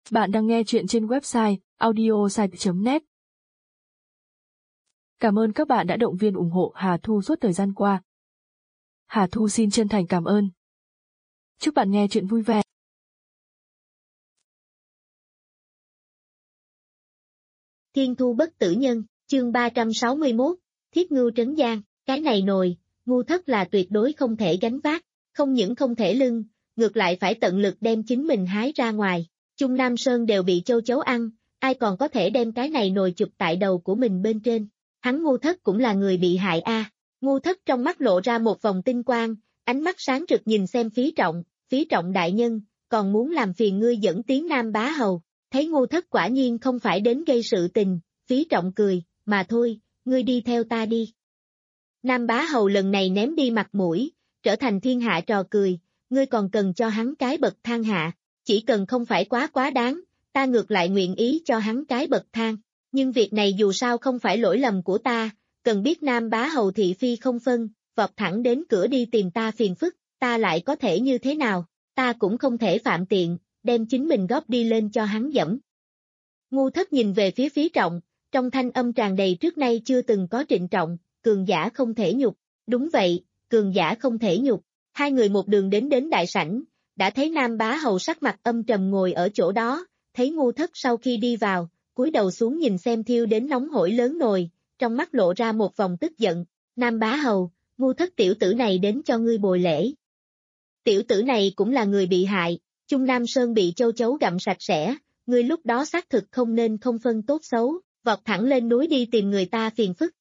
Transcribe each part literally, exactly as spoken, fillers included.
Bạn đang nghe chuyện trên website audiosite chấm net. Cảm ơn các bạn đã động viên ủng hộ Hà Thu suốt thời gian qua. Hà Thu xin chân thành cảm ơn. Chúc bạn nghe chuyện vui vẻ. Thiên thu bất tử nhân, chương ba trăm sáu mươi mốt, Thiết Ngưu trấn giang, cái này nồi, ngu thất là tuyệt đối không thể gánh vác, không những không thể lưng, ngược lại phải tận lực đem chính mình hái ra ngoài. Chung Nam Sơn đều bị châu chấu ăn, ai còn có thể đem cái này nồi chụp tại đầu của mình bên trên. Hắn ngu thất cũng là người bị hại a. À. Ngu thất trong mắt lộ ra một vòng tinh quang, ánh mắt sáng rực nhìn xem Phí Trọng, Phí Trọng đại nhân, còn muốn làm phiền ngươi dẫn tiếng Nam Bá Hầu. Thấy ngu thất quả nhiên không phải đến gây sự tình, Phí Trọng cười, mà thôi, ngươi đi theo ta đi. Nam Bá Hầu lần này ném đi mặt mũi, trở thành thiên hạ trò cười, ngươi còn cần cho hắn cái bậc thang hạ, chỉ cần không phải quá quá đáng, ta ngược lại nguyện ý cho hắn cái bậc thang, nhưng việc này dù sao không phải lỗi lầm của ta, cần biết Nam Bá Hầu thị phi không phân, vọt thẳng đến cửa đi tìm ta phiền phức, ta lại có thể như thế nào, ta cũng không thể phạm tiện, đem chính mình góp đi lên cho hắn dẫm. Ngu thất nhìn về phía Phí Trọng, trong thanh âm tràn đầy trước nay chưa từng có trịnh trọng, cường giả không thể nhục, đúng vậy, cường giả không thể nhục, hai người một đường đến đến đại sảnh, đã thấy Nam Bá Hầu sắc mặt âm trầm ngồi ở chỗ đó, thấy ngu thất sau khi đi vào, cúi đầu xuống nhìn xem thiêu đến nóng hổi lớn nồi, trong mắt lộ ra một vòng tức giận, Nam Bá Hầu, ngu thất tiểu tử này đến cho ngươi bồi lễ. Tiểu tử này cũng là người bị hại, Chung Nam Sơn bị châu chấu gặm sạch sẽ, ngươi lúc đó xác thực không nên không phân tốt xấu, vọt thẳng lên núi đi tìm người ta phiền phức.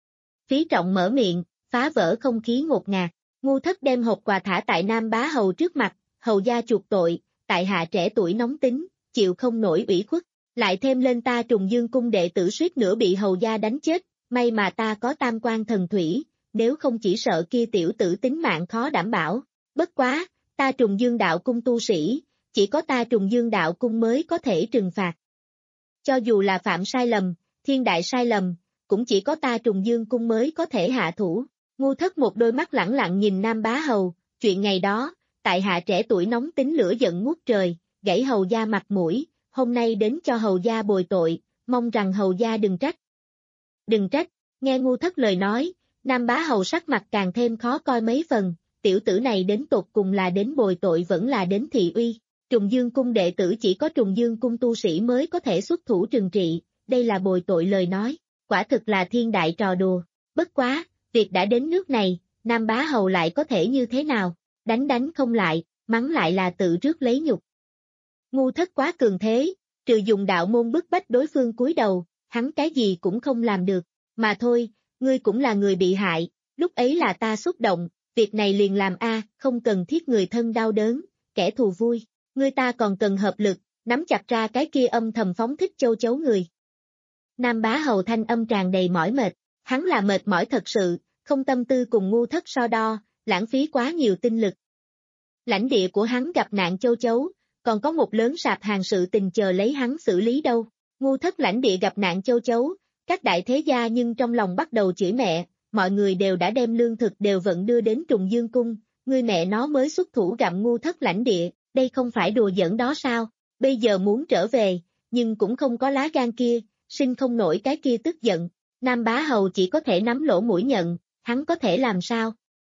Phí Trọng mở miệng, phá vỡ không khí ngột ngạt, ngu thất đem hộp quà thả tại Nam Bá Hầu trước mặt, hầu gia chuộc tội, tại hạ trẻ tuổi nóng tính, chịu không nổi ủy khuất, lại thêm lên ta Trùng Dương cung đệ tử suýt nữa bị hầu gia đánh chết, may mà ta có tam quan thần thủy, nếu không chỉ sợ kia tiểu tử tính mạng khó đảm bảo, bất quá, ta Trùng Dương đạo cung tu sĩ, chỉ có ta Trùng Dương đạo cung mới có thể trừng phạt. Cho dù là phạm sai lầm, thiên đại sai lầm, cũng chỉ có ta Trùng Dương cung mới có thể hạ thủ. Ngu thất một đôi mắt lẳng lặng nhìn Nam Bá Hầu, chuyện ngày đó, tại hạ trẻ tuổi nóng tính lửa giận ngút trời, gãy hầu gia mặt mũi, hôm nay đến cho hầu gia bồi tội, mong rằng hầu gia đừng trách. Đừng trách, nghe ngu thất lời nói, Nam Bá Hầu sắc mặt càng thêm khó coi mấy phần, tiểu tử này đến tột cùng là đến bồi tội vẫn là đến thị uy. Trùng Dương cung đệ tử chỉ có Trùng Dương cung tu sĩ mới có thể xuất thủ trừng trị, đây là bồi tội lời nói, quả thực là thiên đại trò đùa, bất quá, việc đã đến nước này, Nam Bá Hầu lại có thể như thế nào, đánh đánh không lại, mắng lại là tự rước lấy nhục. Ngu thất quá cường thế, trừ dùng đạo môn bức bách đối phương cúi đầu, hắn cái gì cũng không làm được, mà thôi, ngươi cũng là người bị hại, lúc ấy là ta xúc động, việc này liền làm a, không cần thiết người thân đau đớn, kẻ thù vui, ngươi ta còn cần hợp lực, nắm chặt ra cái kia âm thầm phóng thích châu chấu người. Nam Bá Hầu thanh âm tràn đầy mỏi mệt, hắn là mệt mỏi thật sự, không tâm tư cùng ngu thất so đo, lãng phí quá nhiều tinh lực. Lãnh địa của hắn gặp nạn châu chấu, còn có một lớn sạp hàng sự tình chờ lấy hắn xử lý đâu. Ngu thất lãnh địa gặp nạn châu chấu, các đại thế gia nhưng trong lòng bắt đầu chửi mẹ, mọi người đều đã đem lương thực đều vận đưa đến Trùng Dương cung, người mẹ nó mới xuất thủ gặm ngu thất lãnh địa, đây không phải đùa giỡn đó sao, bây giờ muốn trở về, nhưng cũng không có lá gan kia, sinh không nổi cái kia tức giận. Nam Bá Hầu chỉ có thể nắm lỗ mũi nhận, hắn có thể làm sao?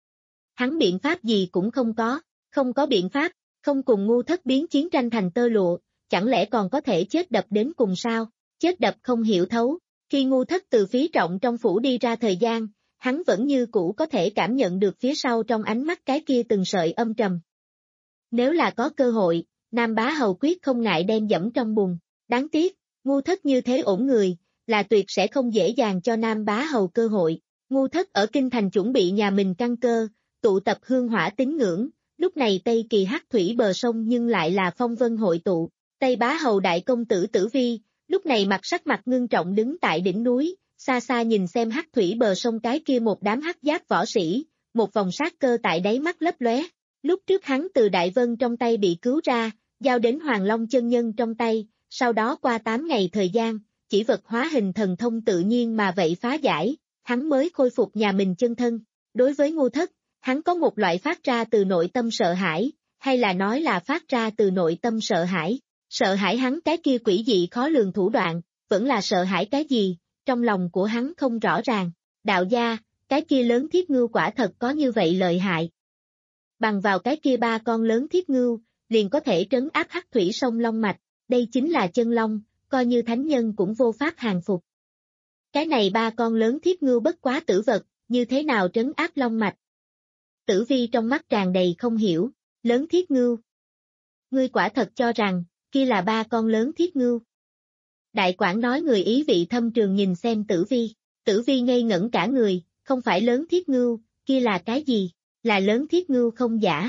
Hắn biện pháp gì cũng không có, không có biện pháp, không cùng ngu thất biến chiến tranh thành tơ lụa, chẳng lẽ còn có thể chết đập đến cùng sao? Chết đập không hiểu thấu, khi ngu thất từ Phí Trọng trong phủ đi ra thời gian, hắn vẫn như cũ có thể cảm nhận được phía sau trong ánh mắt cái kia từng sợi âm trầm. Nếu là có cơ hội, Nam Bá Hầu quyết không ngại đem dẫm trong bùn, đáng tiếc, ngu thất như thế ổn người, là tuyệt sẽ không dễ dàng cho Nam Bá Hầu cơ hội. Ngu thất ở kinh thành chuẩn bị nhà mình căn cơ, tụ tập hương hỏa tín ngưỡng, lúc này Tây Kỳ hắc thủy bờ sông nhưng lại là phong vân hội tụ. Tây Bá Hầu đại công tử Tử Vi, lúc này mặt sắc mặt ngưng trọng đứng tại đỉnh núi, xa xa nhìn xem hắc thủy bờ sông cái kia một đám hắc giáp võ sĩ, một vòng sát cơ tại đáy mắt lấp lóe. Lúc trước hắn từ Đại Vân trong tay bị cứu ra, giao đến Hoàng Long chân nhân trong tay, sau đó qua tám ngày thời gian, chỉ vật hóa hình thần thông tự nhiên mà vậy phá giải, hắn mới khôi phục nhà mình chân thân. Đối với ngu thất, hắn có một loại phát ra từ nội tâm sợ hãi, hay là nói là phát ra từ nội tâm sợ hãi. Sợ hãi hắn cái kia quỷ dị khó lường thủ đoạn, vẫn là sợ hãi cái gì, trong lòng của hắn không rõ ràng. Đạo gia, cái kia lớn thiết ngưu quả thật có như vậy lợi hại. Bằng vào cái kia ba con lớn thiết ngưu, liền có thể trấn áp hắc thủy sông Long Mạch, đây chính là chân long, coi như thánh nhân cũng vô pháp hàng phục. Cái này ba con lớn thiết ngưu bất quá tử vật, như thế nào trấn áp Long Mạch? Tử Vi trong mắt tràn đầy không hiểu, lớn thiết ngưu. Ngươi quả thật cho rằng, kia là ba con lớn thiết ngưu. Đại Quảng nói người ý vị thâm trường nhìn xem Tử Vi, Tử Vi ngây ngẩn cả người, không phải lớn thiết ngưu, kia là cái gì? Là lớn thiết ngưu không giả.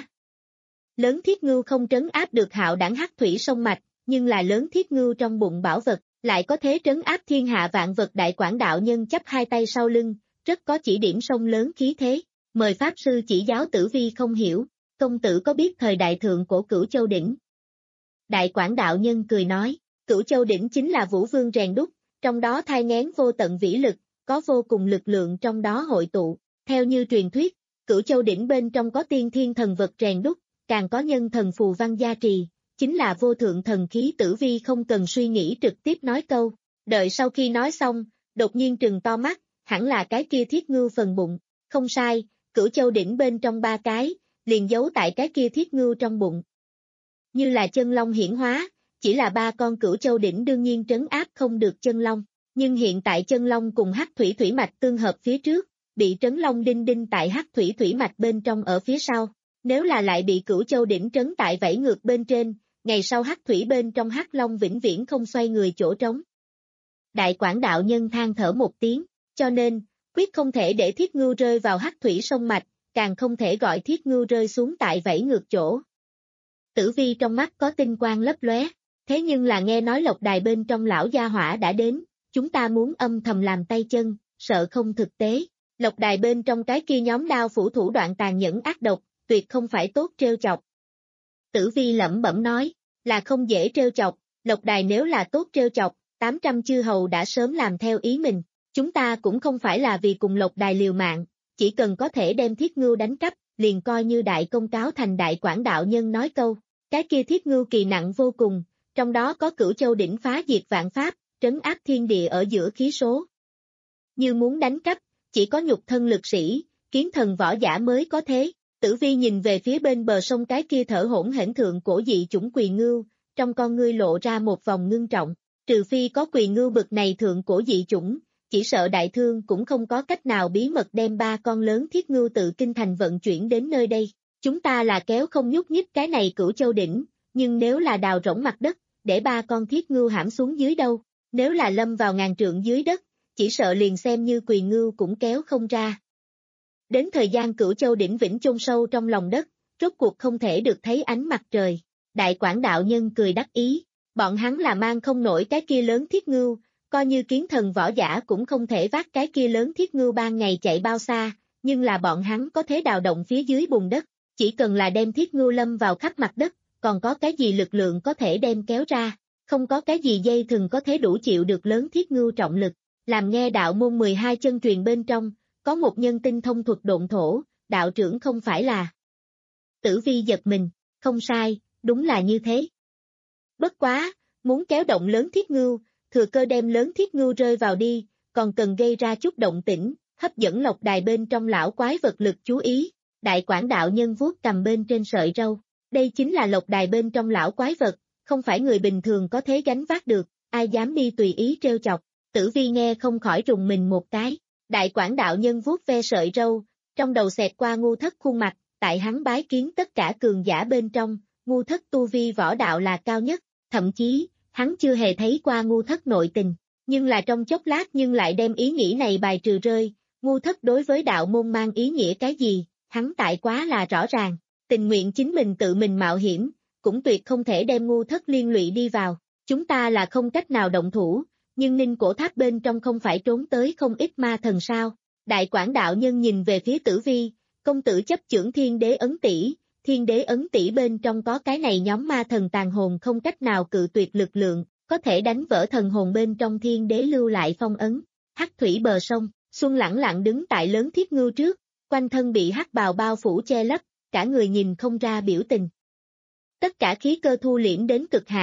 Lớn thiết ngưu không trấn áp được hạo đảng hắc thủy sông mạch, nhưng là lớn thiết ngưu trong bụng bảo vật, lại có thế trấn áp thiên hạ vạn vật. Đại Quảng đạo nhân chắp hai tay sau lưng, rất có chỉ điểm sông lớn khí thế, mời Pháp Sư chỉ giáo Tử Vi không hiểu, công tử có biết thời đại thượng cổ Cửu Châu Đỉnh? Đại Quảng đạo nhân cười nói, Cửu Châu Đỉnh chính là Vũ Vương rèn đúc, trong đó thai nghén vô tận vĩ lực, có vô cùng lực lượng trong đó hội tụ, theo như truyền thuyết, Cửu Châu Đỉnh bên trong có tiên thiên thần vật rèn đúc, càng có nhân thần phù văn gia trì, chính là vô thượng thần khí. Tử Vi không cần suy nghĩ trực tiếp nói câu, đợi sau khi nói xong, đột nhiên trừng to mắt, hẳn là cái kia thiết ngưu phần bụng, không sai, Cửu Châu Đỉnh bên trong ba cái, liền giấu tại cái kia thiết ngưu trong bụng. Như là chân long hiển hóa, chỉ là ba con Cửu Châu Đỉnh đương nhiên trấn áp không được chân long, nhưng hiện tại chân long cùng hắc thủy thủy mạch tương hợp phía trước, bị trấn long đinh đinh tại hắc thủy thủy mạch bên trong ở phía sau, nếu là lại bị Cửu Châu Đỉnh trấn tại vảy ngược bên trên, ngày sau hắc thủy bên trong hắc long vĩnh viễn không xoay người chỗ trống. Đại Quảng đạo nhân than thở một tiếng, cho nên, quyết không thể để thiết ngưu rơi vào hắc thủy sông mạch, càng không thể gọi thiết ngưu rơi xuống tại vảy ngược chỗ. Tử Vi trong mắt có tinh quang lấp lóe, thế nhưng là nghe nói Lộc Đài bên trong lão gia hỏa đã đến, chúng ta muốn âm thầm làm tay chân, sợ không thực tế. Lộc Đài bên trong cái kia nhóm đao phủ thủ đoạn tàn nhẫn ác độc, tuyệt không phải tốt trêu chọc. Tử Vi lẩm bẩm nói, là không dễ trêu chọc, Lộc Đài nếu là tốt trêu chọc, tám trăm chư hầu đã sớm làm theo ý mình, chúng ta cũng không phải là vì cùng Lộc Đài liều mạng, chỉ cần có thể đem thiết ngưu đánh cắp, liền coi như đại công cáo thành. Đại Quảng đạo nhân nói câu, cái kia thiết ngưu kỳ nặng vô cùng, trong đó có Cửu Châu Đỉnh phá diệt vạn pháp, trấn áp thiên địa ở giữa khí số. Như muốn đánh cắp, chỉ có nhục thân lực sĩ, kiến thần võ giả mới có thế. Tử Vi nhìn về phía bên bờ sông cái kia thở hổn hển thượng cổ dị chủng Quỳ Ngưu, trong con ngươi lộ ra một vòng ngưng trọng, trừ phi có Quỳ Ngưu bực này thượng cổ dị chủng, chỉ sợ đại thương cũng không có cách nào bí mật đem ba con lớn thiết ngưu tự kinh thành vận chuyển đến nơi đây. Chúng ta là kéo không nhúc nhích cái này Cửu Châu Đỉnh, nhưng nếu là đào rỗng mặt đất, để ba con thiết ngưu hãm xuống dưới đâu, nếu là lâm vào ngàn trượng dưới đất, chỉ sợ liền xem như Quỳ Ngưu cũng kéo không ra. Đến thời gian Cửu Châu Đỉnh vĩnh chôn sâu trong lòng đất, rốt cuộc không thể được thấy ánh mặt trời. Đại Quảng đạo nhân cười đắc ý, bọn hắn là mang không nổi cái kia lớn thiết ngưu, coi như kiến thần võ giả cũng không thể vác cái kia lớn thiết ngưu ban ngày chạy bao xa, nhưng là bọn hắn có thế đào động phía dưới bùn đất, chỉ cần là đem thiết ngưu lâm vào khắp mặt đất, còn có cái gì lực lượng có thể đem kéo ra, không có cái gì dây thừng có thể đủ chịu được lớn thiết ngưu trọng lực. Làm nghe đạo môn mười hai chân truyền bên trong, có một nhân tinh thông thuật độn thổ, đạo trưởng không phải là. Tử Vi giật mình, không sai, đúng là như thế. Bất quá, muốn kéo động lớn thiết ngưu, thừa cơ đem lớn thiết ngưu rơi vào đi, còn cần gây ra chút động tĩnh, hấp dẫn Lộc Đài bên trong lão quái vật lực chú ý. Đại Quảng đạo nhân vuốt cầm bên trên sợi râu, đây chính là Lộc Đài bên trong lão quái vật, không phải người bình thường có thế gánh vác được, ai dám đi tùy ý trêu chọc. Tử Vi nghe không khỏi rùng mình một cái. Đại Quảng đạo nhân vuốt ve sợi râu, trong đầu xẹt qua Ngu Thất khuôn mặt, tại hắn bái kiến tất cả cường giả bên trong, Ngu Thất tu vi võ đạo là cao nhất, thậm chí, hắn chưa hề thấy qua Ngu Thất nội tình, nhưng là trong chốc lát nhưng lại đem ý nghĩ này bài trừ rơi. Ngu Thất đối với đạo môn mang ý nghĩa cái gì, hắn tại quá là rõ ràng, tình nguyện chính mình tự mình mạo hiểm, cũng tuyệt không thể đem Ngu Thất liên lụy đi vào, chúng ta là không cách nào động thủ. Nhưng Ninh Cổ Tháp bên trong không phải trốn tới không ít ma thần sao? Đại Quảng đạo nhân nhìn về phía Tử Vi, công tử chấp chưởng Thiên Đế ấn tỷ, Thiên Đế ấn tỷ bên trong có cái này nhóm ma thần tàn hồn không cách nào cự tuyệt lực lượng, có thể đánh vỡ thần hồn bên trong Thiên Đế lưu lại phong ấn. Hắc thủy bờ sông, Xuân lẳng lặng đứng tại lớn thiết ngưu trước, quanh thân bị hắc bào bao phủ che lấp, cả người nhìn không ra biểu tình. Tất cả khí cơ thu liễm đến cực hạn,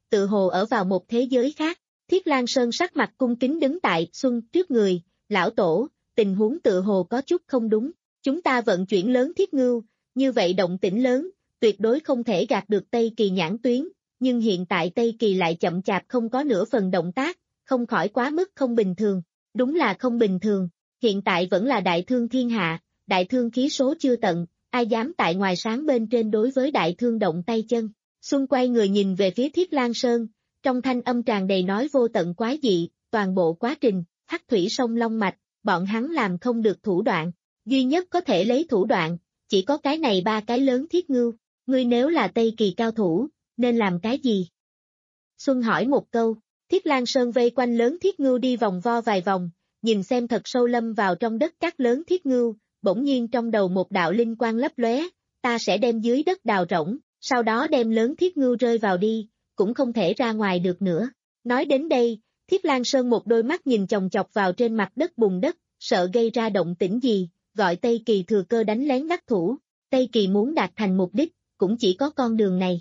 tự hồ ở vào một thế giới khác. Thiết Lang Sơn sắc mặt cung kính đứng tại Xuân trước người, lão tổ, tình huống tự hồ có chút không đúng, chúng ta vận chuyển lớn thiết ngưu, như vậy động tĩnh lớn, tuyệt đối không thể gạt được Tây Kỳ nhãn tuyến, nhưng hiện tại Tây Kỳ lại chậm chạp không có nửa phần động tác, không khỏi quá mức không bình thường, đúng là không bình thường, hiện tại vẫn là đại thương thiên hạ, đại thương khí số chưa tận, ai dám tại ngoài sáng bên trên đối với đại thương động tay chân. Xuân quay người nhìn về phía Thiết Lang Sơn, trong thanh âm tràn đầy nói vô tận quái dị, toàn bộ quá trình, hắc thủy sông Long Mạch, bọn hắn làm không được thủ đoạn, duy nhất có thể lấy thủ đoạn, chỉ có cái này ba cái lớn thiết ngưu, ngươi nếu là Tây Kỳ cao thủ, nên làm cái gì? Xuân hỏi một câu, Thiết Lang Sơn vây quanh lớn thiết ngưu đi vòng vo vài vòng, nhìn xem thật sâu lâm vào trong đất các lớn thiết ngưu, bỗng nhiên trong đầu một đạo linh quang lấp lóe, ta sẽ đem dưới đất đào rỗng, sau đó đem lớn thiết ngưu rơi vào đi, cũng không thể ra ngoài được nữa. Nói đến đây, Thiết Lang Sơn một đôi mắt nhìn chòng chọc vào trên mặt đất bùn đất, sợ gây ra động tĩnh gì, gọi Tây Kỳ thừa cơ đánh lén đắc thủ. Tây Kỳ muốn đạt thành mục đích, cũng chỉ có con đường này.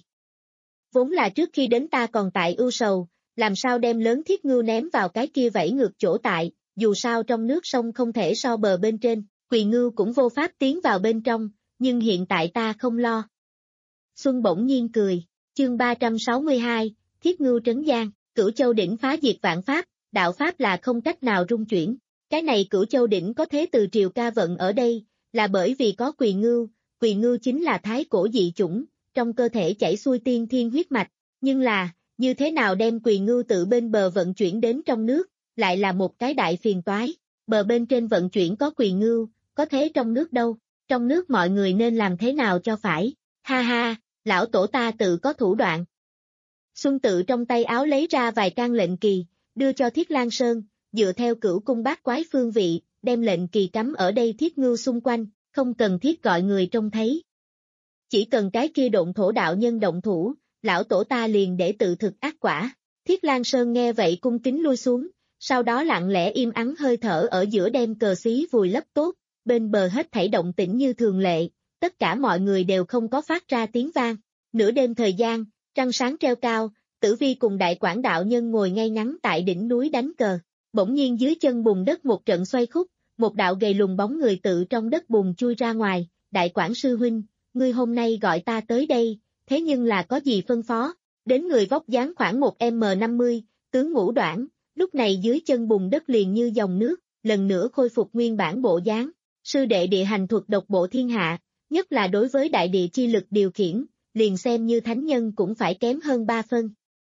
Vốn là trước khi đến ta còn tại ưu sầu, làm sao đem lớn thiết ngưu ném vào cái kia vẫy ngược chỗ tại, dù sao trong nước sông không thể so bờ bên trên, Quỳ ngưu cũng vô pháp tiến vào bên trong, nhưng hiện tại ta không lo. Xuân bỗng nhiên cười, chương ba trăm sáu mươi hai, Thiết Ngưu Trấn Giang, Cửu Châu Đỉnh phá diệt vạn pháp, đạo pháp là không cách nào rung chuyển. Cái này Cửu Châu Đỉnh có thế từ triều ca vận ở đây, là bởi vì có Quỳ ngưu, Quỳ ngưu chính là thái cổ dị chủng, trong cơ thể chảy xuôi tiên thiên huyết mạch, nhưng là, như thế nào đem Quỳ ngưu tự bên bờ vận chuyển đến trong nước, lại là một cái đại phiền toái. Bờ bên trên vận chuyển có Quỳ ngưu, có thế trong nước đâu, trong nước mọi người nên làm thế nào cho phải, ha ha, lão tổ ta tự có thủ đoạn. Xuân tự trong tay áo lấy ra vài can lệnh kỳ, đưa cho Thiết Lang Sơn, dựa theo cửu cung bát quái phương vị, đem lệnh kỳ cắm ở đây thiết ngưu xung quanh, không cần thiết gọi người trông thấy. Chỉ cần cái kia độn thổ đạo nhân động thủ, lão tổ ta liền để tự thực ác quả. Thiết Lang Sơn nghe vậy cung kính lui xuống, sau đó lặng lẽ im ắng hơi thở ở giữa đem cờ xí vùi lấp tốt, bên bờ hết thảy động tĩnh như thường lệ, tất cả mọi người đều không có phát ra tiếng vang. Nửa đêm thời gian, trăng sáng treo cao, Tử Vi cùng đại quảng đạo nhân ngồi ngay ngắn tại đỉnh núi đánh cờ. Bỗng nhiên dưới chân bùn đất một trận xoay khúc, một đạo gầy lùn bóng người tự trong đất bùn chui ra ngoài, đại quảng sư huynh, ngươi hôm nay gọi ta tới đây, thế nhưng là có gì phân phó, đến người vóc dáng khoảng một M năm mươi, tướng ngũ đoản, lúc này dưới chân bùn đất liền như dòng nước, lần nữa khôi phục nguyên bản bộ dáng, sư đệ địa hành thuật độc bộ thiên hạ, nhất là đối với đại địa chi lực điều khiển, liền xem như thánh nhân cũng phải kém hơn ba phân.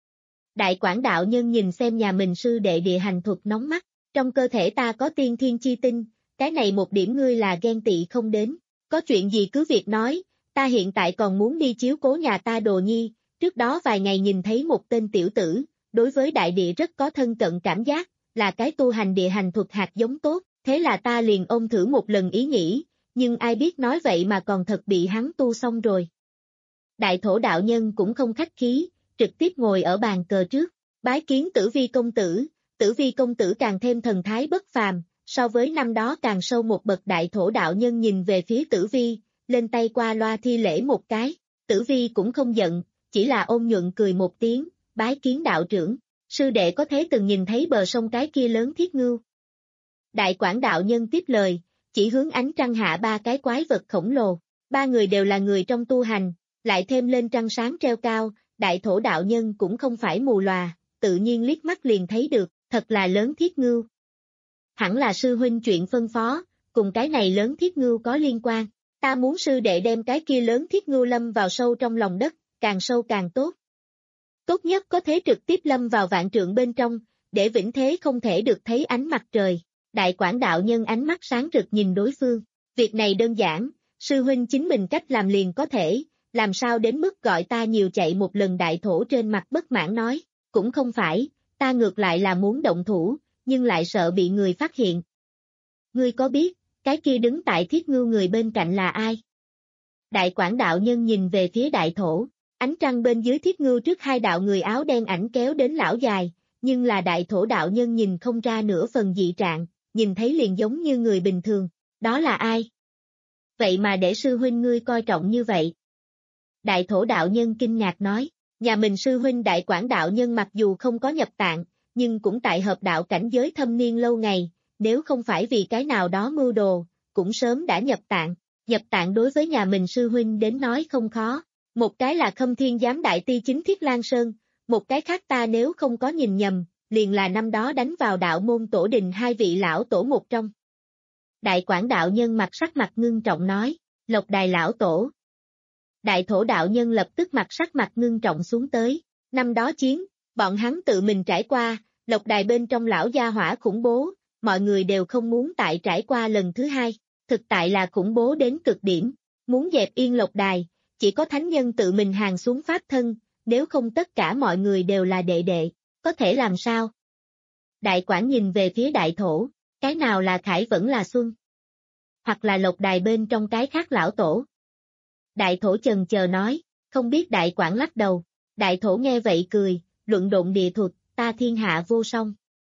Đại quảng đạo nhân nhìn xem nhà mình sư đệ địa hành thuật nóng mắt, trong cơ thể ta có tiên thiên chi tinh, cái này một điểm ngươi là ghen tị không đến, có chuyện gì cứ việc nói, ta hiện tại còn muốn đi chiếu cố nhà ta đồ nhi, trước đó vài ngày nhìn thấy một tên tiểu tử, đối với đại địa rất có thân cận cảm giác, là cái tu hành địa hành thuật hạt giống tốt, thế là ta liền ôm thử một lần ý nghĩ, nhưng ai biết nói vậy mà còn thật bị hắn tu xong rồi. Đại thổ đạo nhân cũng không khách khí, trực tiếp ngồi ở bàn cờ trước, bái kiến Tử Vi công tử, Tử Vi công tử càng thêm thần thái bất phàm, so với năm đó càng sâu một bậc. Đại thổ đạo nhân nhìn về phía Tử Vi, lên tay qua loa thi lễ một cái, Tử Vi cũng không giận, chỉ là ôn nhuận cười một tiếng, bái kiến đạo trưởng, sư đệ có thế từng nhìn thấy bờ sông cái kia lớn thiết ngưu. Đại quảng đạo nhân tiếp lời, chỉ hướng ánh trăng hạ ba cái quái vật khổng lồ, ba người đều là người trong tu hành, lại thêm lên trăng sáng treo cao, đại thổ đạo nhân cũng không phải mù lòa, tự nhiên liếc mắt liền thấy được, thật là lớn thiết ngưu. Hẳn là sư huynh chuyện phân phó, cùng cái này lớn thiết ngưu có liên quan, ta muốn sư đệ đem cái kia lớn thiết ngưu lâm vào sâu trong lòng đất, càng sâu càng tốt. Tốt nhất có thể trực tiếp lâm vào vạn trượng bên trong, để vĩnh thế không thể được thấy ánh mặt trời. Đại quảng đạo nhân ánh mắt sáng rực nhìn đối phương, việc này đơn giản, sư huynh chính mình cách làm liền có thể, làm sao đến mức gọi ta nhiều chạy một lần. Đại thổ trên mặt bất mãn nói, cũng không phải, ta ngược lại là muốn động thủ, nhưng lại sợ bị người phát hiện. Ngươi có biết, cái kia đứng tại thiết ngưu người bên cạnh là ai? Đại quảng đạo nhân nhìn về phía đại thổ, ánh trăng bên dưới thiết ngưu trước hai đạo người áo đen ảnh kéo đến lão dài, nhưng là đại thổ đạo nhân nhìn không ra nửa phần dị trạng, nhìn thấy liền giống như người bình thường, đó là ai? Vậy mà để sư huynh ngươi coi trọng như vậy. Đại thổ đạo nhân kinh ngạc nói, Nhà mình sư huynh Đại Quảng đạo nhân mặc dù không có nhập tạng, nhưng cũng tại hợp đạo cảnh giới thâm niên lâu ngày, nếu không phải vì cái nào đó mưu đồ, cũng sớm đã nhập tạng. Nhập tạng đối với nhà mình sư huynh đến nói không khó. Một cái là Khâm Thiên Giám đại ti chính Thiết Lang Sơn, một cái khác ta nếu không có nhìn nhầm, liền là năm đó đánh vào đạo môn tổ đình hai vị lão tổ một trong. Đại Quảng đạo nhân mặt sắc mặt ngưng trọng nói, Lộc Đài lão tổ. Đại Thổ đạo nhân lập tức mặt sắc mặt ngưng trọng xuống tới, năm đó chiến, bọn hắn tự mình trải qua, Lộc Đài bên trong lão gia hỏa khủng bố, mọi người đều không muốn tại trải qua lần thứ hai, thực tại là khủng bố đến cực điểm, muốn dẹp yên Lộc Đài, chỉ có thánh nhân tự mình hàng xuống pháp thân, nếu không tất cả mọi người đều là đệ đệ, có thể làm sao? Đại Quảng nhìn về phía Đại Thổ, cái nào là Khải vẫn là Xuân? Hoặc là Lộc Đài bên trong cái khác lão tổ? Đại Thổ chần chờ nói, không biết Đại Quảng lắc đầu, Đại Thổ nghe vậy cười, luận độn địa thuật, ta thiên hạ vô song.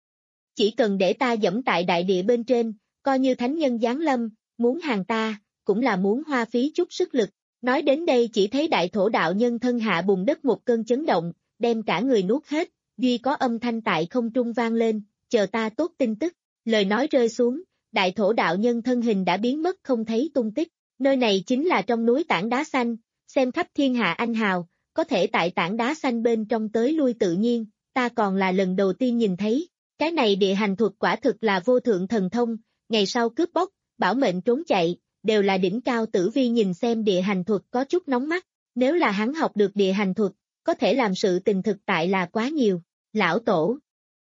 Chỉ cần để ta dẫm tại đại địa bên trên, coi như thánh nhân giáng lâm, muốn hàng ta, cũng là muốn hoa phí chút sức lực. Nói đến đây chỉ thấy Đại Thổ đạo nhân thân hạ bùn đất một cơn chấn động, đem cả người nuốt hết, duy có âm thanh tại không trung vang lên, chờ ta tốt tin tức. Lời nói rơi xuống, Đại Thổ đạo nhân thân hình đã biến mất không thấy tung tích. Nơi này chính là trong núi tảng đá xanh, xem khắp thiên hạ anh hào, có thể tại tảng đá xanh bên trong tới lui tự nhiên, ta còn là lần đầu tiên nhìn thấy. Cái này địa hành thuật quả thực là vô thượng thần thông, ngày sau cướp bóc, bảo mệnh trốn chạy, đều là đỉnh cao. Tử Vi nhìn xem địa hành thuật có chút nóng mắt, nếu là hắn học được địa hành thuật, có thể làm sự tình thực tại là quá nhiều. Lão tổ.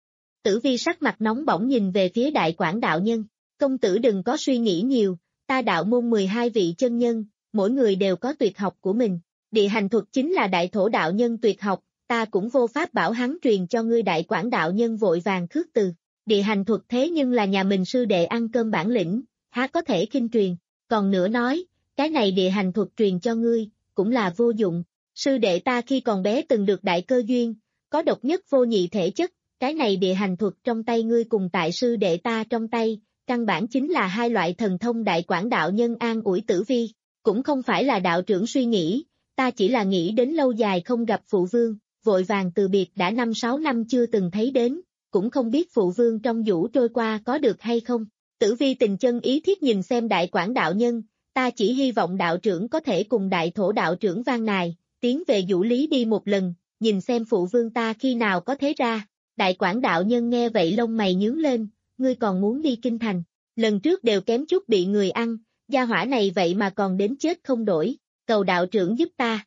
Tử Vi sắc mặt nóng bỏng nhìn về phía Đại Quảng đạo nhân, công tử đừng có suy nghĩ nhiều, ta đạo môn mười hai vị chân nhân, mỗi người đều có tuyệt học của mình, địa hành thuật chính là Đại Thổ đạo nhân tuyệt học, ta cũng vô pháp bảo hắn truyền cho ngươi. Đại Quảng đạo nhân vội vàng khước từ, địa hành thuật thế nhưng là nhà mình sư đệ ăn cơm bản lĩnh, há có thể khinh truyền, còn nữa nói, cái này địa hành thuật truyền cho ngươi, cũng là vô dụng, sư đệ ta khi còn bé từng được đại cơ duyên, có độc nhất vô nhị thể chất, cái này địa hành thuật trong tay ngươi cùng tại sư đệ ta trong tay, căn bản chính là hai loại thần thông. Đại Quảng đạo nhân an ủi Tử Vi, cũng không phải là đạo trưởng suy nghĩ, ta chỉ là nghĩ đến lâu dài không gặp phụ vương, vội vàng từ biệt đã năm sáu năm chưa từng thấy đến, cũng không biết phụ vương trong vũ trôi qua có được hay không. Tử Vi tình chân ý thiết nhìn xem Đại Quảng đạo nhân, ta chỉ hy vọng đạo trưởng có thể cùng Đại Thổ đạo trưởng Vang Nài, tiến về vũ lý đi một lần, nhìn xem phụ vương ta khi nào có thế ra. Đại Quảng đạo nhân nghe vậy lông mày nhướng lên, ngươi còn muốn đi kinh thành, lần trước đều kém chút bị người ăn, gia hỏa này vậy mà còn đến chết không đổi, cầu đạo trưởng giúp ta.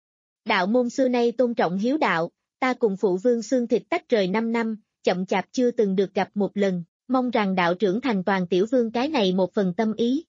Đạo môn xưa nay tôn trọng hiếu đạo, ta cùng phụ vương xương thịt tách rời năm năm, chậm chạp chưa từng được gặp một lần, mong rằng đạo trưởng thành toàn tiểu vương cái này một phần tâm ý.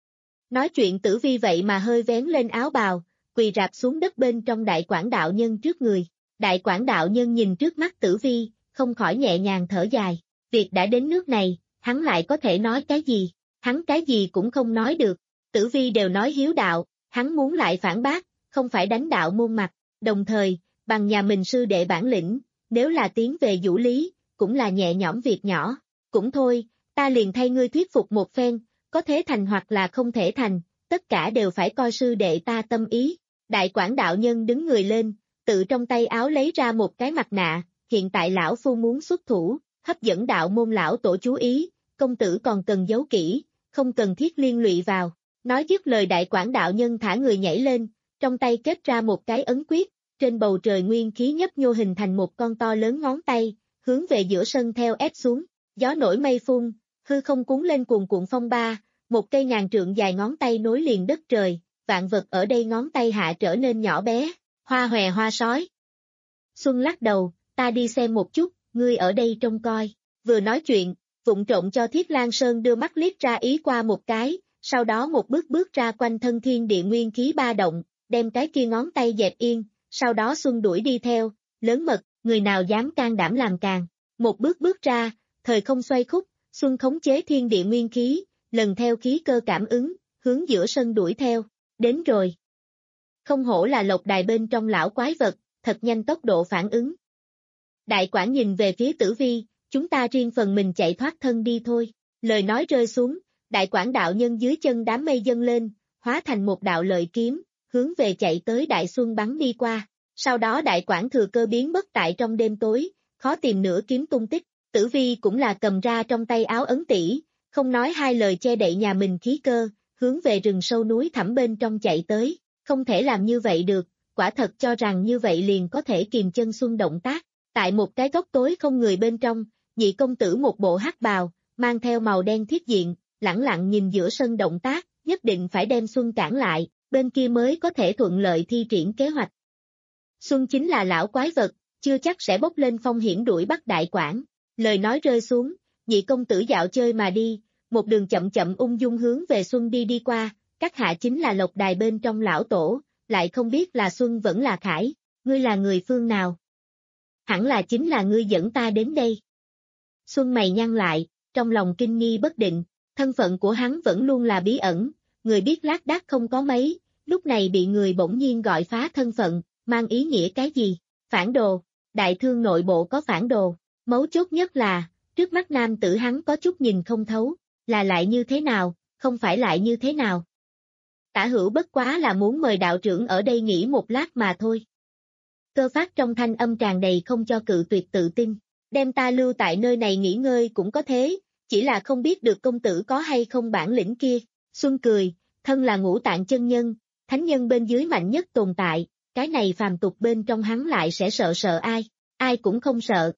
Nói chuyện Tử Vi vậy mà hơi vén lên áo bào, quỳ rạp xuống đất bên trong Đại Quảng đạo nhân trước người. Đại Quảng đạo nhân nhìn trước mắt Tử Vi, không khỏi nhẹ nhàng thở dài, việc đã đến nước này, hắn lại có thể nói cái gì, hắn cái gì cũng không nói được, Tử Vi đều nói hiếu đạo, hắn muốn lại phản bác, không phải đánh đạo môn mặt, đồng thời, bằng nhà mình sư đệ bản lĩnh, nếu là tiến về vũ lý, cũng là nhẹ nhõm việc nhỏ, cũng thôi, ta liền thay ngươi thuyết phục một phen, có thể thành hoặc là không thể thành, tất cả đều phải coi sư đệ ta tâm ý. Đại Quảng đạo nhân đứng người lên, tự trong tay áo lấy ra một cái mặt nạ, hiện tại lão phu muốn xuất thủ, hấp dẫn đạo môn lão tổ chú ý, công tử còn cần giấu kỹ, không cần thiết liên lụy vào. Nói dứt lời Đại Quảng đạo nhân thả người nhảy lên, trong tay kết ra một cái ấn quyết, trên bầu trời nguyên khí nhấp nhô hình thành một con to lớn ngón tay, hướng về giữa sân theo ép xuống, gió nổi mây phun, hư không cuốn lên cuồn cuộn phong ba, một cây ngàn trượng dài ngón tay nối liền đất trời, vạn vật ở đây ngón tay hạ trở nên nhỏ bé, hoa hòe hoa sói. Xuân lắc đầu, ta đi xem một chút, ngươi ở đây trông coi, vừa nói chuyện, vụng trộm cho Thiết Lang Sơn đưa mắt liếc ra ý qua một cái, sau đó một bước bước ra quanh thân thiên địa nguyên khí ba động, đem cái kia ngón tay dẹp yên, sau đó Xuân đuổi đi theo, lớn mật, người nào dám can đảm làm càng, một bước bước ra, thời không xoay khúc, Xuân khống chế thiên địa nguyên khí, lần theo khí cơ cảm ứng, hướng giữa sân đuổi theo, đến rồi. Không hổ là Lộc Đài bên trong lão quái vật, thật nhanh tốc độ phản ứng. Đại Quảng nhìn về phía Tử Vi, chúng ta riêng phần mình chạy thoát thân đi thôi, lời nói rơi xuống, Đại Quảng đạo nhân dưới chân đám mây dâng lên, hóa thành một đạo lợi kiếm, hướng về chạy tới Đại Xuân bắn đi qua. Sau đó đại quản thừa cơ biến mất tại trong đêm tối, khó tìm nửa kiếm tung tích, Tử Vi cũng là cầm ra trong tay áo ấn tỷ, không nói hai lời che đậy nhà mình khí cơ, hướng về rừng sâu núi thẳm bên trong chạy tới, không thể làm như vậy được, quả thật cho rằng như vậy liền có thể kìm chân Xuân động tác, tại một cái góc tối không người bên trong, nhị công tử một bộ hắc bào, mang theo màu đen thiết diện, lẳng lặng nhìn giữa sân động tác, nhất định phải đem Xuân cản lại, bên kia mới có thể thuận lợi thi triển kế hoạch. Xuân chính là lão quái vật, chưa chắc sẽ bốc lên phong hiểm đuổi bắt đại quản. Lời nói rơi xuống, nhị công tử dạo chơi mà đi, một đường chậm chậm ung dung hướng về Xuân đi đi qua, các hạ chính là lộc đài bên trong lão tổ, lại không biết là Xuân vẫn là Khải, ngươi là người phương nào? Hẳn là chính là ngươi dẫn ta đến đây. Xuân mày nhăn lại, trong lòng kinh nghi bất định, thân phận của hắn vẫn luôn là bí ẩn, người biết lác đác không có mấy, lúc này bị người bỗng nhiên gọi phá thân phận, mang ý nghĩa cái gì? Phản đồ, đại thương nội bộ có phản đồ, mấu chốt nhất là, trước mắt nam tử hắn có chút nhìn không thấu, là lại như thế nào, không phải lại như thế nào. Tả hữu bất quá là muốn mời đạo trưởng ở đây nghỉ một lát mà thôi. Cơ phát trong thanh âm tràn đầy không cho cự tuyệt tự tin, đem ta lưu tại nơi này nghỉ ngơi cũng có thế, chỉ là không biết được công tử có hay không bản lĩnh kia. Xuân cười, thân là ngũ tạng chân nhân, thánh nhân bên dưới mạnh nhất tồn tại, cái này phàm tục bên trong hắn lại sẽ sợ sợ ai, ai cũng không sợ.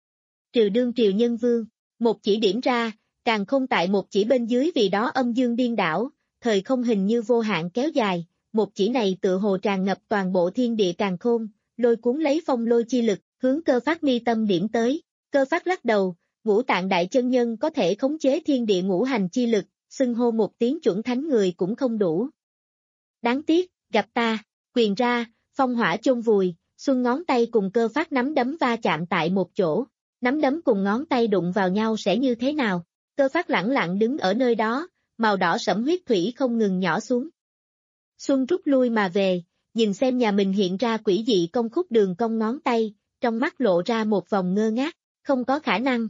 Trừ đương triều nhân vương, một chỉ điểm ra, càng không tại một chỉ bên dưới vì đó âm dương điên đảo, thời không hình như vô hạn kéo dài, một chỉ này tự hồ tràn ngập toàn bộ thiên địa càn khôn, lôi cuốn lấy phong lôi chi lực, hướng cơ phát mi tâm điểm tới, cơ phát lắc đầu, ngũ tạng đại chân nhân có thể khống chế thiên địa ngũ hành chi lực, xưng hô một tiếng chuẩn thánh người cũng không đủ. Đáng tiếc, gặp ta, quyền ra, phong hỏa chôn vùi, Xuân ngón tay cùng cơ phát nắm đấm va chạm tại một chỗ, nắm đấm cùng ngón tay đụng vào nhau sẽ như thế nào? Cơ phát lẳng lặng đứng ở nơi đó, màu đỏ sẫm huyết thủy không ngừng nhỏ xuống. Xuân rút lui mà về, nhìn xem nhà mình hiện ra quỷ dị công khúc đường cong ngón tay, trong mắt lộ ra một vòng ngơ ngác, không có khả năng.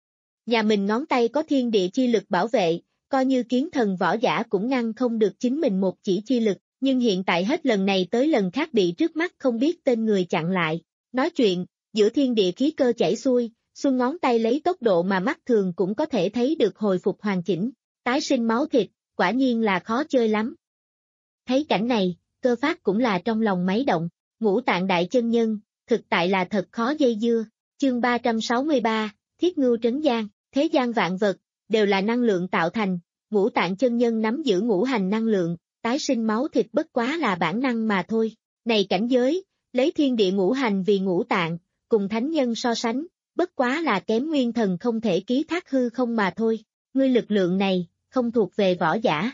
Nhà mình ngón tay có thiên địa chi lực bảo vệ, coi như kiến thần võ giả cũng ngăn không được chính mình một chỉ chi lực, nhưng hiện tại hết lần này tới lần khác bị trước mắt không biết tên người chặn lại. Nói chuyện, giữa thiên địa khí cơ chảy xuôi, Xuân ngón tay lấy tốc độ mà mắt thường cũng có thể thấy được hồi phục hoàn chỉnh, tái sinh máu thịt, quả nhiên là khó chơi lắm. Thấy cảnh này, cơ phát cũng là trong lòng máy động, ngũ tạng đại chân nhân, thực tại là thật khó dây dưa. Chương ba trăm sáu mươi ba, Thiết Ngưu Trấn Giang, thế gian vạn vật, đều là năng lượng tạo thành, ngũ tạng chân nhân nắm giữ ngũ hành năng lượng, tái sinh máu thịt bất quá là bản năng mà thôi. Này cảnh giới, lấy thiên địa ngũ hành vì ngũ tạng, cùng thánh nhân so sánh, bất quá là kém nguyên thần không thể ký thác hư không mà thôi. Ngươi lực lượng này, không thuộc về võ giả.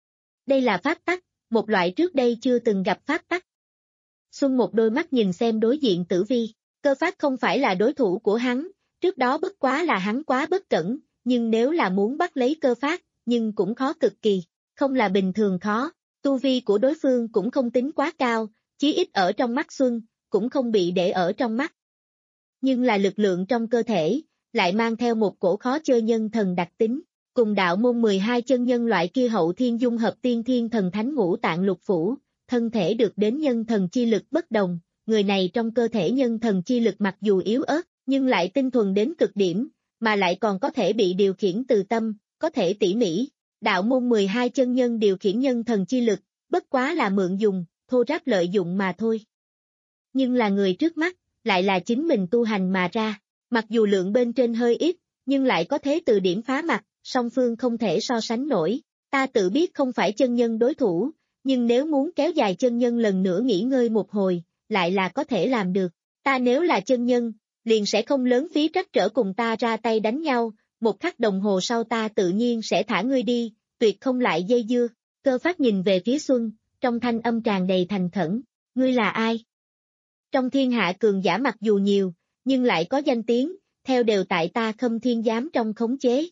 Đây là pháp tắc, một loại trước đây chưa từng gặp pháp tắc. Xuân một đôi mắt nhìn xem đối diện Tử Vi, cơ phát không phải là đối thủ của hắn, trước đó bất quá là hắn quá bất cẩn, nhưng nếu là muốn bắt lấy cơ phát, nhưng cũng khó cực kỳ, không là bình thường khó, tu vi của đối phương cũng không tính quá cao, chí ít ở trong mắt Xuân, cũng không bị để ở trong mắt. Nhưng là lực lượng trong cơ thể, lại mang theo một cổ khó chơi nhân thần đặc tính, cùng đạo môn mười hai chân nhân loại kia hậu thiên dung hợp tiên thiên thần thánh ngũ tạng lục phủ, thân thể được đến nhân thần chi lực bất đồng, người này trong cơ thể nhân thần chi lực mặc dù yếu ớt, nhưng lại tinh thuần đến cực điểm, mà lại còn có thể bị điều khiển từ tâm, có thể tỉ mỉ. Đạo môn mười hai chân nhân điều khiển nhân thần chi lực, bất quá là mượn dùng, thô ráp lợi dụng mà thôi. Nhưng là người trước mắt, lại là chính mình tu hành mà ra, mặc dù lượng bên trên hơi ít, nhưng lại có thế từ điểm phá mặt, song phương không thể so sánh nổi. Ta tự biết không phải chân nhân đối thủ, nhưng nếu muốn kéo dài chân nhân lần nữa nghỉ ngơi một hồi, lại là có thể làm được. Ta nếu là chân nhân, liền sẽ không lớn phí trắc trở cùng ta ra tay đánh nhau, một khắc đồng hồ sau ta tự nhiên sẽ thả ngươi đi, tuyệt không lại dây dưa. Cơ phát nhìn về phía Xuân, trong thanh âm tràn đầy thành khẩn, ngươi là ai? Trong thiên hạ cường giả mặc dù nhiều, nhưng lại có danh tiếng, theo đều tại ta Khâm Thiên Giám trong khống chế.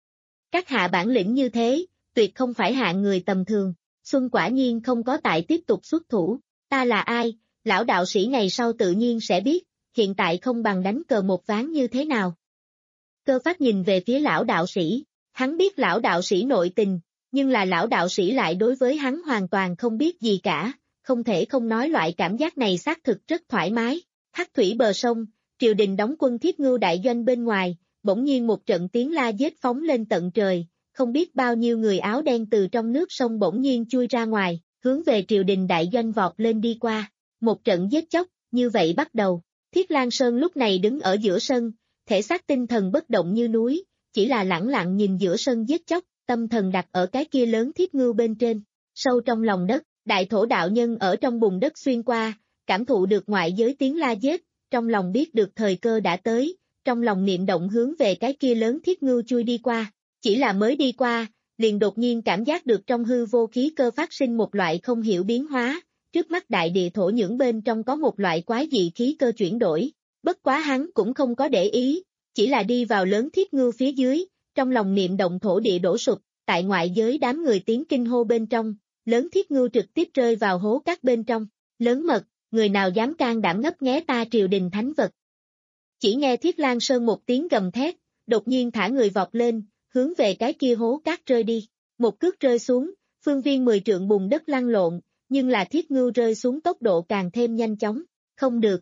Các hạ bản lĩnh như thế, tuyệt không phải hạng người tầm thường. Xuân quả nhiên không có tại tiếp tục xuất thủ, ta là ai, lão đạo sĩ ngày sau tự nhiên sẽ biết, hiện tại không bằng đánh cờ một ván như thế nào. Cơ phát nhìn về phía lão đạo sĩ, hắn biết lão đạo sĩ nội tình, nhưng là lão đạo sĩ lại đối với hắn hoàn toàn không biết gì cả, không thể không nói loại cảm giác này xác thực rất thoải mái. Hắc thủy bờ sông, triều đình đóng quân Thiết Ngưu đại doanh bên ngoài, bỗng nhiên một trận tiếng la giết phóng lên tận trời, không biết bao nhiêu người áo đen từ trong nước sông bỗng nhiên chui ra ngoài, hướng về triều đình đại doanh vọt lên đi qua. Một trận giết chóc, như vậy bắt đầu. Thiết Lang Sơn lúc này đứng ở giữa sân, thể xác tinh thần bất động như núi, chỉ là lẳng lặng nhìn giữa sân giết chóc, tâm thần đặt ở cái kia lớn Thiết Ngưu bên trên. Sâu trong lòng đất, đại thổ đạo nhân ở trong bùn đất xuyên qua, cảm thụ được ngoại giới tiếng la giết, trong lòng biết được thời cơ đã tới, trong lòng niệm động hướng về cái kia lớn Thiết Ngưu chui đi qua. Chỉ là mới đi qua, liền đột nhiên cảm giác được trong hư vô khí cơ phát sinh một loại không hiểu biến hóa, trước mắt đại địa thổ nhưỡng bên trong có một loại quái dị khí cơ chuyển đổi, bất quá hắn cũng không có để ý, chỉ là đi vào lớn Thiết Ngưu phía dưới, trong lòng niệm động thổ địa đổ sụp, tại ngoại giới đám người tiếng kinh hô bên trong, lớn Thiết Ngưu trực tiếp rơi vào hố cát bên trong, lớn mật, người nào dám can đảm ngấp nghé ta triều đình thánh vật. Chỉ nghe Thiết Lang Sơn một tiếng gầm thét, đột nhiên thả người vọt lên, hướng về cái kia hố cát rơi đi, một cước rơi xuống, phương viên mười trượng bùn đất lăn lộn, nhưng là Thiết Ngưu rơi xuống tốc độ càng thêm nhanh chóng, không được.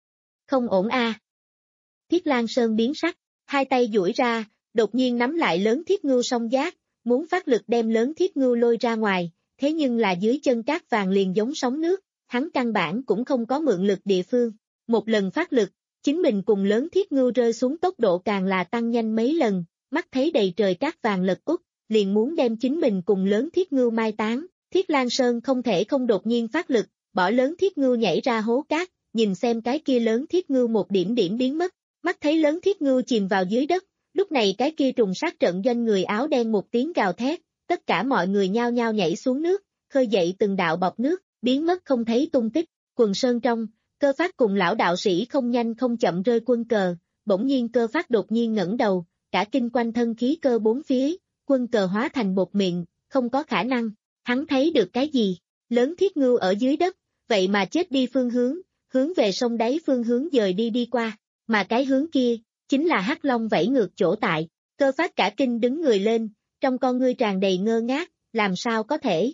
Không ổn a. À. Thiết Lang Sơn biến sắc, hai tay duỗi ra, đột nhiên nắm lại lớn Thiết Ngưu song giác, muốn phát lực đem lớn Thiết Ngưu lôi ra ngoài, thế nhưng là dưới chân cát vàng liền giống sóng nước, hắn căn bản cũng không có mượn lực địa phương. Một lần phát lực, chính mình cùng lớn Thiết Ngưu rơi xuống tốc độ càng là tăng nhanh mấy lần, mắt thấy đầy trời cát vàng lật úp, liền muốn đem chính mình cùng lớn Thiết Ngưu mai táng. Thiết Lang Sơn không thể không đột nhiên phát lực, bỏ lớn Thiết Ngưu nhảy ra hố cát, nhìn xem cái kia lớn Thiết Ngưu một điểm điểm biến mất, mắt thấy lớn Thiết Ngưu chìm vào dưới đất, lúc này cái kia trùng sát trận doanh người áo đen một tiếng gào thét, tất cả mọi người nhao nhao nhảy xuống nước, khơi dậy từng đạo bọt nước, biến mất không thấy tung tích. Quần sơn trong, Cơ Phát cùng lão đạo sĩ không nhanh không chậm rơi quân cờ, bỗng nhiên Cơ Phát đột nhiên ngẩng đầu, cả kinh quanh thân khí cơ bốn phía, quân cờ hóa thành bột miệng, không có khả năng. Hắn thấy được cái gì? Lớn Thiết Ngưu ở dưới đất, vậy mà chết đi phương hướng, hướng về sông đáy phương hướng dời đi đi qua, mà cái hướng kia, chính là Hắc Long vẫy ngược chỗ tại. Cơ Phát cả kinh đứng người lên, trong con ngươi tràn đầy ngơ ngác, làm sao có thể?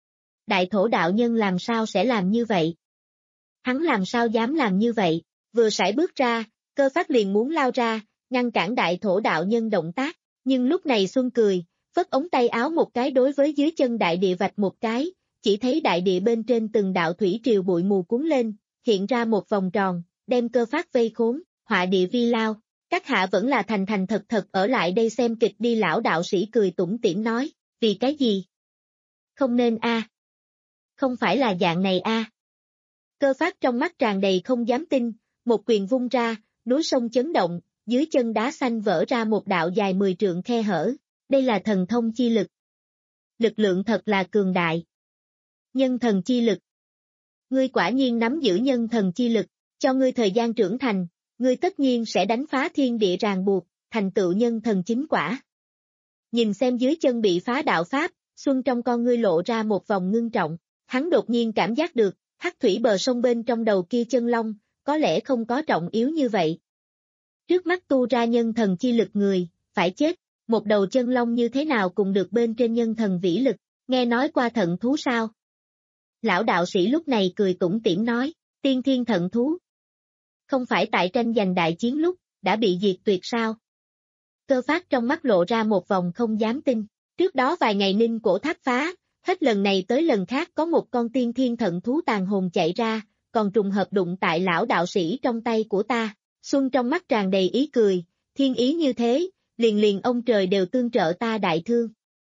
Đại thổ đạo nhân làm sao sẽ làm như vậy? Hắn làm sao dám làm như vậy? Vừa sải bước ra, Cơ Phát liền muốn lao ra, ngăn cản đại thổ đạo nhân động tác, nhưng lúc này Xuân cười, phất ống tay áo một cái đối với dưới chân đại địa vạch một cái, chỉ thấy đại địa bên trên từng đạo thủy triều bụi mù cuốn lên, hiện ra một vòng tròn, đem Cơ Phát vây khốn, họa địa vi lao. Các hạ vẫn là thành thành thật thật ở lại đây xem kịch đi. Lão đạo sĩ cười tủm tỉm nói, vì cái gì? Không nên a. À. Không phải là dạng này a. À. Cơ Phát trong mắt tràn đầy không dám tin, một quyền vung ra, núi sông chấn động, dưới chân đá xanh vỡ ra một đạo dài mười trượng khe hở, đây là thần thông chi lực. Lực lượng thật là cường đại. Nhân thần chi lực. Ngươi quả nhiên nắm giữ nhân thần chi lực, cho ngươi thời gian trưởng thành, ngươi tất nhiên sẽ đánh phá thiên địa ràng buộc, thành tựu nhân thần chính quả. Nhìn xem dưới chân bị phá đạo pháp, Xuân trong con ngươi lộ ra một vòng ngưng trọng, hắn đột nhiên cảm giác được, hắc thủy bờ sông bên trong đầu kia chân long, có lẽ không có trọng yếu như vậy. Trước mắt tu ra nhân thần chi lực người, phải chết, một đầu chân long như thế nào cũng được bên trên nhân thần vĩ lực, nghe nói qua thận thú sao? Lão đạo sĩ lúc này cười tủm tỉm nói, tiên thiên thận thú. Không phải tại tranh giành đại chiến lúc, đã bị diệt tuyệt sao? Cơ Phát trong mắt lộ ra một vòng không dám tin, trước đó vài ngày Ninh Cổ Tháp phá, hết lần này tới lần khác có một con tiên thiên thận thú tàn hồn chạy ra, còn trùng hợp đụng tại lão đạo sĩ trong tay của ta. Xuân trong mắt tràn đầy ý cười, thiên ý như thế, liền liền ông trời đều tương trợ ta đại thương.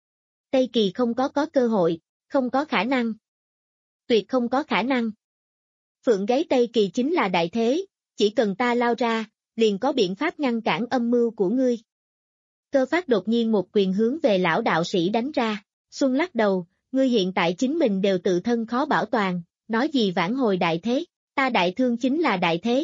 Tây Kỳ không có có cơ hội, không có khả năng. Tuyệt không có khả năng. Phượng gáy Tây Kỳ chính là đại thế, chỉ cần ta lao ra, liền có biện pháp ngăn cản âm mưu của ngươi. Cơ Phát đột nhiên một quyền hướng về lão đạo sĩ đánh ra, Xuân lắc đầu, ngươi hiện tại chính mình đều tự thân khó bảo toàn, nói gì vãn hồi đại thế, ta đại thương chính là đại thế.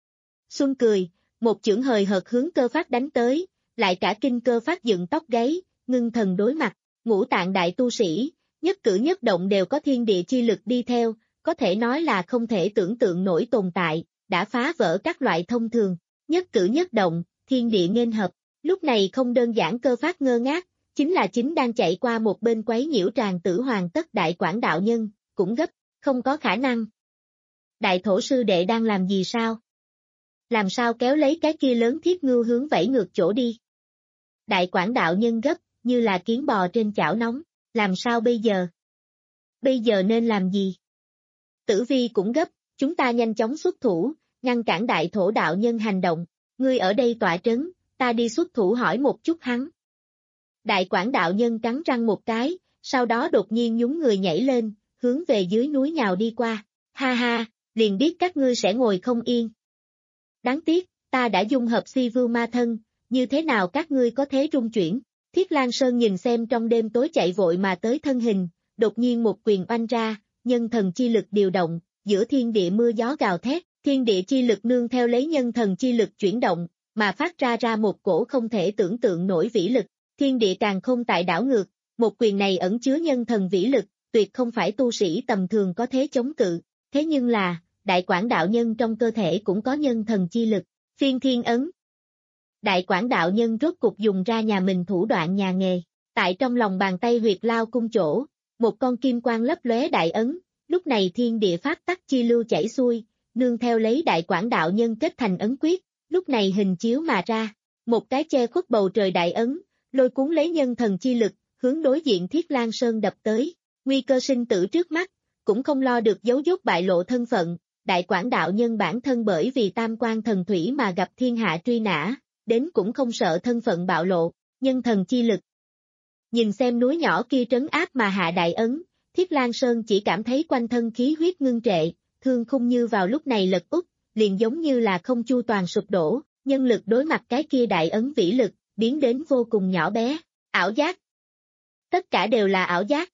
Xuân cười, một chưởng hời hợt hướng Cơ Phát đánh tới, lại cả kinh Cơ Phát dựng tóc gáy, ngưng thần đối mặt, ngũ tạng đại tu sĩ, nhất cử nhất động đều có thiên địa chi lực đi theo, có thể nói là không thể tưởng tượng nổi tồn tại, đã phá vỡ các loại thông thường, nhất cử nhất động, thiên địa nghênh hợp. Lúc này không đơn giản Cơ Phát ngơ ngác, chính là chính đang chạy qua một bên quấy nhiễu tràng Tử Hoàng Tất Đại Quảng đạo nhân, cũng gấp, Không có khả năng. Đại thổ sư đệ đang làm gì sao? Làm sao kéo lấy cái kia lớn thiết ngưu hướng vẫy ngược chỗ đi? Đại quản đạo nhân gấp, như là kiến bò trên chảo nóng, làm sao bây giờ? Bây giờ nên làm gì? Tử Vi cũng gấp, chúng ta nhanh chóng xuất thủ, ngăn cản đại thổ đạo nhân hành động, ngươi ở đây tọa trấn, ta đi xuất thủ hỏi một chút hắn. Đại quản đạo nhân cắn răng một cái, sau đó đột nhiên nhún người nhảy lên, hướng về dưới núi nhào đi qua, ha ha, liền biết các ngươi sẽ ngồi không yên. Đáng tiếc, ta đã dung hợp si vưu ma thân, như thế nào các ngươi có thế rung chuyển? Thiết Lang Sơn nhìn xem trong đêm tối chạy vội mà tới thân hình, đột nhiên một quyền oanh ra, nhân thần chi lực điều động, giữa thiên địa mưa gió gào thét, thiên địa chi lực nương theo lấy nhân thần chi lực chuyển động, mà phát ra ra một cổ không thể tưởng tượng nổi vĩ lực, thiên địa càng không tại đảo ngược, một quyền này ẩn chứa nhân thần vĩ lực, tuyệt không phải tu sĩ tầm thường có thế chống cự, thế nhưng là, đại quản đạo nhân trong cơ thể cũng có nhân thần chi lực, phiên thiên ấn. Đại quản đạo nhân rốt cục dùng ra nhà mình thủ đoạn nhà nghề, tại trong lòng bàn tay huyệt lao cung chỗ, một con kim quang lấp lóe đại ấn, lúc này thiên địa pháp tắc chi lưu chảy xuôi, nương theo lấy đại quản đạo nhân kết thành ấn quyết, lúc này hình chiếu mà ra, một cái che khuất bầu trời đại ấn, lôi cuốn lấy nhân thần chi lực, hướng đối diện Thiết Lang Sơn đập tới, nguy cơ sinh tử trước mắt, cũng không lo được dấu dốt bại lộ thân phận, đại quản đạo nhân bản thân bởi vì tam quan thần thủy mà gặp thiên hạ truy nã, đến cũng không sợ thân phận bạo lộ, nhân thần chi lực. Nhìn xem núi nhỏ kia trấn áp mà hạ đại ấn, Thiết Lang Sơn chỉ cảm thấy quanh thân khí huyết ngưng trệ, thương khung như vào lúc này lật úp, liền giống như là không chu toàn sụp đổ, nhân lực đối mặt cái kia đại ấn vĩ lực, biến đến vô cùng nhỏ bé, ảo giác. Tất cả đều là ảo giác.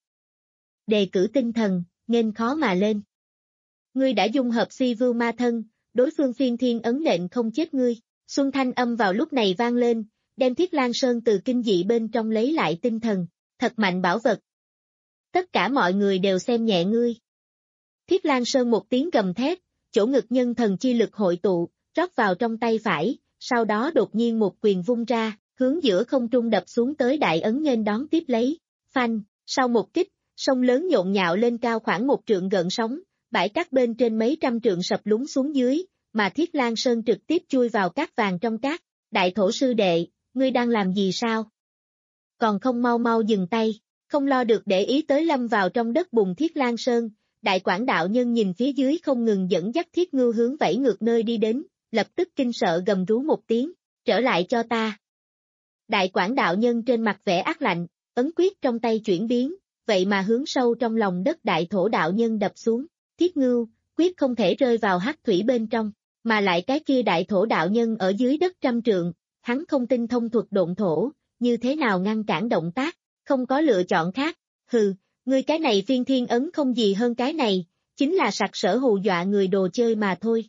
Đề cử tinh thần, nghênh khó mà lên. Ngươi đã dung hợp si vưu ma thân, đối phương phiên thiên ấn nện không chết ngươi. Xuân thanh âm vào lúc này vang lên, đem Thiết Lang Sơn từ kinh dị bên trong lấy lại tinh thần, thật mạnh bảo vật. Tất cả mọi người đều xem nhẹ ngươi. Thiết Lang Sơn một tiếng gầm thét, chỗ ngực nhân thần chi lực hội tụ, rót vào trong tay phải, sau đó đột nhiên một quyền vung ra, hướng giữa không trung đập xuống tới đại ấn nghênh đón tiếp lấy, phanh, sau một kích, sông lớn nhộn nhạo lên cao khoảng một trượng gợn sóng, bãi cát bên trên mấy trăm trượng sập lún xuống dưới, mà Thiết Lang Sơn trực tiếp chui vào cát vàng trong cát, đại thổ sư đệ, ngươi đang làm gì sao? Còn không mau mau dừng tay, không lo được để ý tới lâm vào trong đất bùn Thiết Lang Sơn, đại quản đạo nhân nhìn phía dưới không ngừng dẫn dắt Thiết Ngưu hướng vẫy ngược nơi đi đến, lập tức kinh sợ gầm rú một tiếng, trở lại cho ta. Đại quản đạo nhân trên mặt vẻ ác lạnh, ấn quyết trong tay chuyển biến, vậy mà hướng sâu trong lòng đất đại thổ đạo nhân đập xuống, Thiết Ngưu, quyết không thể rơi vào hắc thủy bên trong, mà lại cái kia đại thổ đạo nhân ở dưới đất trăm trượng, hắn không tinh thông thuật độn thổ, như thế nào ngăn cản động tác, không có lựa chọn khác, hừ, ngươi cái này phiên thiên ấn không gì hơn cái này, chính là sặc sỡ hù dọa người đồ chơi mà thôi.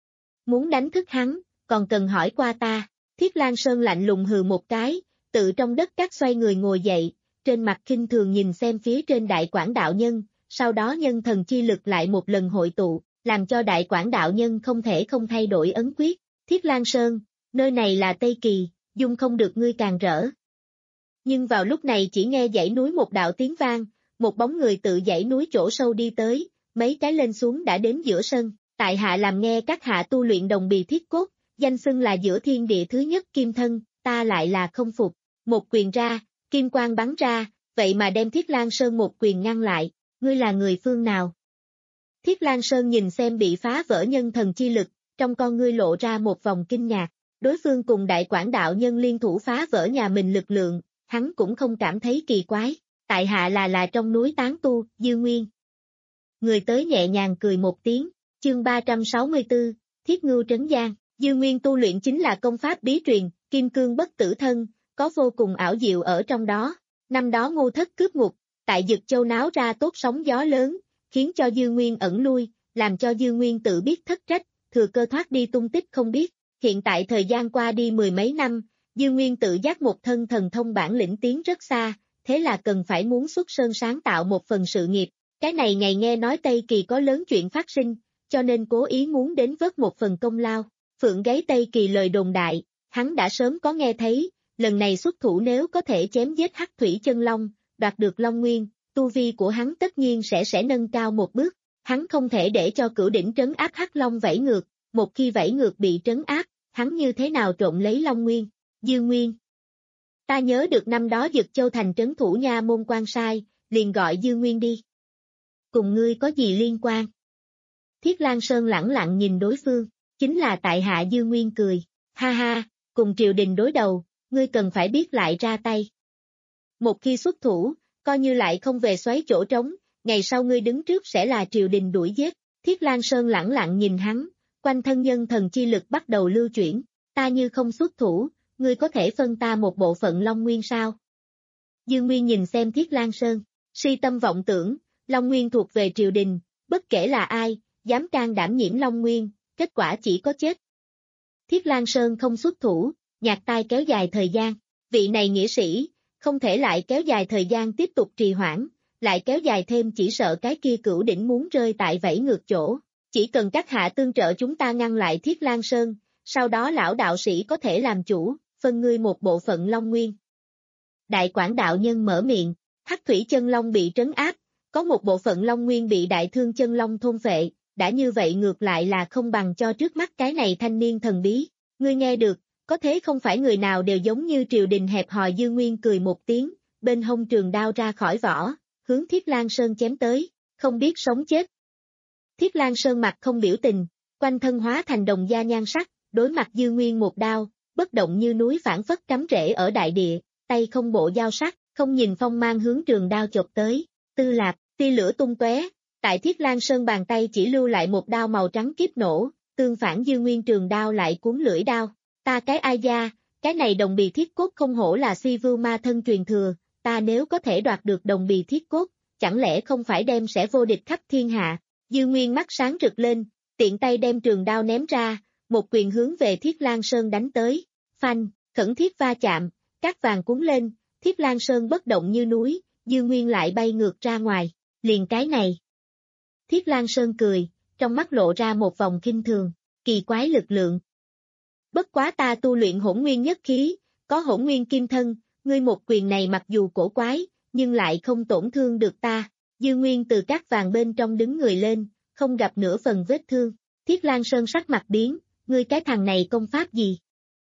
Muốn đánh thức hắn, còn cần hỏi qua ta, Thiết Lang Sơn lạnh lùng hừ một cái, tự trong đất cát xoay người ngồi dậy, trên mặt khinh thường nhìn xem phía trên đại quản đạo nhân, sau đó nhân thần chi lực lại một lần hội tụ, làm cho đại quản đạo nhân không thể không thay đổi ấn quyết, Thiết Lang Sơn, nơi này là Tây Kỳ, dung không được ngươi càng rỡ. Nhưng vào lúc này chỉ nghe dãy núi một đạo tiếng vang, một bóng người tự dãy núi chỗ sâu đi tới, mấy cái lên xuống đã đến giữa sân, tại hạ làm nghe các hạ tu luyện đồng bì thiết cốt, danh xưng là giữa thiên địa thứ nhất kim thân, ta lại là không phục, một quyền ra, kim quang bắn ra, vậy mà đem Thiết Lang Sơn một quyền ngăn lại, ngươi là người phương nào? Thiết Lang Sơn nhìn xem bị phá vỡ nhân thần chi lực, trong con ngươi lộ ra một vòng kinh ngạc, đối phương cùng đại quản đạo nhân liên thủ phá vỡ nhà mình lực lượng, hắn cũng không cảm thấy kỳ quái, tại hạ là là trong núi tán tu, Dư Nguyên. Người tới nhẹ nhàng cười một tiếng, chương ba trăm sáu mươi tư, Thiết Ngưu trấn giang, Dư Nguyên tu luyện chính là công pháp bí truyền, kim cương bất tử thân, có vô cùng ảo diệu ở trong đó, năm đó Ngô Thất cướp ngục, tại Dực Châu náo ra tốt sóng gió lớn, khiến cho Dư Nguyên ẩn lui, làm cho Dư Nguyên tự biết thất trách, thừa cơ thoát đi tung tích không biết, hiện tại thời gian qua đi mười mấy năm, Dư Nguyên tự giác một thân thần thông bản lĩnh tiến rất xa, thế là cần phải muốn xuất sơn sáng tạo một phần sự nghiệp, cái này ngày nghe nói Tây Kỳ có lớn chuyện phát sinh, cho nên cố ý muốn đến vớt một phần công lao, phượng gáy Tây Kỳ lời đồn đại, hắn đã sớm có nghe thấy, lần này xuất thủ nếu có thể chém giết Hắc Thủy Chân Long, đoạt được Long Nguyên, tu vi của hắn tất nhiên sẽ sẽ nâng cao một bước, Hắn không thể để cho cửu đỉnh trấn áp Hắc Long vẫy ngược, một khi vẫy ngược bị trấn áp, hắn như thế nào trộn lấy Long Nguyên, Dương Nguyên. Ta nhớ được năm đó Dực Châu thành trấn thủ nha môn quan sai, liền gọi Dương Nguyên đi. Cùng ngươi có gì liên quan? Thiết Lang Sơn lẳng lặng nhìn đối phương, chính là tại hạ Dương Nguyên cười, ha ha, cùng triều đình đối đầu, ngươi cần phải biết lại ra tay. Một khi xuất thủ, coi như lại không về xoáy chỗ trống, ngày sau ngươi đứng trước sẽ là triều đình đuổi giết. Thiết Lang Sơn lẳng lặng nhìn hắn, quanh thân nhân thần chi lực bắt đầu lưu chuyển, ta như không xuất thủ, ngươi có thể phân ta một bộ phận Long Nguyên sao? Dương Nguyên nhìn xem Thiết Lang Sơn, si tâm vọng tưởng, Long Nguyên thuộc về triều đình, bất kể là ai, dám can đảm nhiễm Long Nguyên, kết quả chỉ có chết. Thiết Lang Sơn không xuất thủ, nhạt tai kéo dài thời gian, vị này nghĩa sĩ, không thể lại kéo dài thời gian tiếp tục trì hoãn, lại kéo dài thêm chỉ sợ cái kia cửu đỉnh muốn rơi tại vẫy ngược chỗ, chỉ cần các hạ tương trợ chúng ta ngăn lại Thiết Lang Sơn, sau đó lão đạo sĩ có thể làm chủ, phân ngươi một bộ phận Long Nguyên. Đại Quảng đạo nhân mở miệng, Hắc Thủy Chân Long bị trấn áp, có một bộ phận Long Nguyên bị Đại Thương Chân Long thôn phệ, đã như vậy ngược lại là không bằng cho trước mắt cái này thanh niên thần bí, ngươi nghe được, có thế không phải người nào đều giống như triều đình hẹp hòi. Dương Nguyên cười một tiếng, bên hông trường đao ra khỏi vỏ, hướng Thiết Lang Sơn chém tới, không biết sống chết. Thiết Lang Sơn mặt không biểu tình, quanh thân hóa thành đồng da nhan sắc, đối mặt Dương Nguyên một đao, bất động như núi phản phất cắm rễ ở đại địa, tay không bộ dao sắc, không nhìn phong mang hướng trường đao chộp tới, tư lạp, tia lửa tung tóe, tại Thiết Lang Sơn bàn tay chỉ lưu lại một đao màu trắng kiếp nổ, tương phản Dương Nguyên trường đao lại cuốn lưỡi đao, ta cái ai da, cái này đồng bì thiết cốt không hổ là si vưu ma thân truyền thừa, ta nếu có thể đoạt được đồng bì thiết cốt, chẳng lẽ không phải đem sẽ vô địch khắp thiên hạ. Dương Nguyên mắt sáng rực lên, tiện tay đem trường đao ném ra, một quyền hướng về Thiết Lang Sơn đánh tới, phanh, khẩn thiết va chạm, cát vàng cuốn lên, Thiết Lang Sơn bất động như núi, Dương Nguyên lại bay ngược ra ngoài, liền cái này. Thiết Lang Sơn cười, trong mắt lộ ra một vòng kinh thường, kỳ quái lực lượng. Bất quá ta tu luyện hỗn nguyên nhất khí, có hỗn nguyên kim thân, ngươi một quyền này mặc dù cổ quái, nhưng lại không tổn thương được ta. Dương Nguyên từ cát vàng bên trong đứng người lên, không gặp nửa phần vết thương. Thiết Lang Sơn sắc mặt biến, ngươi cái thằng này công pháp gì?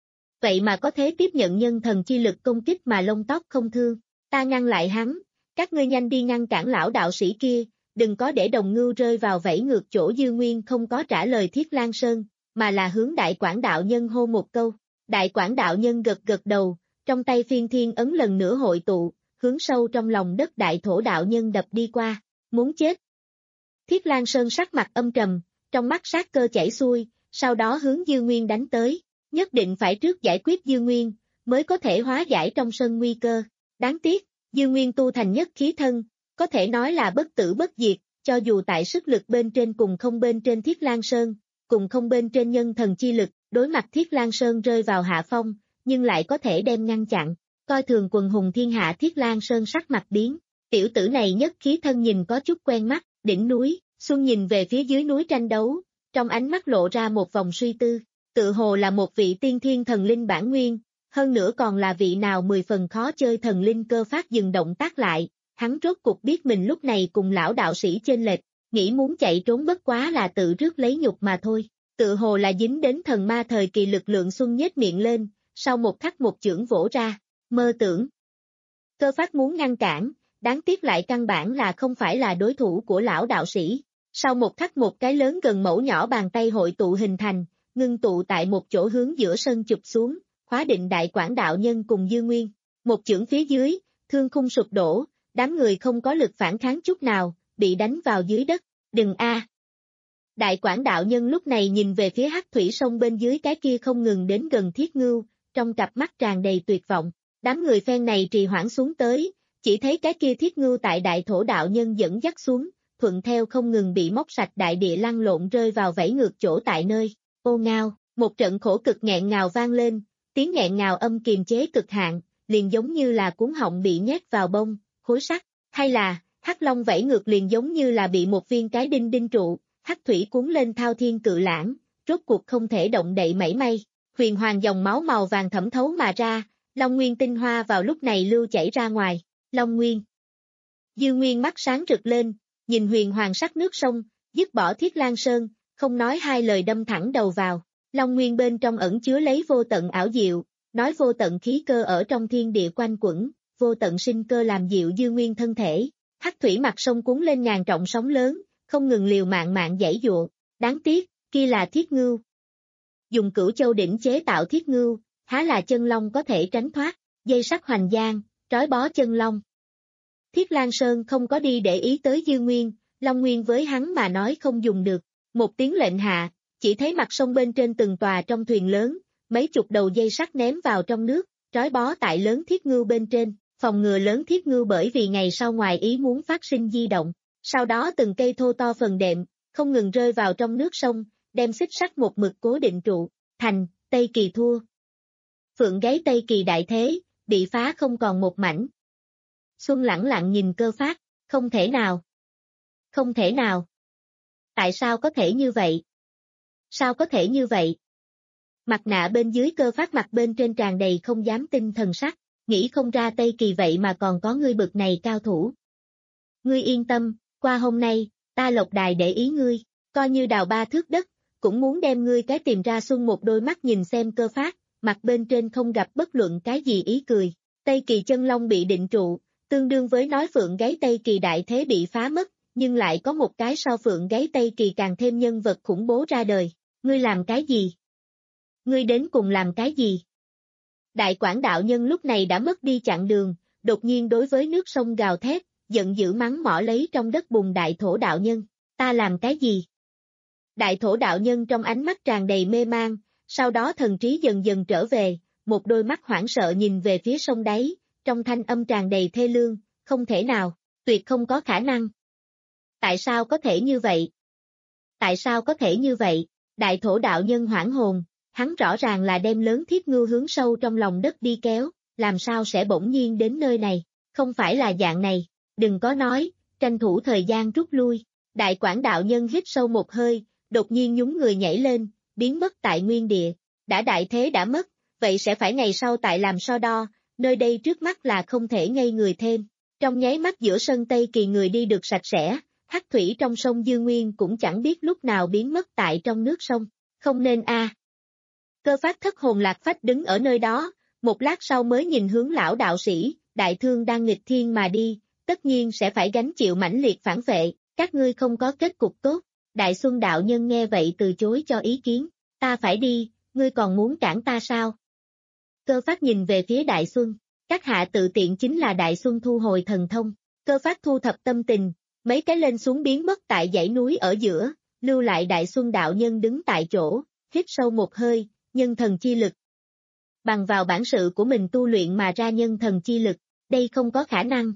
Vậy mà có thể tiếp nhận nhân thần chi lực công kích mà lông tóc không thương. Ta ngăn lại hắn, các ngươi nhanh đi ngăn cản lão đạo sĩ kia, đừng có để đồng ngưu rơi vào vẫy ngược chỗ. Dương Nguyên không có trả lời Thiết Lang Sơn, mà là hướng Đại Quảng đạo nhân hô một câu. Đại Quảng đạo nhân gật gật đầu, trong tay phiên thiên ấn lần nữa hội tụ, hướng sâu trong lòng đất Đại Thổ đạo nhân đập đi qua, muốn chết. Thiết Lang Sơn sắc mặt âm trầm, trong mắt sát cơ chảy xuôi, sau đó hướng Dương Nguyên đánh tới, nhất định phải trước giải quyết Dương Nguyên, mới có thể hóa giải trong sân nguy cơ. Đáng tiếc, Dương Nguyên tu thành nhất khí thân, có thể nói là bất tử bất diệt, cho dù tại sức lực bên trên cùng không bên trên Thiết Lang Sơn, cùng không bên trên nhân thần chi lực, đối mặt Thiết Lang Sơn rơi vào hạ phong, nhưng lại có thể đem ngăn chặn. Coi thường quần hùng thiên hạ. Thiết Lang Sơn sắc mặt biến, tiểu tử này nhất khí thân nhìn có chút quen mắt. Đỉnh núi, Xuân nhìn về phía dưới núi tranh đấu, trong ánh mắt lộ ra một vòng suy tư, tự hồ là một vị tiên thiên thần linh bản nguyên, hơn nữa còn là vị nào mười phần khó chơi thần linh. Cơ phát dừng động tác lại, hắn rốt cục biết mình lúc này cùng lão đạo sĩ chênh lệch, nghĩ muốn chạy trốn bất quá là tự rước lấy nhục mà thôi, tự hồ là dính đến thần ma thời kỳ lực lượng. Xuân nhếch miệng lên, sau một khắc một chưởng vỗ ra, mơ tưởng. Cơ phát muốn ngăn cản, đáng tiếc lại căn bản là không phải là đối thủ của lão đạo sĩ. Sau một khắc một cái lớn gần mẫu nhỏ bàn tay hội tụ hình thành, ngưng tụ tại một chỗ hướng giữa sân chụp xuống, khóa định Đại Quảng đạo nhân cùng Dương Nguyên. Một chưởng phía dưới, thương khung sụp đổ, đám người không có lực phản kháng chút nào, bị đánh vào dưới đất. Đừng a! Đại Quảng đạo nhân lúc này nhìn về phía Hắc Thủy sông bên dưới cái kia không ngừng đến gần Thiết Ngưu, trong cặp mắt tràn đầy tuyệt vọng. Đám người phen này trì hoãn xuống tới, chỉ thấy cái kia Thiết Ngưu tại Đại Thổ đạo nhân dẫn dắt xuống, thuận theo không ngừng bị móc sạch đại địa lăn lộn rơi vào vẫy ngược chỗ tại nơi. Ô ngao, một trận khổ cực nghẹn ngào vang lên, tiếng nghẹn ngào âm kiềm chế cực hạn, liền giống như là cuốn họng bị nhét vào bông, khối sắt, hay là Hắc Long vẫy ngược liền giống như là bị một viên cái đinh đinh trụ, Hắc Thủy cuốn lên thao thiên cự lãng, rốt cuộc không thể động đậy mảy may. Huyền hoàng dòng máu màu vàng thẩm thấu mà ra, Long Nguyên tinh hoa vào lúc này lưu chảy ra ngoài. Long Nguyên. Dương Nguyên mắt sáng rực lên, nhìn huyền hoàng sắc nước sông, dứt bỏ Thiết Lang Sơn, không nói hai lời đâm thẳng đầu vào. Long Nguyên bên trong ẩn chứa lấy vô tận ảo diệu, nói vô tận khí cơ ở trong thiên địa quanh quẩn, vô tận sinh cơ làm dịu dư nguyên thân thể. Hắc thủy mặt sông cuốn lên ngàn trọng sóng lớn, không ngừng liều mạng mạng giãy giụa. Đáng tiếc, kia là thiết ngưu. Dùng Cửu Châu đỉnh chế tạo thiết ngưu, há là chân long có thể tránh thoát, dây sắt hoành giang, trói bó chân long. Thiết Lang Sơn không có đi để ý tới dư nguyên, Long Nguyên với hắn mà nói không dùng được. Một tiếng lệnh hạ, chỉ thấy mặt sông bên trên từng tòa trong thuyền lớn, mấy chục đầu dây sắt ném vào trong nước, trói bó tại lớn thiết ngưu bên trên, phòng ngừa lớn thiết ngưu bởi vì ngày sau ngoài ý muốn phát sinh di động. Sau đó từng cây thô to phần đệm, không ngừng rơi vào trong nước sông, đem xích sắt một mực cố định trụ, thành, Tây Kỳ thua. Phượng gáy Tây Kỳ đại thế, bị phá không còn một mảnh. Xuân lẳng lặng nhìn Cơ Phát, không thể nào. Không thể nào. Tại sao có thể như vậy? Sao có thể như vậy? Mặt nạ bên dưới Cơ Phát mặt bên trên tràn đầy không dám tin thần sắc, nghĩ không ra Tây Kỳ vậy mà còn có ngươi bực này cao thủ. Ngươi yên tâm, qua hôm nay, ta Lộc Đài để ý ngươi, coi như đào ba thước đất, cũng muốn đem ngươi cái tìm ra. Xuân một đôi mắt nhìn xem Cơ Phát, mặt bên trên không gặp bất luận cái gì ý cười. Tây Kỳ chân long bị định trụ, tương đương với nói Phượng gáy Tây Kỳ đại thế bị phá mất, nhưng lại có một cái so Phượng gáy Tây Kỳ càng thêm nhân vật khủng bố ra đời. Ngươi làm cái gì? Ngươi đến cùng làm cái gì? Đại Quảng đạo nhân lúc này đã mất đi chặng đường, đột nhiên đối với nước sông gào thét, giận dữ mắng mỏ lấy trong đất bùn Đại Thổ đạo nhân. Ta làm cái gì? Đại Thổ đạo nhân trong ánh mắt tràn đầy mê mang, sau đó thần trí dần dần trở về, một đôi mắt hoảng sợ nhìn về phía sông đáy, trong thanh âm tràn đầy thê lương, không thể nào, tuyệt không có khả năng. Tại sao có thể như vậy? Tại sao có thể như vậy? Đại Thổ đạo nhân hoảng hồn, hắn rõ ràng là đem lớn thiết ngưu hướng sâu trong lòng đất đi kéo, làm sao sẽ bỗng nhiên đến nơi này, không phải là dạng này, đừng có nói, tranh thủ thời gian rút lui. Đại Quảng đạo nhân hít sâu một hơi, đột nhiên nhún người nhảy lên, biến mất tại nguyên địa, đã đại thế đã mất, vậy sẽ phải ngày sau tại làm so đo, nơi đây trước mắt là không thể ngây người thêm. Trong nháy mắt giữa sân Tây Kỳ người đi được sạch sẽ, hắc thủy trong sông Dư Nguyên cũng chẳng biết lúc nào biến mất tại trong nước sông, không nên a. À. Cơ Phát thất hồn lạc phách đứng ở nơi đó, một lát sau mới nhìn hướng lão đạo sĩ, đại thương đang nghịch thiên mà đi, tất nhiên sẽ phải gánh chịu mãnh liệt phản vệ, các ngươi không có kết cục tốt. Đại Xuân đạo nhân nghe vậy từ chối cho ý kiến, ta phải đi, ngươi còn muốn cản ta sao? Cơ Phát nhìn về phía Đại Xuân, các hạ tự tiện chính là Đại Xuân thu hồi thần thông. Cơ Phát thu thập tâm tình, mấy cái lên xuống biến mất tại dãy núi ở giữa, lưu lại Đại Xuân đạo nhân đứng tại chỗ, hít sâu một hơi, nhân thần chi lực. Bằng vào bản sự của mình tu luyện mà ra nhân thần chi lực, đây không có khả năng.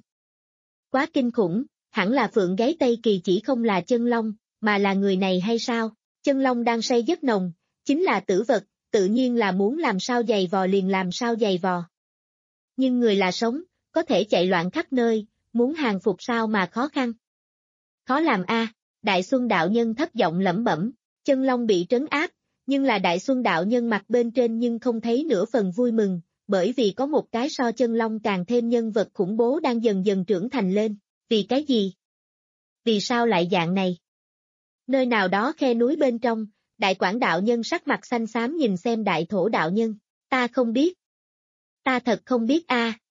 Quá kinh khủng, hẳn là Phượng gáy Tây Kỳ chỉ không là chân long, mà là người này hay sao? Chân long đang say giấc nồng, chính là tử vật, tự nhiên là muốn làm sao giày vò liền làm sao giày vò. Nhưng người là sống, có thể chạy loạn khắp nơi, muốn hàng phục sao mà khó khăn. Khó làm a. À, Đại Xuân đạo nhân thấp giọng lẩm bẩm, chân long bị trấn áp, nhưng là Đại Xuân đạo nhân mặt bên trên nhưng không thấy nửa phần vui mừng, bởi vì có một cái so chân long càng thêm nhân vật khủng bố đang dần dần trưởng thành lên. Vì cái gì? Vì sao lại dạng này? Nơi nào đó khe núi bên trong, Đại Quảng đạo nhân sắc mặt xanh xám nhìn xem Đại Thổ đạo nhân, ta không biết. Ta thật không biết a. À.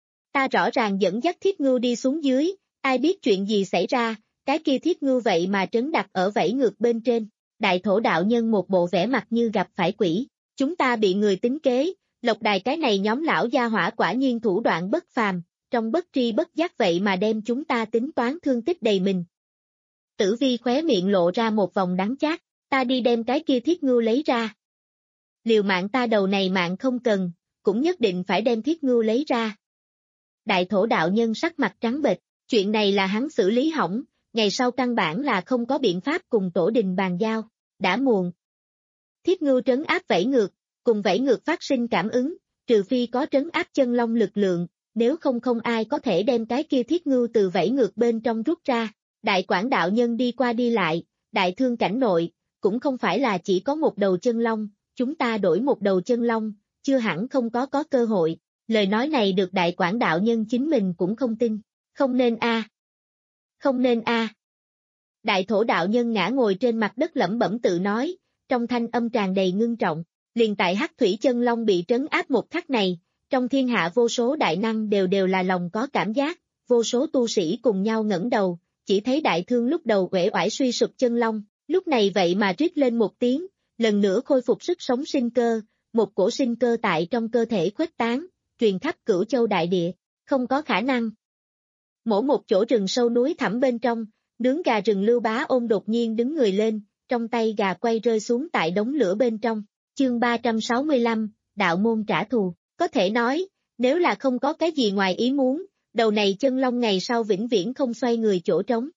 Ta rõ ràng dẫn dắt thiết ngưu đi xuống dưới, ai biết chuyện gì xảy ra, cái kia thiết ngưu vậy mà trấn đặt ở vảy ngược bên trên. Đại Thổ đạo nhân một bộ vẻ mặt như gặp phải quỷ, chúng ta bị người tính kế, Lộc Đài cái này nhóm lão gia hỏa quả nhiên thủ đoạn bất phàm, trong bất tri bất giác vậy mà đem chúng ta tính toán thương tích đầy mình. Tử Vi khóe miệng lộ ra một vòng đắng chát, ta đi đem cái kia thiết ngưu lấy ra. Liều mạng ta đầu này mạng không cần, cũng nhất định phải đem thiết ngưu lấy ra. Đại Thổ đạo nhân sắc mặt trắng bệch, chuyện này là hắn xử lý hỏng, ngày sau căn bản là không có biện pháp cùng tổ đình bàn giao, đã muộn. Thiết ngưu trấn áp vảy ngược, cùng vảy ngược phát sinh cảm ứng, trừ phi có trấn áp chân long lực lượng, nếu không không ai có thể đem cái kia thiết ngưu từ vảy ngược bên trong rút ra. Đại Quảng đạo nhân đi qua đi lại, đại thương cảnh nội, cũng không phải là chỉ có một đầu chân long, chúng ta đổi một đầu chân long, chưa hẳn không có có cơ hội. Lời nói này được Đại Quảng đạo nhân chính mình cũng không tin, không nên a. À. Không nên a. À. Đại thổ đạo nhân ngã ngồi trên mặt đất lẩm bẩm tự nói, trong thanh âm tràn đầy ngưng trọng. Liền tại Hắc Thủy Chân Long bị trấn áp một khắc này, trong thiên hạ vô số đại năng đều đều là lòng có cảm giác, vô số tu sĩ cùng nhau ngẩng đầu, chỉ thấy đại thương lúc đầu uể oải suy sụp chân long, lúc này vậy mà rít lên một tiếng, lần nữa khôi phục sức sống sinh cơ, một cổ sinh cơ tại trong cơ thể khuếch tán, truyền khắp cửu châu đại địa, không có khả năng. Mỗi một chỗ rừng sâu núi thẳm bên trong, nướng gà rừng Lưu Bá Ôn đột nhiên đứng người lên, trong tay gà quay rơi xuống tại đống lửa bên trong. Chương ba trăm sáu mươi lăm, đạo môn trả thù, có thể nói, nếu là không có cái gì ngoài ý muốn, đầu này chân long ngày sau vĩnh viễn không xoay người chỗ trống.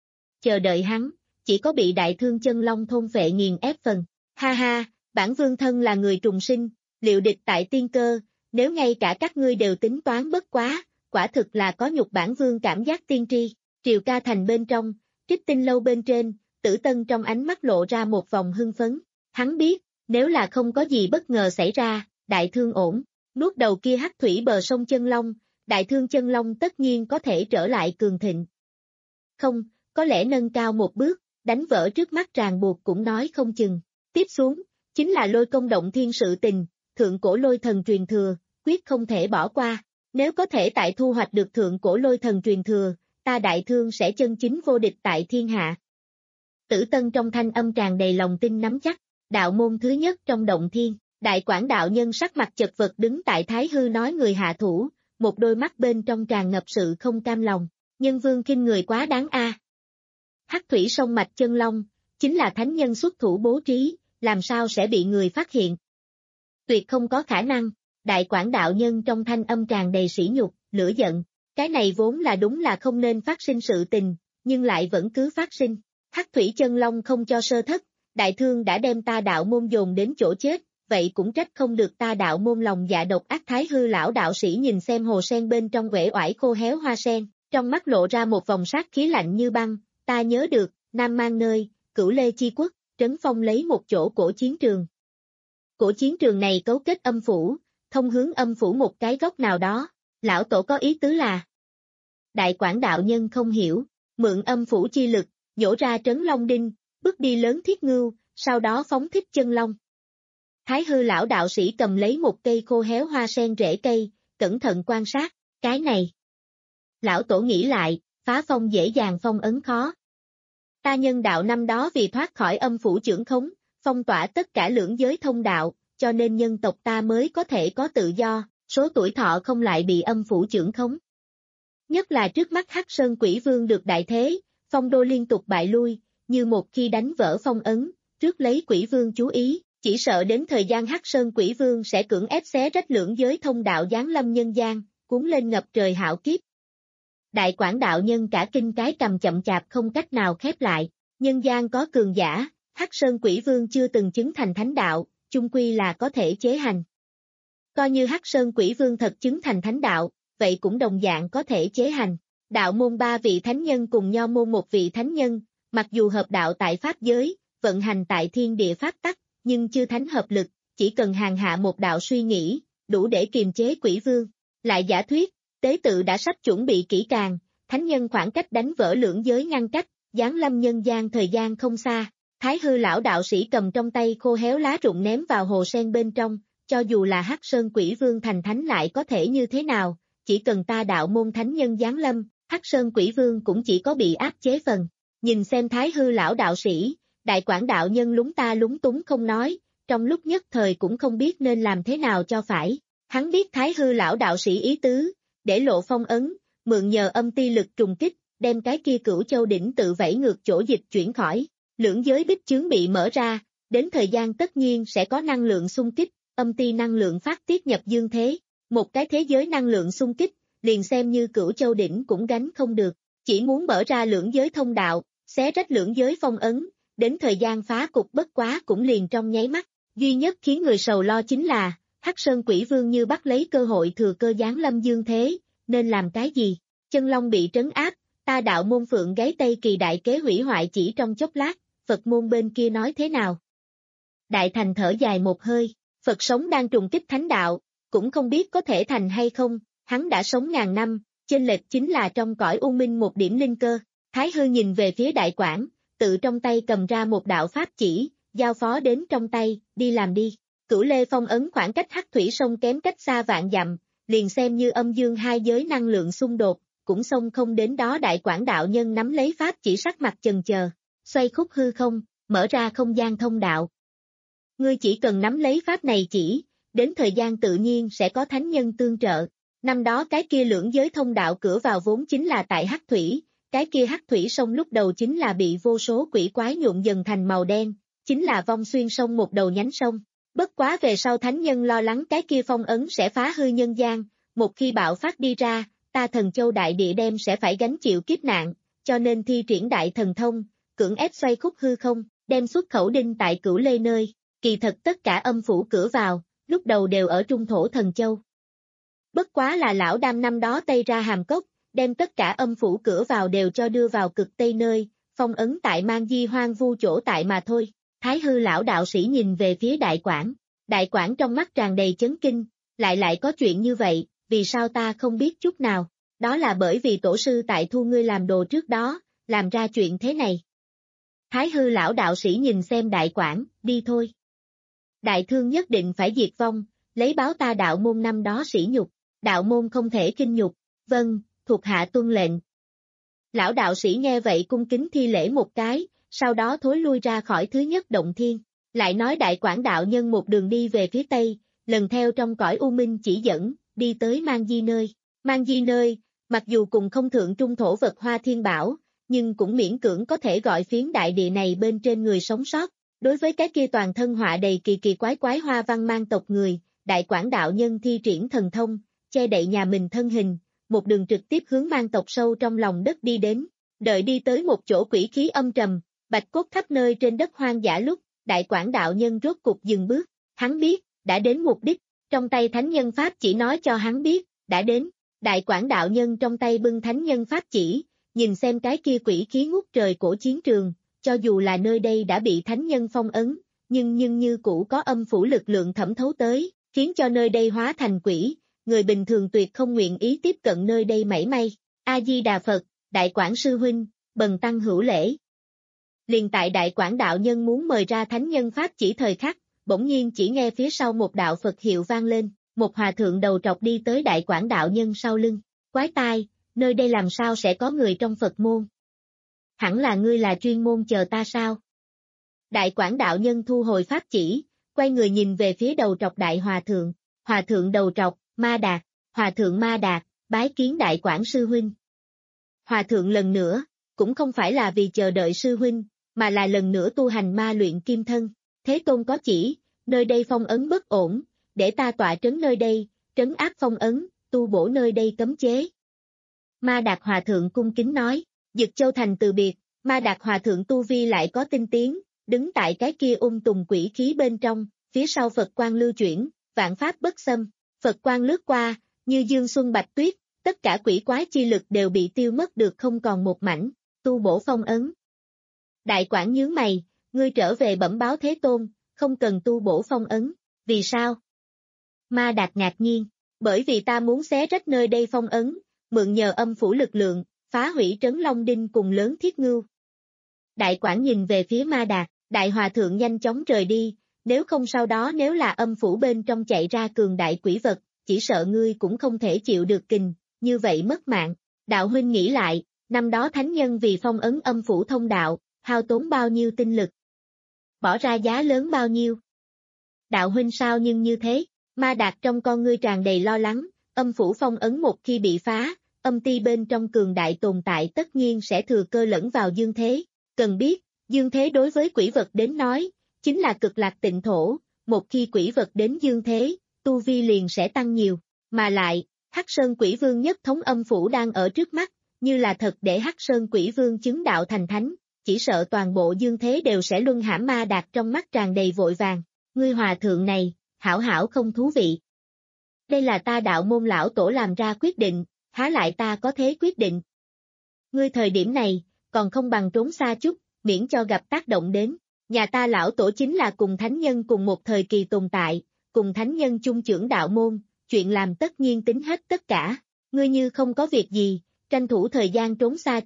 Chờ đợi hắn, chỉ có bị đại thương chân long thôn phệ nghiền ép phần. Ha ha, bản vương thân là người trùng sinh, liệu địch tại tiên cơ, nếu ngay cả các ngươi đều tính toán bất quá, quả thực là có nhục bản vương cảm giác tiên tri. Triều Ca Thành bên trong, Trích Tinh Lâu bên trên, Tử Tân trong ánh mắt lộ ra một vòng hưng phấn. Hắn biết, nếu là không có gì bất ngờ xảy ra, đại thương ổn, nuốt đầu kia hắc thủy bờ sông chân long, đại thương chân long tất nhiên có thể trở lại cường thịnh. Không, có lẽ nâng cao một bước, đánh vỡ trước mắt ràng buộc cũng nói không chừng. Tiếp xuống, chính là Lôi Công động thiên sự tình, thượng cổ lôi thần truyền thừa, quyết không thể bỏ qua. Nếu có thể tại thu hoạch được thượng cổ lôi thần truyền thừa, ta đại thương sẽ chân chính vô địch tại thiên hạ. Tử Tân trong thanh âm tràn đầy lòng tin nắm chắc, đạo môn thứ nhất trong động thiên, đại quảng đạo nhân sắc mặt chật vật đứng tại Thái Hư nói người hạ thủ, một đôi mắt bên trong tràn ngập sự không cam lòng, nhân vương khinh người quá đáng a. Hắc thủy sông mạch chân long, chính là thánh nhân xuất thủ bố trí, làm sao sẽ bị người phát hiện? Tuyệt không có khả năng, đại quảng đạo nhân trong thanh âm tràn đầy sỉ nhục, lửa giận, cái này vốn là đúng là không nên phát sinh sự tình, nhưng lại vẫn cứ phát sinh. Hắc thủy chân long không cho sơ thất, đại thương đã đem ta đạo môn dồn đến chỗ chết, vậy cũng trách không được ta đạo môn lòng dạ độc ác. Thái Hư lão đạo sĩ nhìn xem hồ sen bên trong uể oải khô héo hoa sen, trong mắt lộ ra một vòng sát khí lạnh như băng, ta nhớ được, Nam Mang nơi, Cửu Lê Chi Quốc, Trấn Phong lấy một chỗ cổ chiến trường. Cổ chiến trường này cấu kết âm phủ, thông hướng âm phủ một cái góc nào đó, lão tổ có ý tứ là. Đại quảng đạo nhân không hiểu, mượn âm phủ chi lực, nhổ ra trấn long đinh, bước đi lớn thiết ngưu, sau đó phóng thích chân long. Thái Hư lão đạo sĩ cầm lấy một cây khô héo hoa sen rễ cây, cẩn thận quan sát, cái này. Lão tổ nghĩ lại, phá phong dễ dàng phong ấn khó. Ta nhân đạo năm đó vì thoát khỏi âm phủ chưởng khống, phong tỏa tất cả lưỡng giới thông đạo, cho nên nhân tộc ta mới có thể có tự do, số tuổi thọ không lại bị âm phủ chưởng khống. Nhất là trước mắt Hắc Sơn Quỷ Vương được đại thế, phong đô liên tục bại lui, như một khi đánh vỡ phong ấn, trước lấy Quỷ Vương chú ý, chỉ sợ đến thời gian Hắc Sơn Quỷ Vương sẽ cưỡng ép xé rách lưỡng giới thông đạo giáng lâm nhân gian, cuốn lên ngập trời hạo kiếp. Đại quảng đạo nhân cả kinh cái cầm chậm chạp không cách nào khép lại, nhân gian có cường giả, Hắc Sơn Quỷ Vương chưa từng chứng thành thánh đạo, chung quy là có thể chế hành. Coi như Hắc Sơn Quỷ Vương thật chứng thành thánh đạo, vậy cũng đồng dạng có thể chế hành. Đạo môn ba vị thánh nhân cùng nho môn một vị thánh nhân, mặc dù hợp đạo tại pháp giới, vận hành tại thiên địa pháp tắc, nhưng chưa thánh hợp lực, chỉ cần hàng hạ một đạo suy nghĩ, đủ để kiềm chế Quỷ Vương. Lại giả thuyết, tế tự đã sắp chuẩn bị kỹ càng, thánh nhân khoảng cách đánh vỡ lưỡng giới ngăn cách, giáng lâm nhân gian thời gian không xa. Thái Hư lão đạo sĩ cầm trong tay khô héo lá rụng ném vào hồ sen bên trong, cho dù là Hắc Sơn Quỷ Vương thành thánh lại có thể như thế nào, chỉ cần ta đạo môn thánh nhân giáng lâm, Hắc Sơn Quỷ Vương cũng chỉ có bị áp chế phần. Nhìn xem Thái Hư lão đạo sĩ, đại quảng đạo nhân lúng ta lúng túng không nói, trong lúc nhất thời cũng không biết nên làm thế nào cho phải. Hắn biết Thái Hư lão đạo sĩ ý tứ, để lộ phong ấn, mượn nhờ âm ti lực trùng kích, đem cái kia Cửu Châu đỉnh tự vẫy ngược chỗ dịch chuyển khỏi. Lưỡng giới bích chướng bị mở ra, đến thời gian tất nhiên sẽ có năng lượng xung kích, âm ti năng lượng phát tiết nhập dương thế. Một cái thế giới năng lượng xung kích, liền xem như Cửu Châu đỉnh cũng gánh không được, chỉ muốn mở ra lưỡng giới thông đạo, xé rách lưỡng giới phong ấn, đến thời gian phá cục bất quá cũng liền trong nháy mắt. Duy nhất khiến người sầu lo chính là, Hắc Sơn Quỷ Vương như bắt lấy cơ hội thừa cơ giáng lâm dương thế, nên làm cái gì? Chân long bị trấn áp, ta đạo môn phượng gáy Tây Kỳ đại kế hủy hoại chỉ trong chốc lát, Phật môn bên kia nói thế nào? Đại Thành thở dài một hơi, Phật sống đang trùng kích thánh đạo, cũng không biết có thể thành hay không, hắn đã sống ngàn năm, chênh lệch chính là trong cõi u minh một điểm linh cơ. Thái Hư nhìn về phía đại quản, tự trong tay cầm ra một đạo pháp chỉ, giao phó đến trong tay, đi làm đi. Cửu Lê phong ấn khoảng cách Hắc Thủy sông kém cách xa vạn dặm, liền xem như âm dương hai giới năng lượng xung đột, cũng xông không đến đó. Đại quản đạo nhân nắm lấy pháp chỉ, sắc mặt chần chờ, xoay khúc hư không, mở ra không gian thông đạo. Ngươi chỉ cần nắm lấy pháp này chỉ, đến thời gian tự nhiên sẽ có thánh nhân tương trợ. Năm đó cái kia lưỡng giới thông đạo cửa vào vốn chính là tại Hắc Thủy, cái kia Hắc Thủy sông lúc đầu chính là bị vô số quỷ quái nhuộm dần thành màu đen, chính là vong xuyên sông một đầu nhánh sông. Bất quá về sau thánh nhân lo lắng cái kia phong ấn sẽ phá hư nhân gian, một khi bạo phát đi ra, ta Thần Châu đại địa đem sẽ phải gánh chịu kiếp nạn, cho nên thi triển đại thần thông, cưỡng ép xoay khúc hư không, đem xuất khẩu đinh tại Cửu Lê nơi. Kỳ thật tất cả âm phủ cửa vào, lúc đầu đều ở trung thổ Thần Châu. Bất quá là lão đam năm đó Tây ra Hàm Cốc, đem tất cả âm phủ cửa vào đều cho đưa vào cực Tây nơi, phong ấn tại Mang Di hoang vu chỗ tại mà thôi. Thái Hư lão đạo sĩ nhìn về phía đại quản, đại quản trong mắt tràn đầy chấn kinh, lại lại có chuyện như vậy, vì sao ta không biết chút nào, đó là bởi vì tổ sư tại thu ngươi làm đồ trước đó, làm ra chuyện thế này. Thái Hư lão đạo sĩ nhìn xem đại quản, đi thôi. Đại thương nhất định phải diệt vong, lấy báo ta đạo môn năm đó sỉ nhục, đạo môn không thể kinh nhục, vâng, thuộc hạ tuân lệnh. Lão đạo sĩ nghe vậy cung kính thi lễ một cái, sau đó thối lui ra khỏi thứ nhất động thiên, lại nói đại quản đạo nhân một đường đi về phía tây, lần theo trong cõi u minh chỉ dẫn, đi tới Mang Di nơi. Mang Di nơi, mặc dù cùng không thượng trung thổ vật hoa thiên bảo, nhưng cũng miễn cưỡng có thể gọi phiến đại địa này bên trên người sống sót. Đối với cái kia toàn thân họa đầy kỳ kỳ quái quái hoa văn mang tộc người, đại quản đạo nhân thi triển thần thông, che đậy nhà mình thân hình, một đường trực tiếp hướng mang tộc sâu trong lòng đất đi đến, đợi đi tới một chỗ quỷ khí âm trầm, bạch cốt khắp nơi trên đất hoang dã lúc, đại quản đạo nhân rốt cục dừng bước, hắn biết, đã đến mục đích, trong tay thánh nhân pháp chỉ nói cho hắn biết, đã đến, đại quản đạo nhân trong tay bưng thánh nhân pháp chỉ, nhìn xem cái kia quỷ khí ngút trời cổ chiến trường, cho dù là nơi đây đã bị thánh nhân phong ấn, nhưng nhưng như cũ có âm phủ lực lượng thẩm thấu tới, khiến cho nơi đây hóa thành quỷ, người bình thường tuyệt không nguyện ý tiếp cận nơi đây mảy may. A-di-đà Phật, đại quản sư huynh, bần tăng hữu lễ. Liền tại đại quản đạo nhân muốn mời ra thánh nhân pháp chỉ thời khắc, bỗng nhiên chỉ nghe phía sau một đạo Phật hiệu vang lên, một hòa thượng đầu trọc đi tới đại quản đạo nhân sau lưng, quái tai, nơi đây làm sao sẽ có người trong Phật môn? Hẳn là ngươi là chuyên môn chờ ta sao? Đại quản đạo nhân thu hồi pháp chỉ, quay người nhìn về phía đầu trọc đại hòa thượng, hòa thượng đầu trọc, Ma Đạt, hòa thượng Ma Đạt, bái kiến đại quản sư huynh. Hòa thượng lần nữa, cũng không phải là vì chờ đợi sư huynh, mà là lần nữa tu hành ma luyện kim thân, Thế Tôn có chỉ, nơi đây phong ấn bất ổn, để ta tọa trấn nơi đây, trấn áp phong ấn, tu bổ nơi đây cấm chế. Ma Đạt hòa thượng cung kính nói, Dực Châu thành từ biệt, Ma Đạt hòa thượng tu vi lại có tinh tiến, đứng tại cái kia ung tùng quỷ khí bên trong, phía sau Phật quang lưu chuyển, vạn pháp bất xâm, Phật quang lướt qua, như dương xuân bạch tuyết, tất cả quỷ quái chi lực đều bị tiêu mất được không còn một mảnh, tu bổ phong ấn. Đại quản nhướng mày, ngươi trở về bẩm báo Thế Tôn, không cần tu bổ phong ấn, vì sao? Ma Đạt ngạc nhiên, bởi vì ta muốn xé rách nơi đây phong ấn, mượn nhờ âm phủ lực lượng, phá hủy trấn Long Đinh cùng lớn thiết ngưu. Đại quản nhìn về phía Ma Đạt, đại hòa thượng nhanh chóng rời đi, nếu không sau đó nếu là âm phủ bên trong chạy ra cường đại quỷ vật, chỉ sợ ngươi cũng không thể chịu được kình, như vậy mất mạng. Đạo huynh nghĩ lại, năm đó thánh nhân vì phong ấn âm phủ thông đạo, hao tốn bao nhiêu tinh lực, bỏ ra giá lớn bao nhiêu. Đạo huynh sao nhưng như thế, Ma Đạt trong con ngươi tràn đầy lo lắng, âm phủ phong ấn một khi bị phá, âm ti bên trong cường đại tồn tại tất nhiên sẽ thừa cơ lẫn vào dương thế. Cần biết, dương thế đối với quỷ vật đến nói, chính là cực lạc tịnh thổ, một khi quỷ vật đến dương thế, tu vi liền sẽ tăng nhiều, mà lại, Hắc Sơn Quỷ Vương nhất thống âm phủ đang ở trước mắt, như là thật để Hắc Sơn Quỷ Vương chứng đạo thành thánh, chỉ sợ toàn bộ dương thế đều sẽ luân hãm. Ma Đạt trong mắt tràn đầy vội vàng, ngươi hòa thượng này, hảo hảo không thú vị. Đây là ta đạo môn lão tổ làm ra quyết định, há lại ta có thế quyết định. Ngươi thời điểm này, còn không bằng trốn xa chút, miễn cho gặp tác động đến. Nhà ta lão tổ chính là cùng thánh nhân cùng một thời kỳ tồn tại, cùng thánh nhân chung trưởng đạo môn, chuyện làm tất nhiên tính hết tất cả. Ngươi như không có việc gì, tranh thủ thời gian trốn xa chút,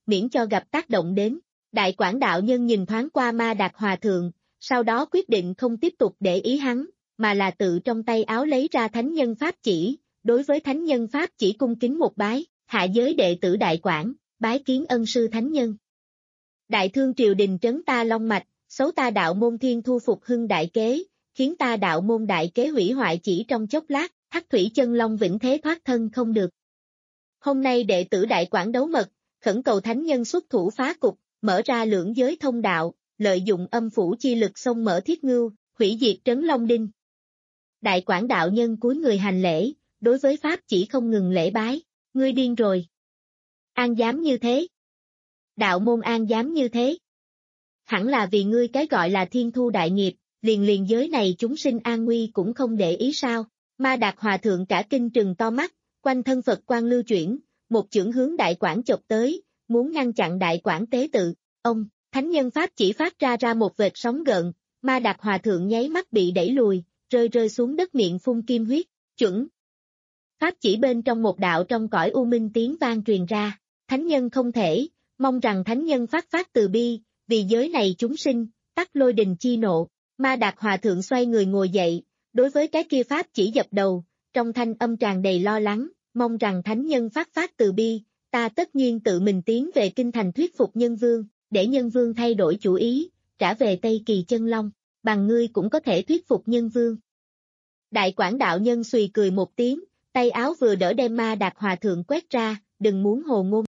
miễn cho gặp tác động đến. Đại Quảng đạo nhân nhìn thoáng qua Ma Đạt Hòa Thượng, sau đó quyết định không tiếp tục để ý hắn, mà là tự trong tay áo lấy ra thánh nhân pháp chỉ, đối với thánh nhân pháp chỉ cung kính một bái, hạ giới đệ tử Đại Quảng, bái kiến ân sư thánh nhân. Đại thương triều đình trấn ta long mạch, xấu ta đạo môn thiên thu phục hưng đại kế, khiến ta đạo môn đại kế hủy hoại chỉ trong chốc lát, Hắc Thủy Chân Long vĩnh thế thoát thân không được. Hôm nay đệ tử Đại Quảng đấu mật, khẩn cầu thánh nhân xuất thủ phá cục, mở ra lưỡng giới thông đạo, lợi dụng âm phủ chi lực xông mở thiết ngưu, hủy diệt trấn Long Đinh. Đại Quảng đạo nhân cúi người hành lễ, đối với pháp chỉ không ngừng lễ bái, ngươi điên rồi. An dám như thế. Đạo môn an dám như thế. Hẳn là vì ngươi cái gọi là thiên thu đại nghiệp, liền liền giới này chúng sinh an nguy cũng không để ý sao. Ma Đạt Hòa Thượng cả kinh trừng to mắt, quanh thân Phật quang lưu chuyển, một chưởng hướng Đại Quảng chộp tới, muốn ngăn chặn Đại Quảng tế tự. Ông, thánh nhân pháp chỉ phát ra ra một vệt sóng gợn, Ma Đạt Hòa Thượng nháy mắt bị đẩy lùi, rơi rơi xuống đất miệng phun kim huyết, chuẩn. Pháp chỉ bên trong một đạo trong cõi u minh tiếng vang truyền ra, thánh nhân không thể, mong rằng thánh nhân phát phát từ bi, vì giới này chúng sinh, tắt lôi đình chi nộ. Ma Đạt Hòa Thượng xoay người ngồi dậy, đối với cái kia pháp chỉ dập đầu, trong thanh âm tràn đầy lo lắng, mong rằng thánh nhân phát phát từ bi, ta tất nhiên tự mình tiến về kinh thành thuyết phục nhân vương, để nhân vương thay đổi chủ ý, trả về Tây Kỳ Chân Long, bằng ngươi cũng có thể thuyết phục nhân vương. Đại Quảng đạo nhân xùy cười một tiếng, tay áo vừa đỡ đem Ma Đạt Hòa Thượng quét ra, đừng muốn hồ ngôn.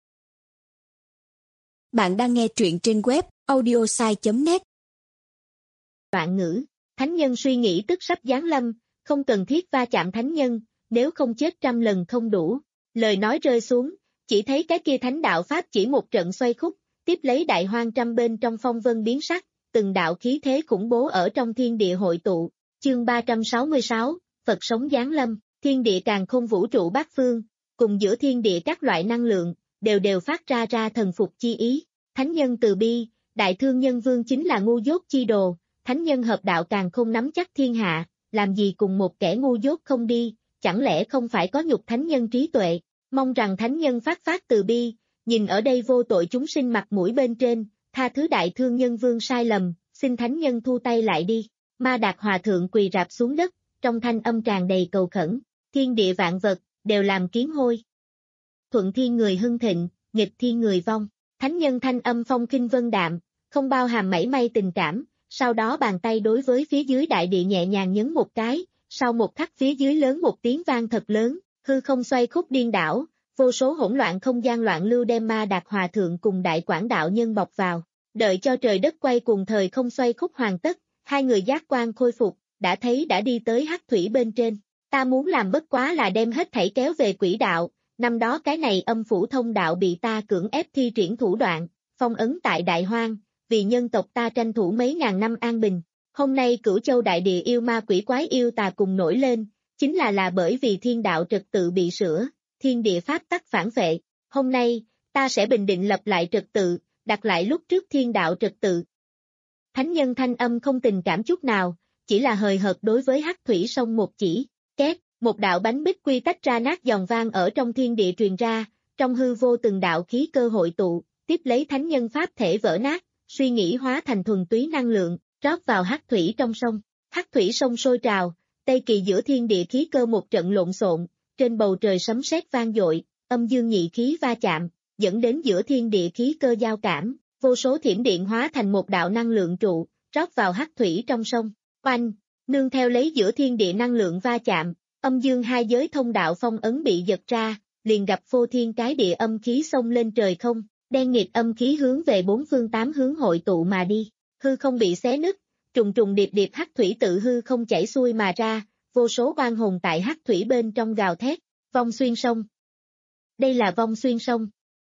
Bạn đang nghe truyện trên web audiosai chấm net. Đoạn ngữ, thánh nhân suy nghĩ tức sắp giáng lâm, không cần thiết va chạm thánh nhân, nếu không chết trăm lần không đủ. Lời nói rơi xuống, chỉ thấy cái kia thánh đạo pháp chỉ một trận xoay khúc, tiếp lấy đại hoang trăm bên trong phong vân biến sắc, từng đạo khí thế khủng bố ở trong thiên địa hội tụ. Chương ba trăm sáu mươi sáu, Phật sống giáng lâm, thiên địa càn khôn vũ trụ bát phương, cùng giữa thiên địa các loại năng lượng, đều đều phát ra ra thần phục chi ý. Thánh nhân từ bi, đại thương nhân vương chính là ngu dốt chi đồ, thánh nhân hợp đạo càng không nắm chắc thiên hạ, làm gì cùng một kẻ ngu dốt không đi, chẳng lẽ không phải có nhục thánh nhân trí tuệ, mong rằng thánh nhân phát phát từ bi, nhìn ở đây vô tội chúng sinh mặt mũi bên trên, tha thứ đại thương nhân vương sai lầm, xin thánh nhân thu tay lại đi. Ma Đạt Hòa Thượng quỳ rạp xuống đất, trong thanh âm tràn đầy cầu khẩn, thiên địa vạn vật, đều làm kiến hôi. Thuận thiên người hưng thịnh, nghịch thiên người vong, thánh nhân thanh âm phong kinh vân đạm, không bao hàm mảy may tình cảm, sau đó bàn tay đối với phía dưới đại địa nhẹ nhàng nhấn một cái, sau một khắc phía dưới lớn một tiếng vang thật lớn, hư không xoay khúc điên đảo, vô số hỗn loạn không gian loạn lưu đem Ma Đạt Hòa Thượng cùng Đại Quảng đạo nhân bọc vào, đợi cho trời đất quay cùng thời không xoay khúc hoàn tất, hai người giác quan khôi phục, đã thấy đã đi tới hắc thủy bên trên, ta muốn làm bất quá là đem hết thảy kéo về quỹ đạo, năm đó cái này âm phủ thông đạo bị ta cưỡng ép thi triển thủ đoạn, phong ấn tại Đại Hoang, vì nhân tộc ta tranh thủ mấy ngàn năm an bình, hôm nay Cửu Châu đại địa yêu ma quỷ quái yêu tà cùng nổi lên, chính là là bởi vì thiên đạo trật tự bị sửa, thiên địa pháp tắc phản vệ, hôm nay, ta sẽ bình định lập lại trật tự, đặt lại lúc trước thiên đạo trật tự. Thánh nhân thanh âm không tình cảm chút nào, chỉ là hời hợt đối với hắc thủy sông một chỉ, két, một đạo bánh bích quy tách ra nát giòn vang ở trong thiên địa truyền ra, trong hư vô từng đạo khí cơ hội tụ, tiếp lấy thánh nhân pháp thể vỡ nát, suy nghĩ hóa thành thuần túy năng lượng, rót vào hắc thủy trong sông, hắc thủy sông sôi trào, Tây Kỳ giữa thiên địa khí cơ một trận lộn xộn, trên bầu trời sấm sét vang dội, âm dương nhị khí va chạm, dẫn đến giữa thiên địa khí cơ giao cảm, vô số thiểm điện hóa thành một đạo năng lượng trụ, rót vào hắc thủy trong sông, oanh, nương theo lấy giữa thiên địa năng lượng va chạm, âm dương hai giới thông đạo phong ấn bị giật ra, liền gặp phô thiên cái địa âm khí xông lên trời không, đen nghịt âm khí hướng về bốn phương tám hướng hội tụ mà đi, hư không bị xé nứt, trùng trùng điệp điệp hắc thủy tự hư không chảy xuôi mà ra, vô số oan hồn tại hắc thủy bên trong gào thét, vong xuyên sông. Đây là vong xuyên sông.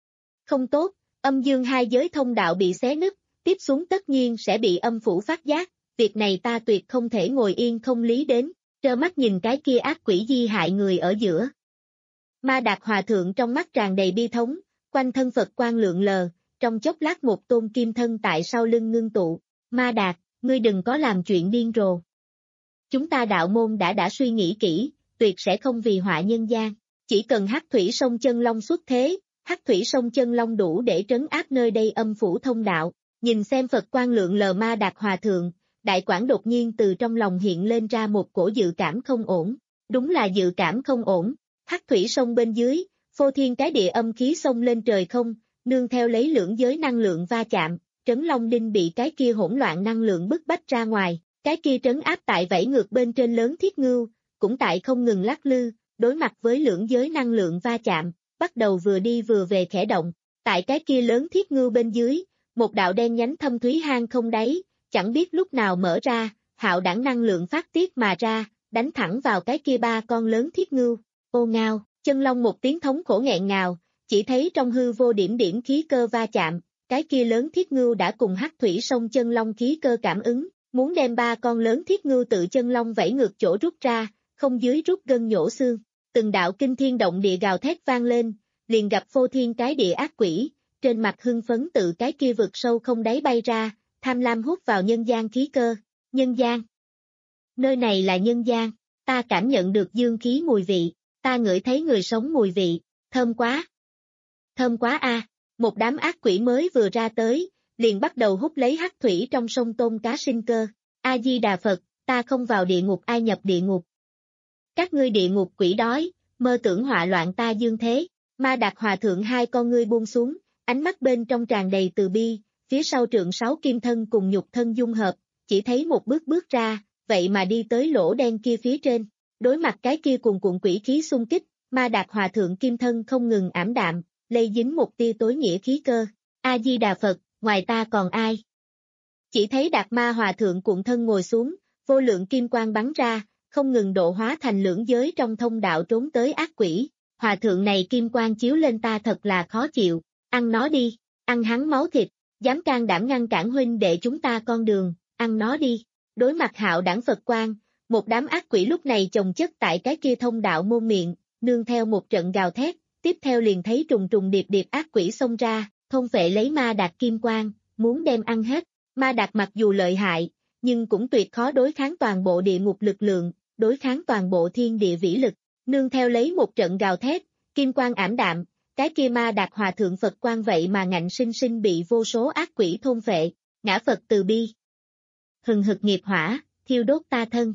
Không tốt, âm dương hai giới thông đạo bị xé nứt, tiếp xuống tất nhiên sẽ bị âm phủ phát giác, việc này ta tuyệt không thể ngồi yên không lý đến, trơ mắt nhìn cái kia ác quỷ di hại người ở giữa. Ma Đạt Hòa Thượng trong mắt tràn đầy bi thống, quanh thân Phật quang lượng lờ, trong chốc lát một tôn kim thân tại sau lưng ngưng tụ, Ma Đạt, ngươi đừng có làm chuyện điên rồ. Chúng ta đạo môn đã đã suy nghĩ kỹ, tuyệt sẽ không vì họa nhân gian, chỉ cần hắc thủy sông chân long xuất thế, hắc thủy sông chân long đủ để trấn áp nơi đây âm phủ thông đạo. Nhìn xem Phật quang lượng lờ Ma Đạt Hòa Thượng, Đại Quảng đột nhiên từ trong lòng hiện lên ra một cổ dự cảm không ổn. Đúng là dự cảm không ổn. Hắc thủy sông bên dưới, phô thiên cái địa âm khí xông lên trời không, nương theo lấy lưỡng giới năng lượng va chạm, Trấn Long Đinh bị cái kia hỗn loạn năng lượng bức bách ra ngoài, cái kia trấn áp tại vẫy ngược bên trên lớn thiết ngưu, cũng tại không ngừng lắc lư, đối mặt với lưỡng giới năng lượng va chạm, bắt đầu vừa đi vừa về khẽ động, tại cái kia lớn thiết ngưu bên dưới, một đạo đen nhánh thâm thúy hang không đáy, chẳng biết lúc nào mở ra, hạo đẳng năng lượng phát tiết mà ra, đánh thẳng vào cái kia ba con lớn thiết ngưu, ô ngao, chân long một tiếng thống khổ nghẹn ngào, chỉ thấy trong hư vô điểm điểm khí cơ va chạm, cái kia lớn thiết ngưu đã cùng hắc thủy sông chân long khí cơ cảm ứng, muốn đem ba con lớn thiết ngưu tự chân long vẫy ngược chỗ rút ra, không dưới rút gân nhổ xương, từng đạo kinh thiên động địa gào thét vang lên, liền gặp phô thiên cái địa ác quỷ, trên mặt hưng phấn tự cái kia vực sâu không đáy bay ra, tham lam hút vào nhân gian khí cơ, nhân gian. Nơi này là nhân gian, ta cảm nhận được dương khí mùi vị, ta ngửi thấy người sống mùi vị, thơm quá. Thơm quá a, một đám ác quỷ mới vừa ra tới, liền bắt đầu hút lấy hắc thủy trong sông tôm cá sinh cơ. A-di-đà Phật, ta không vào địa ngục ai nhập địa ngục. Các ngươi địa ngục quỷ đói, mơ tưởng họa loạn ta dương thế. Ma Đạt Hòa Thượng hai con ngươi buông xuống, ánh mắt bên trong tràn đầy từ bi, phía sau trượng sáu kim thân cùng nhục thân dung hợp, chỉ thấy một bước bước ra, vậy mà đi tới lỗ đen kia phía trên. Đối mặt cái kia cuồn cuộn quỷ khí xung kích, Ma Đạt Hòa Thượng kim thân không ngừng ảm đạm, lây dính một tia tối nghĩa khí cơ. A-di-đà Phật, ngoài ta còn ai? Chỉ thấy Đạt Ma Hòa Thượng cuộn thân ngồi xuống, vô lượng kim quang bắn ra, không ngừng độ hóa thành lưỡng giới trong thông đạo trốn tới ác quỷ. Hòa Thượng này kim quang chiếu lên ta thật là khó chịu, ăn nó đi, ăn hắn máu thịt, dám can đảm ngăn cản huynh đệ chúng ta con đường, ăn nó đi. Đối mặt hạo đẳng Phật quang, một đám ác quỷ lúc này chồng chất tại cái kia thông đạo môn miệng, nương theo một trận gào thét, tiếp theo liền thấy trùng trùng điệp điệp ác quỷ xông ra, thôn phệ lấy Ma Đạt kim quang, muốn đem ăn hết. Ma Đạt mặc dù lợi hại, nhưng cũng tuyệt khó đối kháng toàn bộ địa ngục lực lượng, đối kháng toàn bộ thiên địa vĩ lực, nương theo lấy một trận gào thét, kim quang ảm đạm, cái kia Ma Đạt Hòa Thượng Phật quang vậy mà ngạnh sinh sinh bị vô số ác quỷ thôn phệ, ngã Phật từ bi. Hừng hực nghiệp hỏa, thiêu đốt ta thân.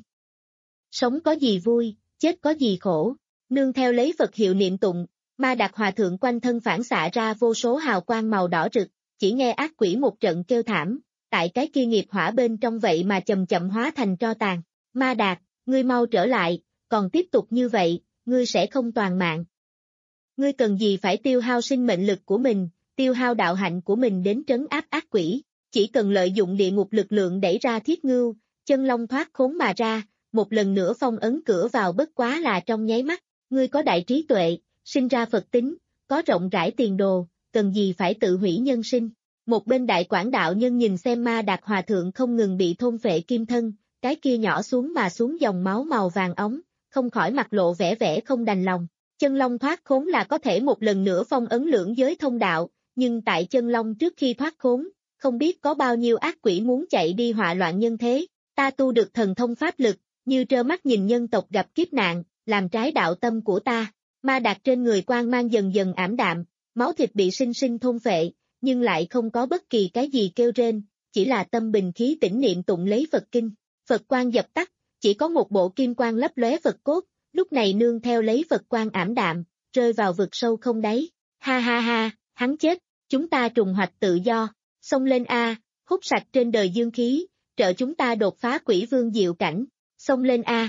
Sống có gì vui, chết có gì khổ, nương theo lấy Phật hiệu niệm tụng, Ma Đạt Hòa Thượng quanh thân phản xạ ra vô số hào quang màu đỏ rực, chỉ nghe ác quỷ một trận kêu thảm, tại cái kia nghiệp hỏa bên trong vậy mà chậm chậm hóa thành tro tàn. Ma Đạt, ngươi mau trở lại, còn tiếp tục như vậy, ngươi sẽ không toàn mạng. Ngươi cần gì phải tiêu hao sinh mệnh lực của mình, tiêu hao đạo hạnh của mình đến trấn áp ác quỷ, chỉ cần lợi dụng địa ngục lực lượng đẩy ra thiết ngưu, chân long thoát khốn mà ra, một lần nữa phong ấn cửa vào bất quá là trong nháy mắt, ngươi có đại trí tuệ, sinh ra Phật tính, có rộng rãi tiền đồ, cần gì phải tự hủy nhân sinh. Một bên Đại Quảng đạo nhân nhìn xem Ma Đạt Hòa Thượng không ngừng bị thôn phệ kim thân, cái kia nhỏ xuống mà xuống dòng máu màu vàng ống, không khỏi mặt lộ vẻ vẻ không đành lòng. Chân long thoát khốn là có thể một lần nữa phong ấn lưỡng giới thông đạo, nhưng tại chân long trước khi thoát khốn, không biết có bao nhiêu ác quỷ muốn chạy đi họa loạn nhân thế. Ta tu được thần thông pháp lực, như trơ mắt nhìn nhân tộc gặp kiếp nạn, làm trái đạo tâm của ta. Ma Đạt trên người quang mang dần dần ảm đạm, máu thịt bị sinh sinh thôn phệ, nhưng lại không có bất kỳ cái gì kêu rên, chỉ là tâm bình khí tĩnh niệm tụng lấy Phật kinh. Phật quang dập tắt, chỉ có một bộ kim quang lấp lóe Phật cốt, lúc này nương theo lấy Phật quang ảm đạm, rơi vào vực sâu không đáy. Ha ha ha, hắn chết, chúng ta trùng hoạch tự do, xông lên a, hút sạch trên đời dương khí, trợ chúng ta đột phá quỷ vương diệu cảnh, xông lên a.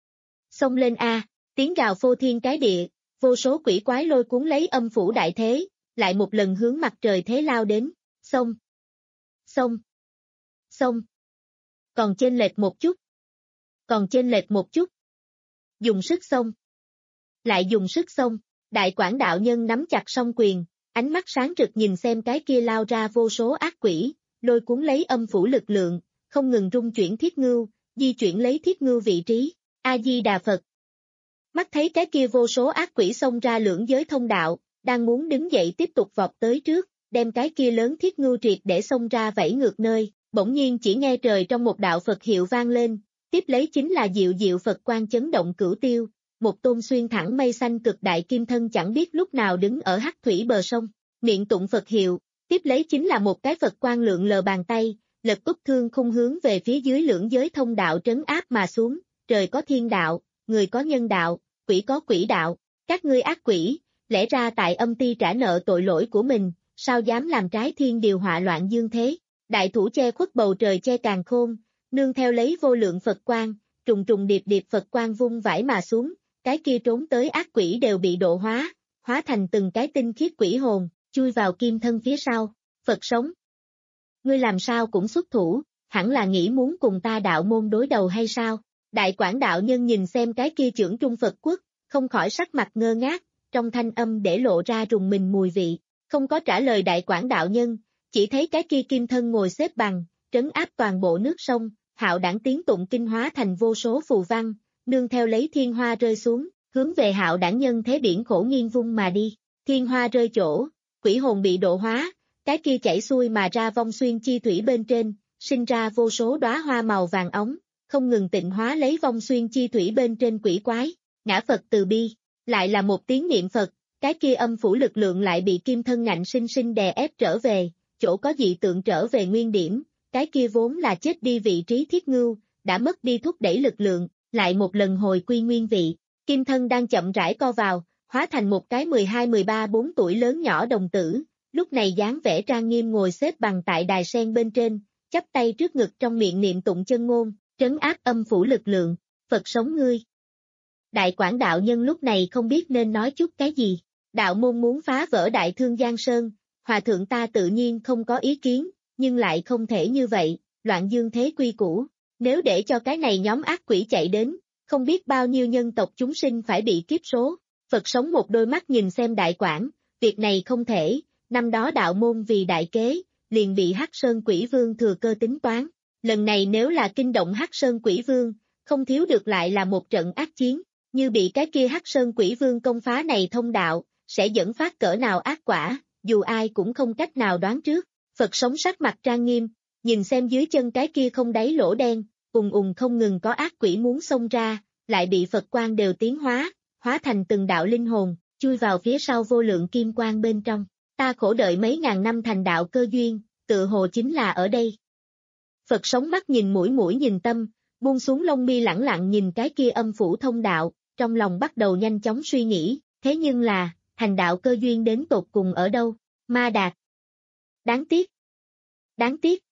Xông lên a, tiếng gào phô thiên cái địa, vô số quỷ quái lôi cuốn lấy âm phủ đại thế, lại một lần hướng mặt trời thế lao đến, xông, xông, xông. Còn chênh lệch một chút, còn chênh lệch một chút. Dùng sức xông, lại dùng sức xông. Đại Quảng đạo nhân nắm chặt song quyền, ánh mắt sáng rực nhìn xem cái kia lao ra vô số ác quỷ, lôi cuốn lấy âm phủ lực lượng, không ngừng rung chuyển thiết ngưu, di chuyển lấy thiết ngưu vị trí. A-di-đà Phật. Mắt thấy cái kia vô số ác quỷ xông ra lưỡng giới thông đạo, đang muốn đứng dậy tiếp tục vọt tới trước, đem cái kia lớn thiết ngưu triệt để xông ra vẫy ngược nơi, bỗng nhiên chỉ nghe trời trong một đạo Phật hiệu vang lên, tiếp lấy chính là diệu diệu Phật quang chấn động cửu tiêu, một tôn xuyên thẳng mây xanh cực đại kim thân chẳng biết lúc nào đứng ở hắc thủy bờ sông, miệng tụng Phật hiệu, tiếp lấy chính là một cái Phật quang lượn lờ bàn tay, lật úp thương khung hướng về phía dưới lưỡng giới thông đạo trấn áp mà xuống, trời có thiên đạo, người có nhân đạo, quỷ có quỷ đạo, các ngươi ác quỷ, lẽ ra tại âm ti trả nợ tội lỗi của mình, sao dám làm trái thiên điều họa loạn dương thế, đại thủ che khuất bầu trời che càn khôn, nương theo lấy vô lượng Phật quang, trùng trùng điệp điệp Phật quang vung vãi mà xuống, cái kia trốn tới ác quỷ đều bị độ hóa, hóa thành từng cái tinh khiết quỷ hồn, chui vào kim thân phía sau, Phật sống. Ngươi làm sao cũng xuất thủ, hẳn là nghĩ muốn cùng ta đạo môn đối đầu hay sao? Đại Quảng đạo nhân nhìn xem cái kia chưởng trung Phật quốc, không khỏi sắc mặt ngơ ngác, trong thanh âm để lộ ra rùng mình mùi vị, không có trả lời Đại Quảng đạo nhân, chỉ thấy cái kia kim thân ngồi xếp bằng, trấn áp toàn bộ nước sông, hạo đảng tiếng tụng kinh hóa thành vô số phù văn, nương theo lấy thiên hoa rơi xuống, hướng về hạo đảng nhân thế biển khổ nghiêng vung mà đi, thiên hoa rơi chỗ, quỷ hồn bị độ hóa, cái kia chảy xuôi mà ra vong xuyên chi thủy bên trên, sinh ra vô số đóa hoa màu vàng ống, không ngừng tịnh hóa lấy vong xuyên chi thủy bên trên quỷ quái, ngã Phật từ bi, lại là một tiếng niệm Phật, cái kia âm phủ lực lượng lại bị kim thân ngạnh sinh sinh đè ép trở về, chỗ có dị tượng trở về nguyên điểm, cái kia vốn là chết đi vị trí thiết ngưu, đã mất đi thúc đẩy lực lượng, lại một lần hồi quy nguyên vị, kim thân đang chậm rãi co vào, hóa thành một cái mười hai mười ba bốn tuổi lớn nhỏ đồng tử, lúc này dáng vẻ trang nghiêm ngồi xếp bằng tại đài sen bên trên, chắp tay trước ngực trong miệng niệm tụng chân ngôn, trấn áp âm phủ lực lượng, Phật sống ngươi. Đại Quảng đạo nhân lúc này không biết nên nói chút cái gì, đạo môn muốn phá vỡ Đại Thương Giang Sơn, hòa thượng ta tự nhiên không có ý kiến, nhưng lại không thể như vậy, loạn dương thế quy củ, nếu để cho cái này nhóm ác quỷ chạy đến, không biết bao nhiêu nhân tộc chúng sinh phải bị kiếp số, Phật sống một đôi mắt nhìn xem Đại Quảng, việc này không thể, năm đó đạo môn vì đại kế, liền bị Hắc Sơn Quỷ Vương thừa cơ tính toán, lần này nếu là kinh động Hắc Sơn Quỷ Vương, không thiếu được lại là một trận ác chiến, như bị cái kia Hắc Sơn Quỷ Vương công phá này thông đạo, sẽ dẫn phát cỡ nào ác quả, dù ai cũng không cách nào đoán trước, Phật sống sắc mặt trang nghiêm, nhìn xem dưới chân cái kia không đáy lỗ đen, ùng ùng không ngừng có ác quỷ muốn xông ra, lại bị Phật quang đều tiến hóa, hóa thành từng đạo linh hồn, chui vào phía sau vô lượng kim quang bên trong. Ta khổ đợi mấy ngàn năm thành đạo cơ duyên, tự hồ chính là ở đây. Phật sống mắt nhìn mũi mũi nhìn tâm, buông xuống lông mi lẳng lặng nhìn cái kia âm phủ thông đạo, trong lòng bắt đầu nhanh chóng suy nghĩ, thế nhưng là, thành đạo cơ duyên đến tột cùng ở đâu, Ma Đạt. Đáng tiếc. Đáng tiếc.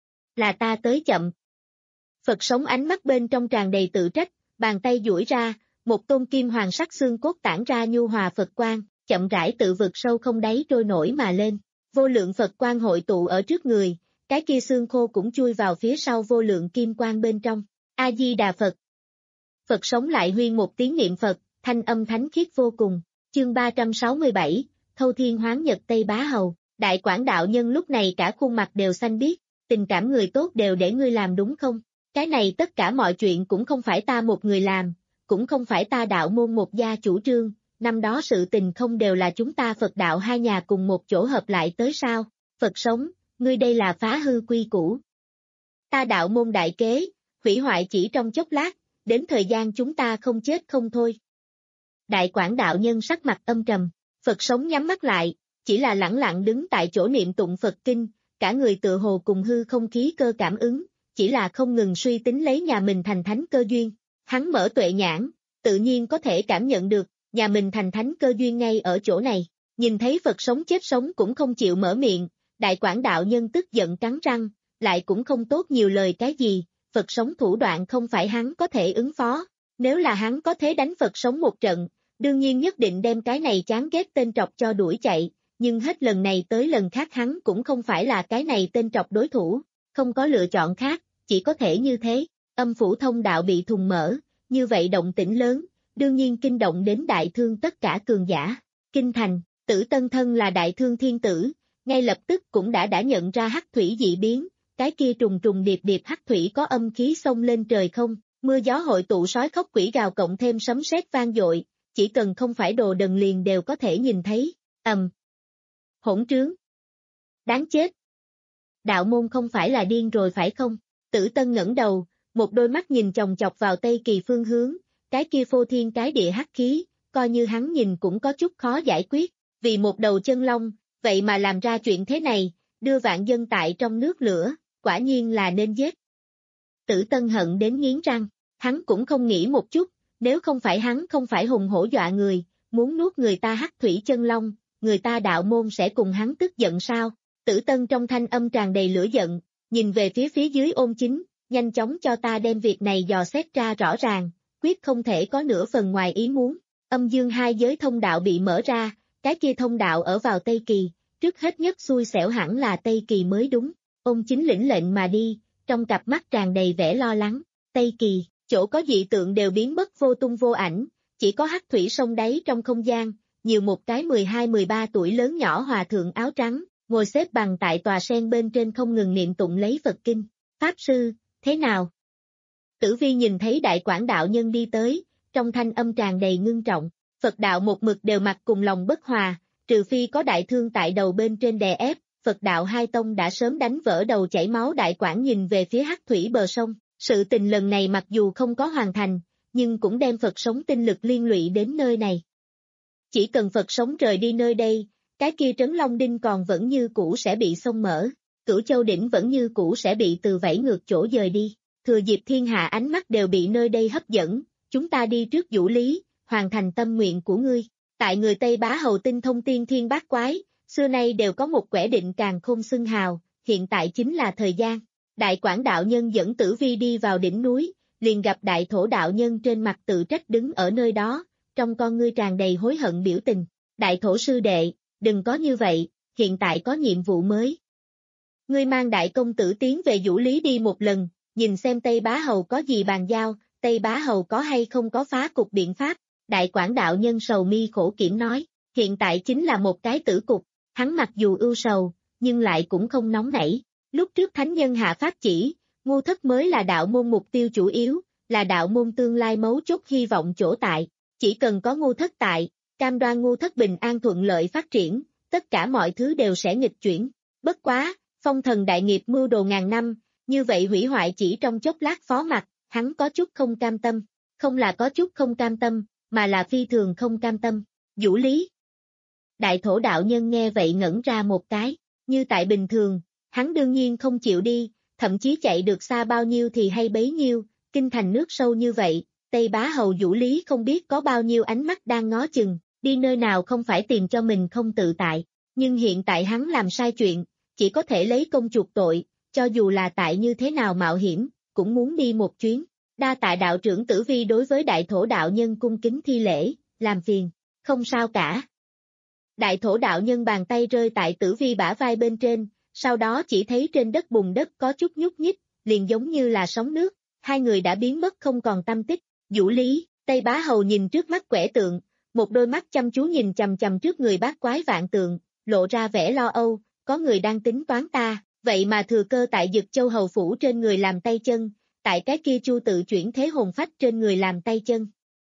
Là ta tới chậm. Phật sống ánh mắt bên trong tràn đầy tự trách, bàn tay duỗi ra, một tôn kim hoàng sắc xương cốt tản ra nhu hòa Phật quang, chậm rãi tự vực sâu không đáy trôi nổi mà lên, vô lượng Phật quang hội tụ ở trước người, cái kia xương khô cũng chui vào phía sau vô lượng kim quang bên trong, A-di-đà Phật. Phật sống lại huyên một tiếng niệm Phật, thanh âm thánh khiết vô cùng, chương ba trăm sáu mươi bảy, Thâu Thiên Hoán Nhật Tây Bá Hầu, Đại Quảng đạo nhân lúc này cả khuôn mặt đều xanh biếc, tình cảm người tốt đều để ngươi làm đúng không? Cái này tất cả mọi chuyện cũng không phải ta một người làm, cũng không phải ta đạo môn một gia chủ trương, năm đó sự tình không đều là chúng ta Phật đạo hai nhà cùng một chỗ hợp lại tới sao? Phật sống, ngươi đây là phá hư quy củ. Ta đạo môn đại kế, hủy hoại chỉ trong chốc lát, đến thời gian chúng ta không chết không thôi. Đại Quảng đạo nhân sắc mặt âm trầm, Phật sống nhắm mắt lại, chỉ là lẳng lặng đứng tại chỗ niệm tụng Phật kinh, cả người tự hồ cùng hư không khí cơ cảm ứng, chỉ là không ngừng suy tính lấy nhà mình thành thánh cơ duyên. Hắn mở tuệ nhãn, tự nhiên có thể cảm nhận được, nhà mình thành thánh cơ duyên ngay ở chỗ này. Nhìn thấy Phật sống chết sống cũng không chịu mở miệng, Đại Quảng đạo nhân tức giận cắn răng, lại cũng không tốt nhiều lời cái gì, Phật sống thủ đoạn không phải hắn có thể ứng phó. Nếu là hắn có thể đánh Phật sống một trận, đương nhiên nhất định đem cái này chán ghét tên trọc cho đuổi chạy, nhưng hết lần này tới lần khác hắn cũng không phải là cái này tên trọc đối thủ, không có lựa chọn khác, chỉ có thể như thế. Âm phủ thông đạo bị thùng mở, như vậy động tĩnh lớn, đương nhiên kinh động đến đại thương tất cả cường giả. Kinh thành, Tử Tân thân là đại thương thiên tử, ngay lập tức cũng đã đã nhận ra hắc thủy dị biến, cái kia trùng trùng điệp điệp hắc thủy có âm khí xông lên trời không, mưa gió hội tụ sói khóc quỷ gào cộng thêm sấm sét vang dội, chỉ cần không phải đồ đần liền đều có thể nhìn thấy, ầm. Hỗn trướng. Đáng chết. Đạo môn không phải là điên rồi phải không? Tử Tân ngẩng đầu, một đôi mắt nhìn chòng chọc vào Tây Kỳ phương hướng, cái kia phô thiên cái địa hắc khí, coi như hắn nhìn cũng có chút khó giải quyết, vì một đầu chân long, vậy mà làm ra chuyện thế này, đưa vạn dân tại trong nước lửa, quả nhiên là nên giết. Tử Tân hận đến nghiến răng, hắn cũng không nghĩ một chút, nếu không phải hắn không phải hùng hổ dọa người, muốn nuốt người ta hắc thủy chân long, người ta đạo môn sẽ cùng hắn tức giận sao? Tử Tân trong thanh âm tràn đầy lửa giận, nhìn về phía phía dưới Ôn Chính, nhanh chóng cho ta đem việc này dò xét ra rõ ràng, quyết không thể có nửa phần ngoài ý muốn. Âm dương hai giới thông đạo bị mở ra, cái kia thông đạo ở vào Tây Kỳ, trước hết nhất xui xẻo hẳn là Tây Kỳ mới đúng. Ôn Chính lĩnh lệnh mà đi, trong cặp mắt tràn đầy vẻ lo lắng. Tây Kỳ, chỗ có dị tượng đều biến mất vô tung vô ảnh, chỉ có hắc thủy sông đáy trong không gian, nhiều một cái mười hai mười ba tuổi lớn nhỏ hòa thượng áo trắng, ngồi xếp bằng tại tòa sen bên trên không ngừng niệm tụng lấy Phật kinh. Pháp sư, thế nào? Tử Vi nhìn thấy đại quảng đạo nhân đi tới, trong thanh âm tràn đầy ngưng trọng, Phật đạo một mực đều mặt cùng lòng bất hòa, trừ phi có đại thương tại đầu bên trên đè ép, Phật đạo hai tông đã sớm đánh vỡ đầu chảy máu. Đại quảng nhìn về phía hắc thủy bờ sông, sự tình lần này mặc dù không có hoàn thành, nhưng cũng đem Phật sống tinh lực liên lụy đến nơi này. Chỉ cần Phật sống rời đi nơi đây, cái kia trấn Long Đinh còn vẫn như cũ sẽ bị xông mở, Cửu Châu Đỉnh vẫn như cũ sẽ bị từ vẫy ngược chỗ dời đi. Thừa dịp thiên hạ ánh mắt đều bị nơi đây hấp dẫn, chúng ta đi trước Vũ Lý, hoàn thành tâm nguyện của ngươi. Tại người Tây Bá Hầu tinh thông tiên thiên bát quái, xưa nay đều có một quẻ định càn khôn xưng hào, hiện tại chính là thời gian. Đại quảng đạo nhân dẫn Tử Vi đi vào đỉnh núi, liền gặp đại thổ đạo nhân trên mặt tự trách đứng ở nơi đó, trong con ngươi tràn đầy hối hận biểu tình. Đại thổ sư đệ, đừng có như vậy, hiện tại có nhiệm vụ mới. Ngươi mang đại công tử tiến về Vũ Lý đi một lần, nhìn xem Tây Bá Hầu có gì bàn giao, Tây Bá Hầu có hay không có phá cục biện pháp. Đại quảng đạo nhân sầu mi khổ kiểm nói, hiện tại chính là một cái tử cục, hắn mặc dù ưu sầu, nhưng lại cũng không nóng nảy. Lúc trước thánh nhân hạ pháp chỉ, Ngu Thất mới là đạo môn mục tiêu chủ yếu, là đạo môn tương lai mấu chốt hy vọng chỗ tại. Chỉ cần có Ngu Thất tại, cam đoan Ngu Thất bình an thuận lợi phát triển, tất cả mọi thứ đều sẽ nghịch chuyển. Bất quá, phong thần đại nghiệp mưu đồ ngàn năm, như vậy hủy hoại chỉ trong chốc lát phó mặc, hắn có chút không cam tâm. Không là có chút không cam tâm, mà là phi thường không cam tâm. Vũ Lý. Đại thổ đạo nhân nghe vậy ngẩn ra một cái, như tại bình thường, hắn đương nhiên không chịu đi, thậm chí chạy được xa bao nhiêu thì hay bấy nhiêu, kinh thành nước sâu như vậy, Tây Bá Hầu Vũ Lý không biết có bao nhiêu ánh mắt đang ngó chừng, đi nơi nào không phải tìm cho mình không tự tại, nhưng hiện tại hắn làm sai chuyện, chỉ có thể lấy công chuộc tội, cho dù là tại như thế nào mạo hiểm, cũng muốn đi một chuyến. Đa tạ đạo trưởng Tử Vi đối với đại thổ đạo nhân cung kính thi lễ, làm phiền, không sao cả. Đại thổ đạo nhân bàn tay rơi tại Tử Vi bả vai bên trên, sau đó chỉ thấy trên đất bùn đất có chút nhúc nhích, liền giống như là sóng nước, hai người đã biến mất không còn tăm tích. Vũ Lý, Tây Bá Hầu nhìn trước mắt quẻ tượng, một đôi mắt chăm chú nhìn chằm chằm trước người bát quái vạn tượng, lộ ra vẻ lo âu, có người đang tính toán ta, vậy mà thừa cơ tại Dực Châu Hầu phủ trên người làm tay chân, tại cái kia Chu tự chuyển thế hồn phách trên người làm tay chân.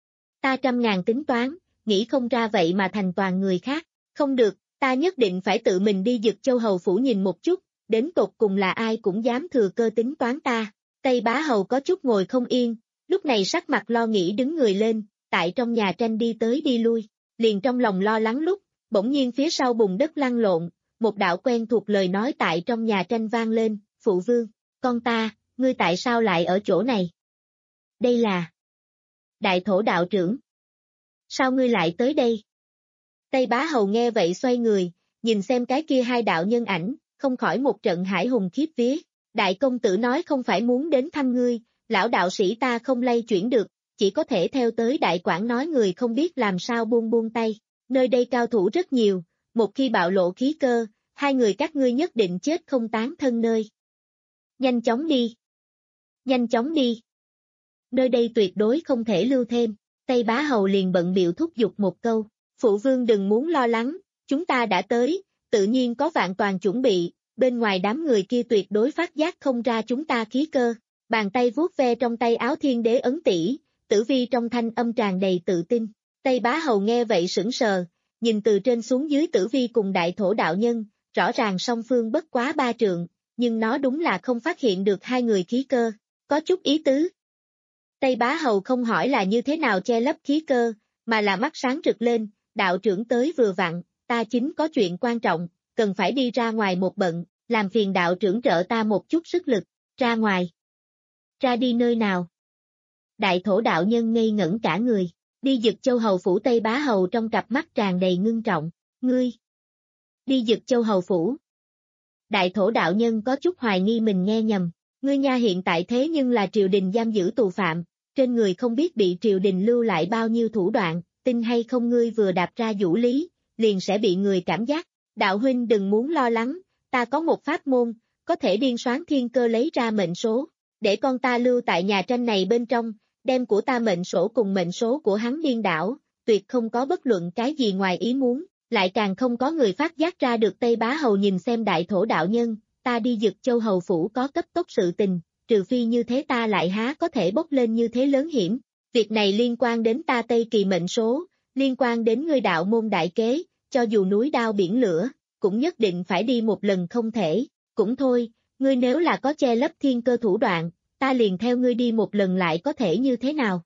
Ta trăm ngàn tính toán, nghĩ không ra vậy mà thành toàn người khác, không được, ta nhất định phải tự mình đi Dực Châu Hầu phủ nhìn một chút, đến tột cùng là ai cũng dám thừa cơ tính toán ta. Tây Bá Hầu có chút ngồi không yên, lúc này sắc mặt lo nghĩ đứng người lên, tại trong nhà tranh đi tới đi lui, liền trong lòng lo lắng lúc, bỗng nhiên phía sau bùn đất lăn lộn, một đạo quen thuộc lời nói tại trong nhà tranh vang lên, phụ vương, con ta, ngươi tại sao lại ở chỗ này? Đây là đại thổ đạo trưởng. Sao ngươi lại tới đây? Tây Bá Hầu nghe vậy xoay người, nhìn xem cái kia hai đạo nhân ảnh, không khỏi một trận hải hùng khiếp vía. Đại công tử nói không phải muốn đến thăm ngươi, lão đạo sĩ ta không lay chuyển được, chỉ có thể theo tới đại quảng nói người không biết làm sao buông buông tay. Nơi đây cao thủ rất nhiều, một khi bạo lộ khí cơ, hai người các ngươi nhất định chết không tán thân nơi. Nhanh chóng đi. Nhanh chóng đi. Nơi đây tuyệt đối không thể lưu thêm. Tây Bá Hầu liền bận bịu thúc giục một câu. Phụ vương đừng muốn lo lắng, chúng ta đã tới, tự nhiên có vạn toàn chuẩn bị, bên ngoài đám người kia tuyệt đối phát giác không ra chúng ta khí cơ. Bàn tay vuốt ve trong tay áo thiên đế ấn tỷ, Tử Vi trong thanh âm tràn đầy tự tin. Tây Bá Hầu nghe vậy sững sờ, nhìn từ trên xuống dưới Tử Vi cùng đại thổ đạo nhân, rõ ràng song phương bất quá ba trượng, nhưng nó đúng là không phát hiện được hai người khí cơ, có chút ý tứ. Tây Bá Hầu không hỏi là như thế nào che lấp khí cơ, mà là mắt sáng rực lên, đạo trưởng tới vừa vặn, ta chính có chuyện quan trọng, cần phải đi ra ngoài một bận, làm phiền đạo trưởng trợ ta một chút sức lực, ra ngoài. Ra đi nơi nào? Đại thổ đạo nhân ngây ngẩn cả người, đi Dực Châu Hầu phủ. Tây Bá Hầu trong cặp mắt tràn đầy ngưng trọng, ngươi, đi Dực Châu Hầu phủ. Đại thổ đạo nhân có chút hoài nghi mình nghe nhầm, ngươi nha hiện tại thế nhưng là triều đình giam giữ tù phạm, trên người không biết bị triều đình lưu lại bao nhiêu thủ đoạn, tin hay không ngươi vừa đạp ra vũ lý, liền sẽ bị người cảm giác. Đạo huynh đừng muốn lo lắng, ta có một pháp môn, có thể điên soán thiên cơ lấy ra mệnh số, để con ta lưu tại nhà tranh này bên trong, đem của ta mệnh sổ cùng mệnh số của hắn điên đảo, tuyệt không có bất luận cái gì ngoài ý muốn, lại càng không có người phát giác ra được. Tây Bá Hầu nhìn xem đại thổ đạo nhân, ta đi Dực Châu Hầu phủ có cấp tốc sự tình, trừ phi như thế ta lại há có thể bốc lên như thế lớn hiểm, việc này liên quan đến ta Tây Kỳ mệnh số, liên quan đến ngươi đạo môn đại kế, cho dù núi đao biển lửa, cũng nhất định phải đi một lần không thể, cũng thôi, ngươi nếu là có che lấp thiên cơ thủ đoạn, ta liền theo ngươi đi một lần lại có thể như thế nào?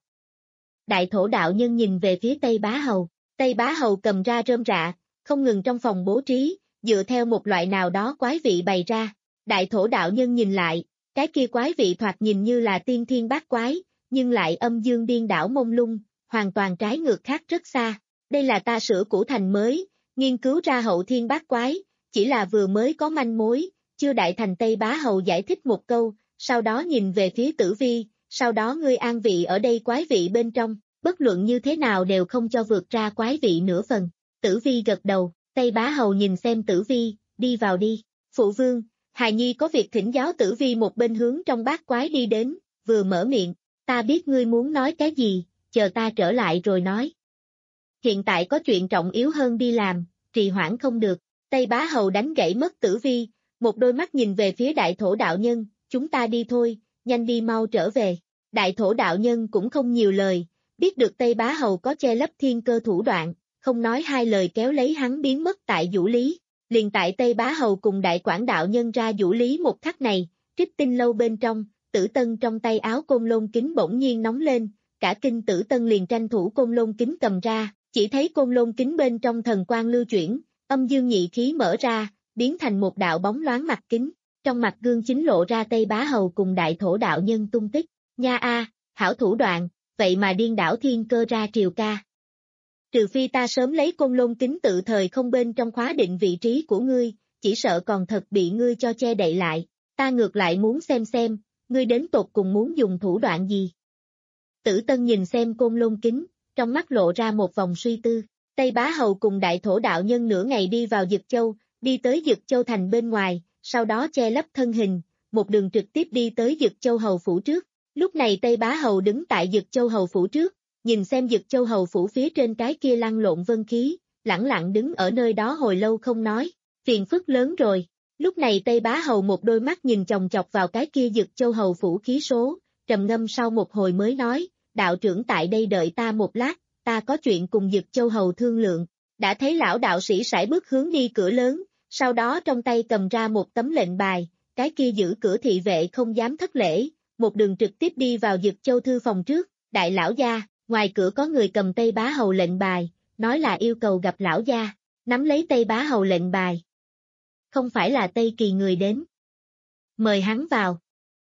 Đại thổ đạo nhân nhìn về phía Tây Bá Hầu, Tây Bá Hầu cầm ra rơm rạ, không ngừng trong phòng bố trí, dựa theo một loại nào đó quái vị bày ra. Đại thổ đạo nhân nhìn lại, cái kia quái vị thoạt nhìn như là tiên thiên bát quái, nhưng lại âm dương điên đảo mông lung, hoàn toàn trái ngược khác rất xa. Đây là ta sửa cũ thành mới, nghiên cứu ra hậu thiên bát quái, chỉ là vừa mới có manh mối, chưa đại thành. Tây Bá Hầu giải thích một câu, sau đó nhìn về phía Tử Vi, sau đó ngươi an vị ở đây quái vị bên trong, bất luận như thế nào đều không cho vượt ra quái vị nửa phần. Tử Vi gật đầu, Tây Bá Hầu nhìn xem Tử Vi, đi vào đi. Phụ vương, hài nhi có việc thỉnh giáo. Tử Vi một bên hướng trong bát quái đi đến, vừa mở miệng, ta biết ngươi muốn nói cái gì, chờ ta trở lại rồi nói. Hiện tại có chuyện trọng yếu hơn đi làm, trì hoãn không được. Tây Bá Hầu đánh gãy mất Tử Vi, một đôi mắt nhìn về phía đại thổ đạo nhân, chúng ta đi thôi, nhanh đi mau trở về. Đại thổ đạo nhân cũng không nhiều lời, biết được Tây Bá Hầu có che lấp thiên cơ thủ đoạn, không nói hai lời kéo lấy hắn biến mất tại vũ lý. Liền tại Tây Bá Hầu cùng đại quảng đạo nhân ra vũ lý một khắc này, Trích Tinh lâu bên trong, Tử Tân trong tay áo côn lôn kính bỗng nhiên nóng lên, cả kinh Tử Tân liền tranh thủ côn lôn kính cầm ra, chỉ thấy côn lôn kính bên trong thần quang lưu chuyển, âm dương nhị khí mở ra, biến thành một đạo bóng loáng mặt kính, trong mặt gương chính lộ ra Tây Bá Hầu cùng đại thổ đạo nhân tung tích. Nha a, hảo thủ đoạn, vậy mà điên đảo thiên cơ ra triều ca. Trừ phi ta sớm lấy côn lôn kính tự thời không bên trong khóa định vị trí của ngươi, chỉ sợ còn thật bị ngươi cho che đậy lại, ta ngược lại muốn xem xem, ngươi đến tột cùng muốn dùng thủ đoạn gì. Tử Tân nhìn xem côn lôn kính, trong mắt lộ ra một vòng suy tư. Tây Bá Hầu cùng đại thổ đạo nhân nửa ngày đi vào Dực Châu, đi tới Dực Châu thành bên ngoài, sau đó che lấp thân hình, một đường trực tiếp đi tới Dực Châu Hầu phủ trước. Lúc này Tây Bá Hầu đứng tại Dực Châu Hầu phủ trước, nhìn xem Dực Châu Hầu phủ phía trên cái kia lăn lộn vân khí, lẳng lặng đứng ở nơi đó hồi lâu không nói, phiền phức lớn rồi. Lúc này Tây Bá Hầu một đôi mắt nhìn chòng chọc vào cái kia Dực Châu Hầu phủ khí số, trầm ngâm sau một hồi mới nói, đạo trưởng tại đây đợi ta một lát, ta có chuyện cùng Dực Châu Hầu thương lượng. Đã thấy lão đạo sĩ sải bước hướng đi cửa lớn, sau đó trong tay cầm ra một tấm lệnh bài, cái kia giữ cửa thị vệ không dám thất lễ, một đường trực tiếp đi vào Dực Châu thư phòng trước. Đại lão gia, ngoài cửa có người cầm Tây Bá Hầu lệnh bài, nói là yêu cầu gặp lão gia, nắm lấy Tây Bá Hầu lệnh bài. Không phải là Tây Kỳ người đến. Mời hắn vào.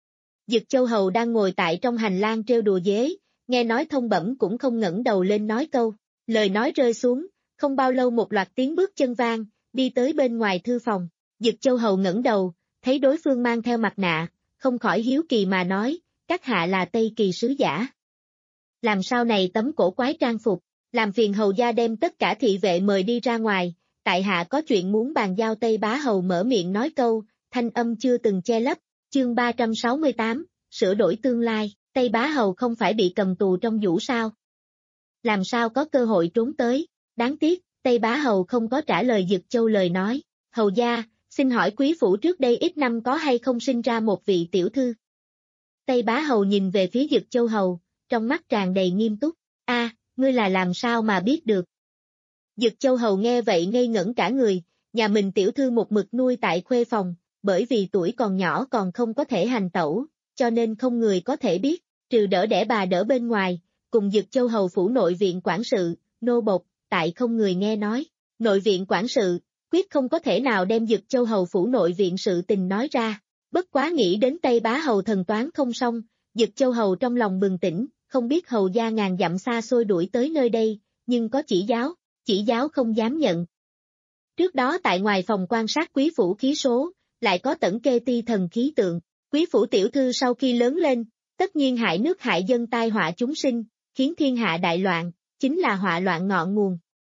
Dực Châu Hầu đang ngồi tại trong hành lang trêu đùa dế, nghe nói thông bẩm cũng không ngẩng đầu lên nói câu, lời nói rơi xuống, không bao lâu một loạt tiếng bước chân vang, đi tới bên ngoài thư phòng. Dực Châu Hầu ngẩng đầu, thấy đối phương mang theo mặt nạ, không khỏi hiếu kỳ mà nói, các hạ là Tây Kỳ sứ giả. Làm sao này tấm cổ quái trang phục, làm phiền hầu gia đem tất cả thị vệ mời đi ra ngoài, tại hạ có chuyện muốn bàn giao. Tây Bá Hầu mở miệng nói câu, thanh âm chưa từng che lấp. Chương ba trăm sáu mươi tám, sửa đổi tương lai. Tây Bá Hầu không phải bị cầm tù trong vũ sao? Làm sao có cơ hội trốn tới? Đáng tiếc, Tây Bá Hầu không có trả lời Dực Châu lời nói. Hầu gia, xin hỏi quý phủ trước đây ít năm có hay không sinh ra một vị tiểu thư? Tây Bá Hầu nhìn về phía Dực Châu Hầu, trong mắt tràn đầy nghiêm túc. A, ngươi là làm sao mà biết được? Dực Châu Hầu nghe vậy ngây ngẩn cả người, nhà mình tiểu thư một mực nuôi tại khuê phòng, bởi vì tuổi còn nhỏ còn không có thể hành tẩu, cho nên không người có thể biết. trừ đỡ đẻ bà đỡ bên ngoài, cùng Dực Châu hầu phủ nội viện quản sự, nô bộc, tại không người nghe nói. Nội viện quản sự, quyết không có thể nào đem Dực Châu hầu phủ nội viện sự tình nói ra. Bất quá nghĩ đến Tây Bá hầu thần toán không xong, Dực Châu hầu trong lòng bừng tỉnh, không biết hầu gia ngàn dặm xa xôi đuổi tới nơi đây, nhưng có chỉ giáo, chỉ giáo không dám nhận. Trước đó tại ngoài phòng quan sát quý phủ khí số, lại có tẩn kê ti thần khí tượng, quý phủ tiểu thư sau khi lớn lên, tất nhiên hại nước hại dân tai họa chúng sinh, khiến thiên hạ đại loạn, chính là họa loạn ngọn nguồn.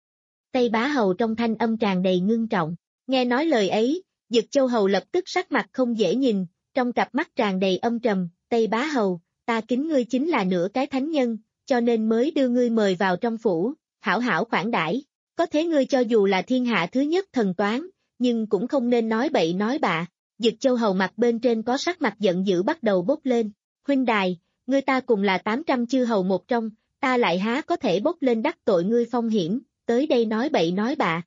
Tây Bá hầu trong thanh âm tràn đầy ngưng trọng, nghe nói lời ấy, Dực Châu hầu lập tức sắc mặt không dễ nhìn, trong cặp mắt tràn đầy âm trầm, Tây Bá hầu, ta kính ngươi chính là nửa cái thánh nhân, cho nên mới đưa ngươi mời vào trong phủ, hảo hảo khoản đãi. Có thế ngươi cho dù là thiên hạ thứ nhất thần toán, nhưng cũng không nên nói bậy nói bạ. Dực Châu hầu mặt bên trên có sắc mặt giận dữ bắt đầu bốc lên. Huynh đài, ngươi ta cùng là tám trăm chư hầu một trong, ta lại há có thể bốc lên đắc tội ngươi phong hiểm, tới đây nói bậy nói bạ.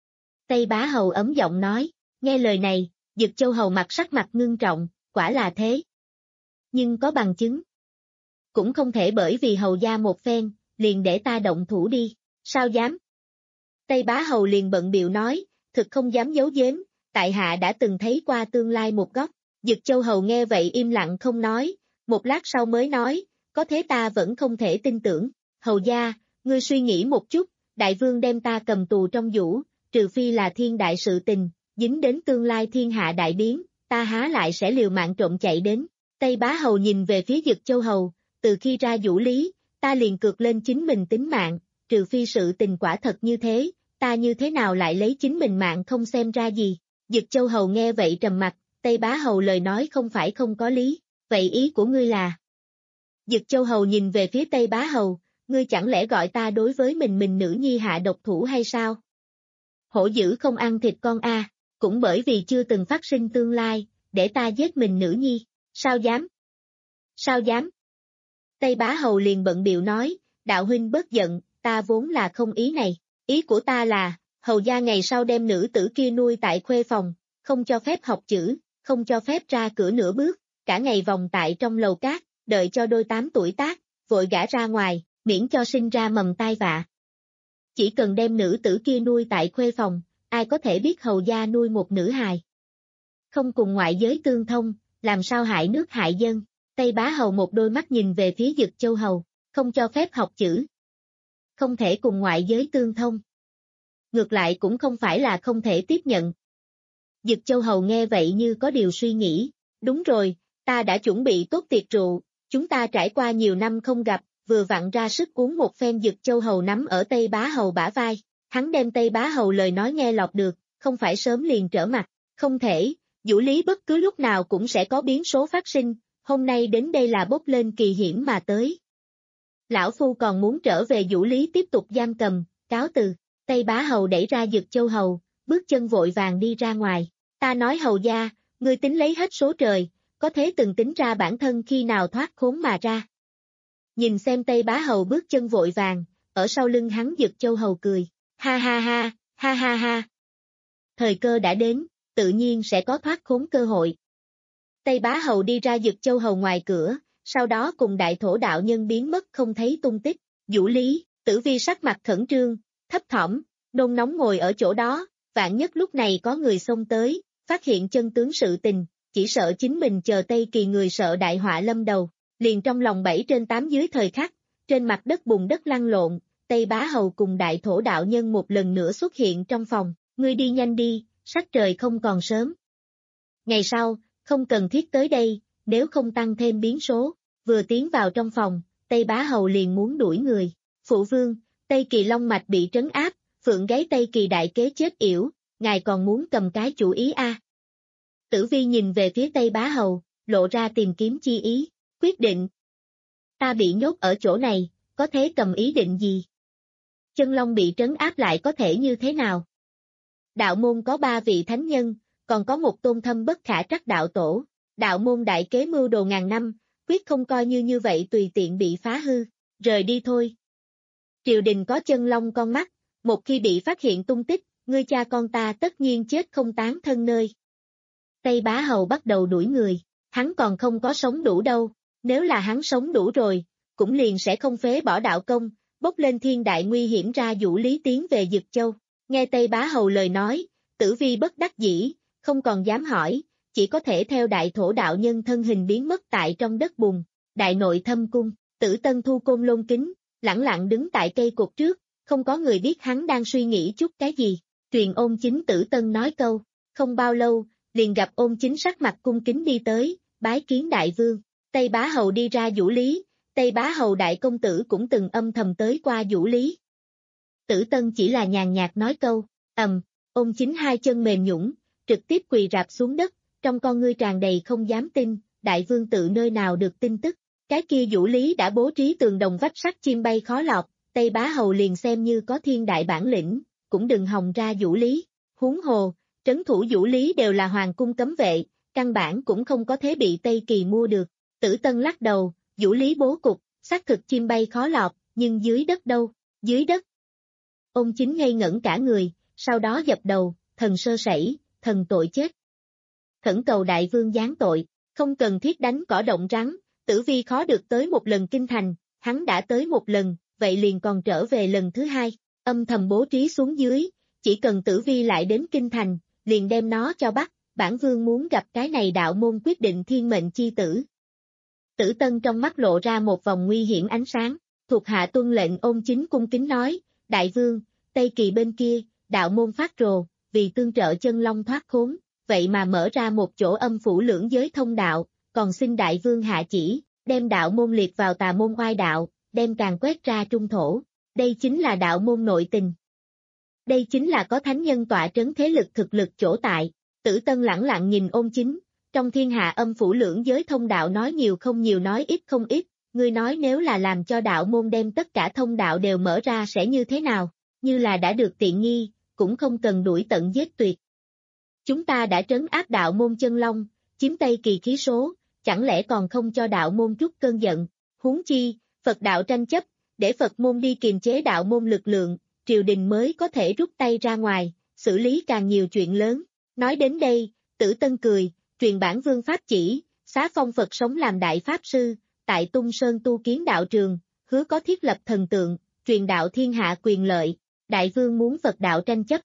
Tây Bá hầu ấm giọng nói, nghe lời này, Dực Châu hầu mặt sắc mặt ngưng trọng, quả là thế. Nhưng có bằng chứng. Cũng không thể bởi vì hầu gia một phen, liền để ta động thủ đi, sao dám? Tây Bá hầu liền bận bịu nói, thực không dám giấu giếm, tại hạ đã từng thấy qua tương lai một góc. Dực Châu hầu nghe vậy im lặng không nói, một lát sau mới nói, có thế ta vẫn không thể tin tưởng. Hầu gia, ngươi suy nghĩ một chút, đại vương đem ta cầm tù trong vũ, trừ phi là thiên đại sự tình, dính đến tương lai thiên hạ đại biến, ta há lại sẽ liều mạng trộm chạy đến. Tây Bá hầu nhìn về phía Dực Châu hầu, từ khi ra vũ lý, ta liền cược lên chính mình tính mạng, trừ phi sự tình quả thật như thế, ta như thế nào lại lấy chính mình mạng không xem ra gì. Dực Châu hầu nghe vậy trầm mặt, Tây Bá hầu lời nói không phải không có lý, vậy ý của ngươi là? Dực Châu hầu nhìn về phía Tây Bá hầu, ngươi chẳng lẽ gọi ta đối với mình mình nữ nhi hạ độc thủ hay sao? Hổ dữ không ăn thịt con a, à, cũng bởi vì chưa từng phát sinh tương lai, để ta giết mình nữ nhi, sao dám? Sao dám? Tây Bá hầu liền bận bịu nói, đạo huynh bớt giận, ta vốn là không ý này, ý của ta là, hầu gia ngày sau đem nữ tử kia nuôi tại khuê phòng, không cho phép học chữ, không cho phép ra cửa nửa bước, cả ngày vòng tại trong lầu cát, đợi cho đôi tám tuổi tác, vội gả ra ngoài, miễn cho sinh ra mầm tai vạ. Chỉ cần đem nữ tử kia nuôi tại khuê phòng, ai có thể biết hầu gia nuôi một nữ hài. Không cùng ngoại giới tương thông, làm sao hại nước hại dân. Tây Bá hầu một đôi mắt nhìn về phía Dực Châu hầu, không cho phép học chữ. Không thể cùng ngoại giới tương thông. Ngược lại cũng không phải là không thể tiếp nhận. Dực Châu hầu nghe vậy như có điều suy nghĩ, đúng rồi, ta đã chuẩn bị tốt tiệc rượu, chúng ta trải qua nhiều năm không gặp, vừa vặn ra sức uống một phen. Dực Châu hầu nắm ở Tây Bá hầu bả vai, hắn đem Tây Bá hầu lời nói nghe lọt được, không phải sớm liền trở mặt, không thể, vũ lý bất cứ lúc nào cũng sẽ có biến số phát sinh, hôm nay đến đây là bốc lên kỳ hiểm mà tới. Lão phu còn muốn trở về vũ lý tiếp tục giam cầm, cáo từ. Tây Bá hầu đẩy ra Dực Châu hầu, bước chân vội vàng đi ra ngoài. Ta nói hầu gia, ngươi tính lấy hết số trời, có thế từng tính ra bản thân khi nào thoát khốn mà ra. Nhìn xem Tây Bá hầu bước chân vội vàng, ở sau lưng hắn Dực Châu hầu cười, ha ha ha, ha ha ha. Thời cơ đã đến, tự nhiên sẽ có thoát khốn cơ hội. Tây Bá hầu đi ra Dực Châu hầu ngoài cửa, sau đó cùng đại thổ đạo nhân biến mất không thấy tung tích. Vũ lý, Tử Vi sắc mặt khẩn trương, thấp thỏm, nôn nóng ngồi ở chỗ đó, vạn nhất lúc này có người xông tới, phát hiện chân tướng sự tình, chỉ sợ chính mình chờ Tây Kỳ người sợ đại họa lâm đầu, liền trong lòng bảy trên tám dưới thời khắc, trên mặt đất bùn đất lăn lộn, Tây Bá hầu cùng đại thổ đạo nhân một lần nữa xuất hiện trong phòng, ngươi đi nhanh đi, sắc trời không còn sớm. Ngày sau, không cần thiết tới đây, nếu không tăng thêm biến số, vừa tiến vào trong phòng, Tây Bá hầu liền muốn đuổi người, phụ vương, Tây Kỳ Long mạch bị trấn áp, phượng gáy Tây Kỳ đại kế chết yểu, ngài còn muốn cầm cái chủ ý a? À? Tử Vi nhìn về phía Tây Bá hầu, lộ ra tìm kiếm chi ý, quyết định. Ta bị nhốt ở chỗ này, có thế cầm ý định gì? Chân Long bị trấn áp lại có thể như thế nào? Đạo môn có ba vị thánh nhân, còn có một tôn thâm bất khả trắc đạo tổ, đạo môn đại kế mưu đồ ngàn năm, quyết không coi như như vậy tùy tiện bị phá hư, rời đi thôi. Triều đình có Chân Long con mắt, một khi bị phát hiện tung tích, ngươi cha con ta tất nhiên chết không tán thân nơi. Tây Bá hầu bắt đầu đuổi người, hắn còn không có sống đủ đâu, Nếu là hắn sống đủ rồi, cũng liền sẽ không phế bỏ đạo công, bốc lên thiên đại nguy hiểm ra Vũ Lý tiến về Dực Châu. Nghe Tây Bá Hầu lời nói, Tử Vi bất đắc dĩ, không còn dám hỏi, chỉ có thể theo đại thổ đạo nhân thân hình biến mất tại trong đất bùn. Đại nội thâm cung, Tử Tân thu côn lôn kính, lẳng lặng đứng tại cây cột trước, không có người biết hắn đang suy nghĩ chút cái gì. Truyền Ôn Chính Tử Tân nói câu, không bao lâu, liền gặp Ôn Chính sắc mặt cung kính đi tới, bái kiến đại vương. Tây Bá Hầu đi ra Vũ Lý, Tây Bá Hầu đại công tử cũng từng âm thầm tới qua Vũ Lý. Tử Tân chỉ là nhàn nhạt nói câu, ầm, Ôn Chính hai chân mềm nhũn, trực tiếp quỳ rạp xuống đất, trong con ngươi tràn đầy không dám tin, đại vương tự nơi nào được tin tức. Cái kia Vũ Lý đã bố trí tường đồng vách sắt chim bay khó lọt, Tây Bá Hầu liền xem như có thiên đại bản lĩnh, cũng đừng hòng ra Vũ Lý. Huống hồ, trấn thủ Vũ Lý đều là hoàng cung cấm vệ, căn bản cũng không có thế bị Tây Kỳ mua được. Tử Tân lắc đầu, Vũ Lý bố cục, xác thực chim bay khó lọt, nhưng dưới đất đâu, dưới đất. Ôn Chính ngây ngẩn cả người, sau đó dập đầu, thần sơ sẩy, thần tội chết. Khẩn cầu đại vương giáng tội, không cần thiết đánh cỏ động rắn, Tử Vi khó được tới một lần kinh thành, hắn đã tới một lần, vậy liền còn trở về lần thứ hai, âm thầm bố trí xuống dưới, chỉ cần Tử Vi lại đến kinh thành, liền đem nó cho bắt, bản vương muốn gặp cái này đạo môn quyết định thiên mệnh chi tử. Tử Tân trong mắt lộ ra một vòng nguy hiểm ánh sáng, thuộc hạ tuân lệnh. Ôn Chính cung kính nói, đại vương, Tây Kỳ bên kia, đạo môn phát rồ, vì tương trợ chân long thoát khốn, vậy mà mở ra một chỗ âm phủ lưỡng giới thông đạo, còn xin đại vương hạ chỉ, đem đạo môn liệt vào tà môn oai đạo, đem càng quét ra trung thổ, đây chính là đạo môn nội tình. Đây chính là có thánh nhân tọa trấn thế lực thực lực chỗ tại. Tử Tân lẳng lặng nhìn Ôn Chính, trong thiên hạ âm phủ lưỡng giới thông đạo nói nhiều không nhiều nói ít không ít, ngươi nói nếu là làm cho đạo môn đem tất cả thông đạo đều mở ra sẽ như thế nào, như là đã được tiện nghi, cũng không cần đuổi tận giết tuyệt. Chúng ta đã trấn áp đạo môn chân long, chiếm Tây Kỳ khí số, chẳng lẽ còn không cho đạo môn trút cơn giận, huống chi, Phật đạo tranh chấp, để Phật môn đi kiềm chế đạo môn lực lượng, triều đình mới có thể rút tay ra ngoài, xử lý càng nhiều chuyện lớn. Nói đến đây, Tử Tân cười, truyền bản vương pháp chỉ, xá phong Phật sống làm đại pháp sư, tại Tung Sơn tu kiến đạo trường, hứa có thiết lập thần tượng, truyền đạo thiên hạ quyền lợi, đại vương muốn Phật đạo tranh chấp.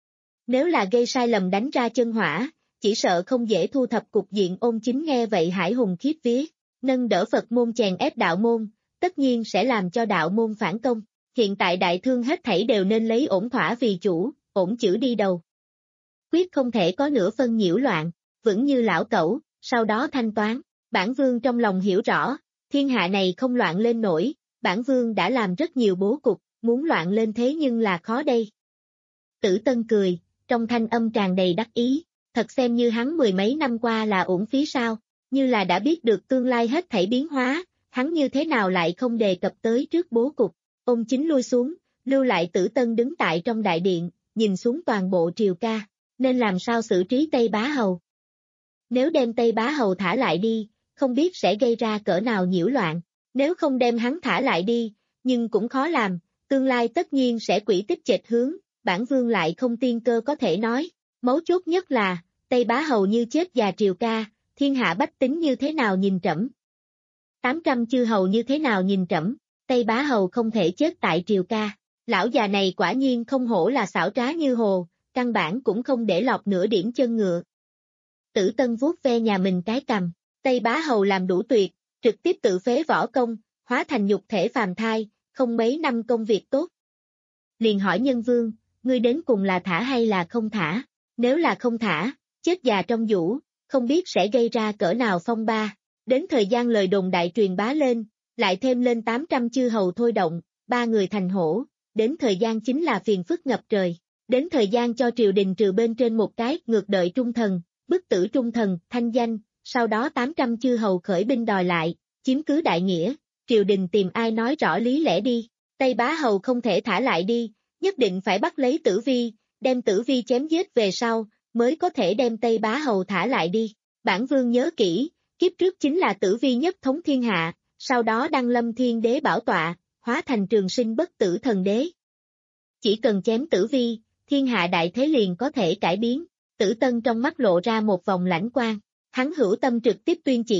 Nếu là gây sai lầm đánh ra chân hỏa, chỉ sợ không dễ thu thập cục diện. Ôn Chính nghe vậy hải hùng khiếp vía, nâng đỡ Phật môn chèn ép đạo môn, tất nhiên sẽ làm cho đạo môn phản công. Hiện tại đại thương hết thảy đều nên lấy ổn thỏa vì chủ, ổn chữ đi đầu. Quyết không thể có nửa phân nhiễu loạn, vững như lão cẩu, sau đó thanh toán. Bản vương trong lòng hiểu rõ, thiên hạ này không loạn lên nổi, bản vương đã làm rất nhiều bố cục, muốn loạn lên thế nhưng là khó đây. Tử Tân cười, trong thanh âm tràn đầy đắc ý, thật xem như hắn mười mấy năm qua là uổng phí sao, như là đã biết được tương lai hết thảy biến hóa, hắn như thế nào lại không đề cập tới trước bố cục. Ôn Chính lui xuống, lưu lại Tử Tân đứng tại trong đại điện, nhìn xuống toàn bộ triều ca, nên làm sao xử trí Tây Bá Hầu. Nếu đem Tây Bá Hầu thả lại đi, không biết sẽ gây ra cỡ nào nhiễu loạn, nếu không đem hắn thả lại đi, nhưng cũng khó làm, tương lai tất nhiên sẽ quỹ tích chệch hướng, bản vương lại không tiên cơ có thể nói, mấu chốt nhất là, Tây Bá Hầu như chết già triều ca, thiên hạ bách tính như thế nào nhìn trẫm? tám trăm chư hầu như thế nào nhìn trẫm? Tây Bá Hầu không thể chết tại triều ca, lão già này quả nhiên không hổ là xảo trá như hồ, căn bản cũng không để lọt nửa điểm chân ngựa. Tử Tân vuốt ve nhà mình cái cằm, Tây Bá Hầu làm đủ tuyệt, trực tiếp tự phế võ công, hóa thành nhục thể phàm thai, không mấy năm công việc tốt. Liền hỏi Nhân Vương, ngươi đến cùng là thả hay là không thả? Nếu là không thả, chết già trong vũ, không biết sẽ gây ra cỡ nào phong ba. Đến thời gian lời đồn đại truyền bá lên, lại thêm lên tám trăm chư hầu thôi động, ba người thành hổ, đến thời gian chính là phiền phức ngập trời. Đến thời gian cho triều đình trừ bên trên một cái, ngược đợi trung thần, bức tử trung thần, thanh danh, sau đó tám trăm chư hầu khởi binh đòi lại, chiếm cứ đại nghĩa, triều đình tìm ai nói rõ lý lẽ đi. Tây Bá Hầu không thể thả lại đi, nhất định phải bắt lấy Tử Vi, đem Tử Vi chém giết về sau, mới có thể đem Tây Bá Hầu thả lại đi. Bản vương nhớ kỹ, kiếp trước chính là Tử Vi nhất thống thiên hạ, sau đó đăng lâm thiên đế bảo tọa, hóa thành trường sinh bất tử thần đế. Chỉ cần chém Tử Vi, thiên hạ đại thế liền có thể cải biến. Tử Tân trong mắt lộ ra một vòng lãnh quang, hắn hữu tâm trực tiếp tuyên chỉ,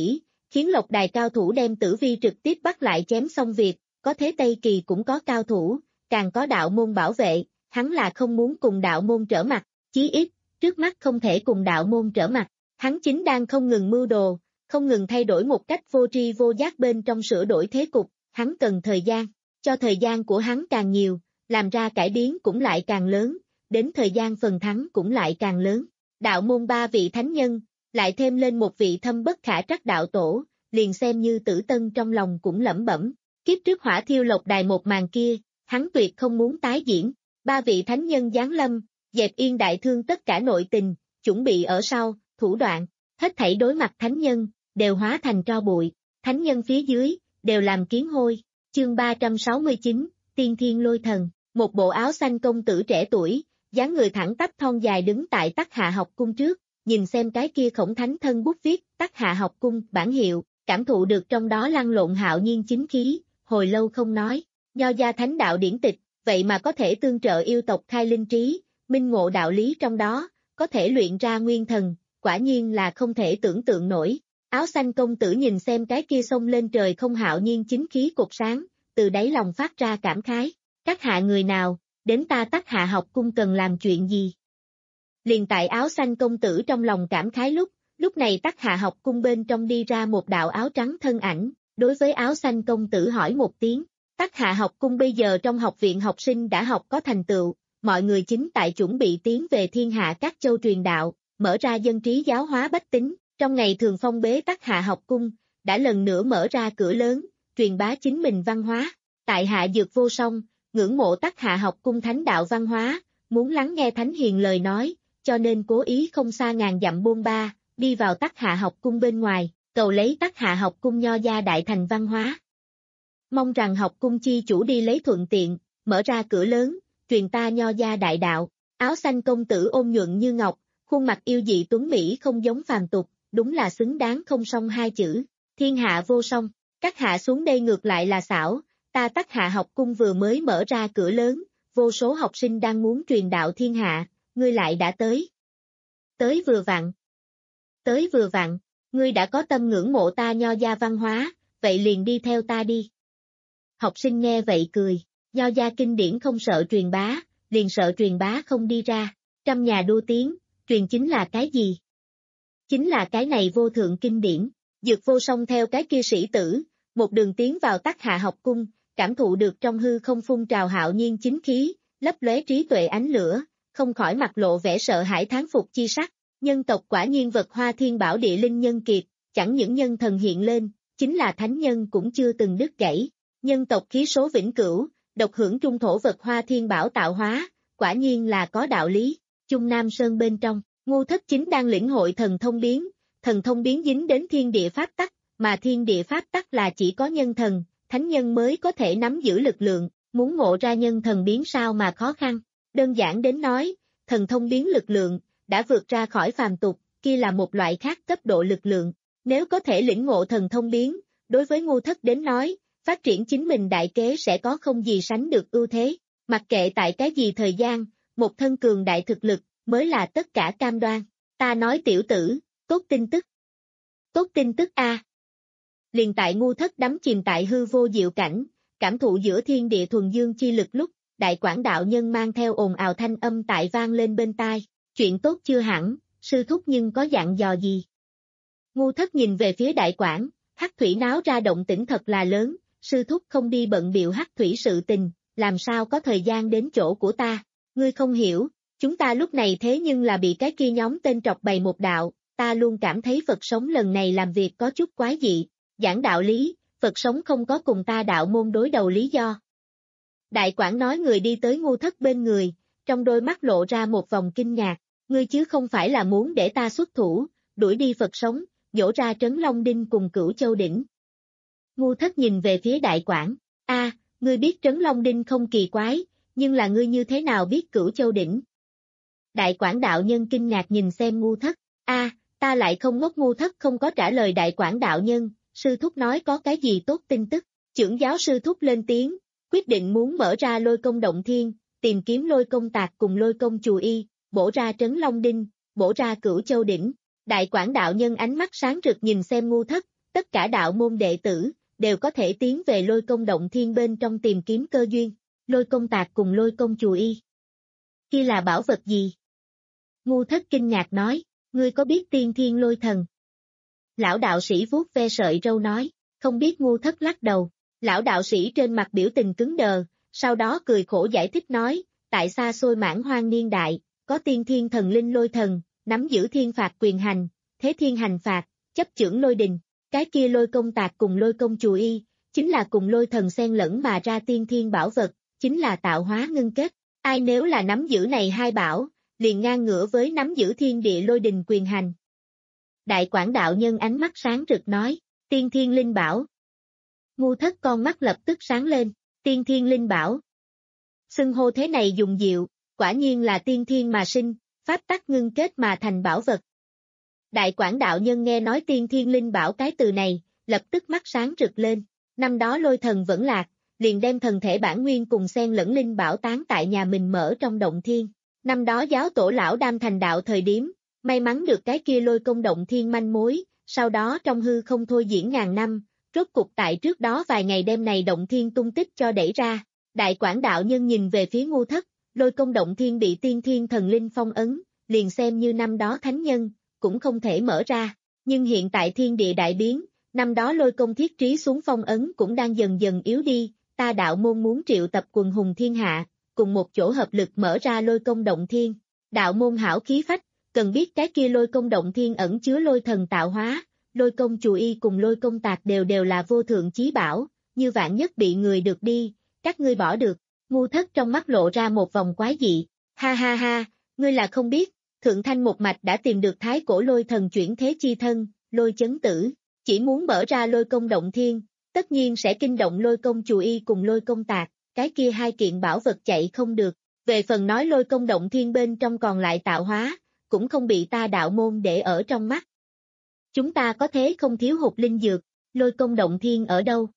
khiến Lộc Đài cao thủ đem Tử Vi trực tiếp bắt lại chém xong việc, có thế Tây Kỳ cũng có cao thủ, càng có đạo môn bảo vệ, hắn là không muốn cùng đạo môn trở mặt, chí ít, trước mắt không thể cùng đạo môn trở mặt, hắn chính đang không ngừng mưu đồ, không ngừng thay đổi một cách vô tri vô giác bên trong sửa đổi thế cục, hắn cần thời gian, cho thời gian của hắn càng nhiều, làm ra cải biến cũng lại càng lớn, đến thời gian phần thắng cũng lại càng lớn. Đạo môn ba vị thánh nhân, lại thêm lên một vị thâm bất khả trắc đạo tổ, liền xem như Tử Tân trong lòng cũng lẩm bẩm, kiếp trước hỏa thiêu Lộc Đài một màn kia, hắn tuyệt không muốn tái diễn, ba vị thánh nhân giáng lâm, dẹp yên đại thương tất cả nội tình, chuẩn bị ở sau, thủ đoạn, hết thảy đối mặt thánh nhân, đều hóa thành tro bụi, thánh nhân phía dưới, đều làm kiến hôi, chương ba trăm sáu mươi chín, Tiên Thiên Lôi Thần, một bộ áo xanh công tử trẻ tuổi, dáng người thẳng tắp thon dài đứng tại Tắc Hạ học cung trước, nhìn xem cái kia khổng thánh thân bút viết, Tắc Hạ học cung, bản hiệu, cảm thụ được trong đó lăn lộn hạo nhiên chính khí, hồi lâu không nói, nho gia thánh đạo điển tịch, vậy mà có thể tương trợ yêu tộc khai linh trí, minh ngộ đạo lý trong đó, có thể luyện ra nguyên thần, quả nhiên là không thể tưởng tượng nổi. Áo xanh công tử nhìn xem cái kia xông lên trời không hạo nhiên chính khí cột sáng, từ đáy lòng phát ra cảm khái, các hạ người nào, đến ta Tắc Hạ học cung cần làm chuyện gì? Liền tại áo xanh công tử trong lòng cảm khái lúc, lúc này Tắc Hạ học cung bên trong đi ra một đạo áo trắng thân ảnh, đối với áo xanh công tử hỏi một tiếng, Tắc Hạ học cung bây giờ trong học viện học sinh đã học có thành tựu, mọi người chính tại chuẩn bị tiến về thiên hạ các châu truyền đạo, mở ra dân trí giáo hóa bách tính, trong ngày thường phong bế Tắc Hạ học cung, đã lần nữa mở ra cửa lớn, truyền bá chính mình văn hóa, tại hạ dược vô song, ngưỡng mộ Tắc Hạ học cung thánh đạo văn hóa, muốn lắng nghe thánh hiền lời nói, cho nên cố ý không xa ngàn dặm bôn ba, đi vào Tắc Hạ học cung bên ngoài, cầu lấy Tắc Hạ học cung nho gia đại thành văn hóa. Mong rằng học cung chi chủ đi lấy thuận tiện, mở ra cửa lớn, truyền ta nho gia đại đạo, áo xanh công tử ôn nhuận như ngọc, khuôn mặt yêu dị tuấn mỹ không giống phàm tục, đúng là xứng đáng không song hai chữ, thiên hạ vô song, các hạ xuống đây ngược lại là xảo, ta Tắc Hạ học cung vừa mới mở ra cửa lớn, vô số học sinh đang muốn truyền đạo thiên hạ, ngươi lại đã tới. Tới vừa vặn. Tới vừa vặn, ngươi đã có tâm ngưỡng mộ ta nho gia văn hóa, vậy liền đi theo ta đi. Học sinh nghe vậy cười, nho gia kinh điển không sợ truyền bá, liền sợ truyền bá không đi ra, trăm nhà đua tiếng, truyền chính là cái gì? Chính là cái này vô thượng kinh điển, dược vô song theo cái kia sĩ tử, một đường tiến vào Tắc Hạ học cung, cảm thụ được trong hư không phun trào hạo nhiên chính khí, lấp lóe trí tuệ ánh lửa, không khỏi mặt lộ vẻ sợ hãi thán phục chi sắc, nhân tộc quả nhiên vật hoa thiên bảo địa linh nhân kiệt, chẳng những nhân thần hiện lên, chính là thánh nhân cũng chưa từng đứt gãy, nhân tộc khí số vĩnh cửu, độc hưởng trung thổ vật hoa thiên bảo tạo hóa, quả nhiên là có đạo lý, Trung Nam Sơn bên trong, Ngô Thất Chính đang lĩnh hội thần thông biến, thần thông biến dính đến thiên địa pháp tắc, mà thiên địa pháp tắc là chỉ có nhân thần, thánh nhân mới có thể nắm giữ lực lượng, muốn ngộ ra nhân thần biến sao mà khó khăn, đơn giản đến nói, thần thông biến lực lượng, đã vượt ra khỏi phàm tục, kia là một loại khác cấp độ lực lượng, nếu có thể lĩnh ngộ thần thông biến, đối với Ngô Thất đến nói, phát triển chính mình đại kế sẽ có không gì sánh được ưu thế, mặc kệ tại cái gì thời gian, một thân cường đại thực lực, mới là tất cả cam đoan, ta nói tiểu tử, tốt tin tức. Tốt tin tức a. Liền tại Ngô Thất đắm chìm tại hư vô diệu cảnh, cảm thụ giữa thiên địa thuần dương chi lực lúc, đại quảng đạo nhân mang theo ồn ào thanh âm tại vang lên bên tai, chuyện tốt chưa hẳn, sư thúc nhưng có dặn dò gì. Ngô Thất nhìn về phía đại quảng, hắc thủy náo ra động tĩnh thật là lớn, sư thúc không đi bận biệu hắc thủy sự tình, làm sao có thời gian đến chỗ của ta, ngươi không hiểu, chúng ta lúc này thế nhưng là bị cái kia nhóm tên trọc bày một đạo, ta luôn cảm thấy Phật sống lần này làm việc có chút quái dị, giảng đạo lý, Phật sống không có cùng ta đạo môn đối đầu lý do. Đại Quảng nói người đi tới Ngô Thất bên người, trong đôi mắt lộ ra một vòng kinh ngạc, ngươi chứ không phải là muốn để ta xuất thủ, đuổi đi Phật sống, nhổ ra Trấn Long Đinh cùng Cửu Châu Đỉnh. Ngô Thất nhìn về phía Đại Quảng, a, ngươi biết Trấn Long Đinh không kỳ quái, nhưng là ngươi như thế nào biết Cửu Châu Đỉnh? Đại Quảng đạo nhân kinh ngạc nhìn xem Ngô Thất, a, ta lại không ngốc. Ngô Thất không có trả lời Đại Quảng đạo nhân, sư thúc nói có cái gì tốt tin tức, trưởng giáo sư thúc lên tiếng, quyết định muốn mở ra lôi công động thiên, tìm kiếm lôi công tạc cùng lôi công chù y, bổ ra Trấn Long Đinh, bổ ra Cửu Châu Đỉnh. Đại Quảng đạo nhân ánh mắt sáng rực nhìn xem Ngô Thất, tất cả đạo môn đệ tử, đều có thể tiến về lôi công động thiên bên trong tìm kiếm cơ duyên, lôi công tạc cùng lôi công chù y. Kia là bảo vật gì? Ngu Thất kinh ngạc nói, ngươi có biết tiên thiên lôi thần? Lão đạo sĩ vuốt ve sợi râu nói, không biết. Ngu Thất lắc đầu, lão đạo sĩ trên mặt biểu tình cứng đờ, sau đó cười khổ giải thích nói, tại xa xôi mãn hoang niên đại, có tiên thiên thần linh lôi thần, nắm giữ thiên phạt quyền hành, thế thiên hành phạt, chấp chưởng lôi đình, cái kia lôi công tạc cùng lôi công chù y, chính là cùng lôi thần xen lẫn mà ra tiên thiên bảo vật, chính là tạo hóa ngưng kết, ai nếu là nắm giữ này hai bảo, liền ngang ngửa với nắm giữ thiên địa lôi đình quyền hành. Đại Quảng đạo nhân ánh mắt sáng rực nói, tiên thiên linh bảo. Ngu Thất con mắt lập tức sáng lên, tiên thiên linh bảo. Xưng hô thế này dùng diệu, quả nhiên là tiên thiên mà sinh, pháp tắc ngưng kết mà thành bảo vật. Đại Quảng đạo nhân nghe nói tiên thiên linh bảo cái từ này, lập tức mắt sáng rực lên, năm đó lôi thần vẫn lạc, liền đem thần thể bản nguyên cùng xen lẫn linh bảo tán tại nhà mình mở trong động thiên. Năm đó giáo tổ lão đam thành đạo thời điểm, may mắn được cái kia lôi công động thiên manh mối, sau đó trong hư không thôi diễn ngàn năm, rốt cục tại trước đó vài ngày đêm này động thiên tung tích cho đẩy ra. Đại Quảng đạo nhân nhìn về phía Ngu Thất, lôi công động thiên bị tiên thiên thần linh phong ấn, liền xem như năm đó thánh nhân, cũng không thể mở ra, nhưng hiện tại thiên địa đại biến, năm đó lôi công thiết trí xuống phong ấn cũng đang dần dần yếu đi, ta đạo môn muốn triệu tập quần hùng thiên hạ, cùng một chỗ hợp lực mở ra lôi công động thiên. Đạo môn hảo khí phách, cần biết cái kia lôi công động thiên ẩn chứa lôi thần tạo hóa, lôi công chù y cùng lôi công tạc đều đều là vô thượng chí bảo, như vạn nhất bị người được đi, các ngươi bỏ được. Ngu Thất trong mắt lộ ra một vòng quái dị, ha ha ha, ngươi là không biết, Thượng Thanh một mạch đã tìm được thái cổ lôi thần chuyển thế chi thân, lôi chấn tử, chỉ muốn mở ra lôi công động thiên, tất nhiên sẽ kinh động lôi công chù y cùng lôi công tạc, cái kia hai kiện bảo vật chạy không được, về phần nói lôi công động thiên bên trong còn lại tạo hóa, cũng không bị ta đạo môn để ở trong mắt. Chúng ta có thế không thiếu hụt linh dược, lôi công động thiên ở đâu?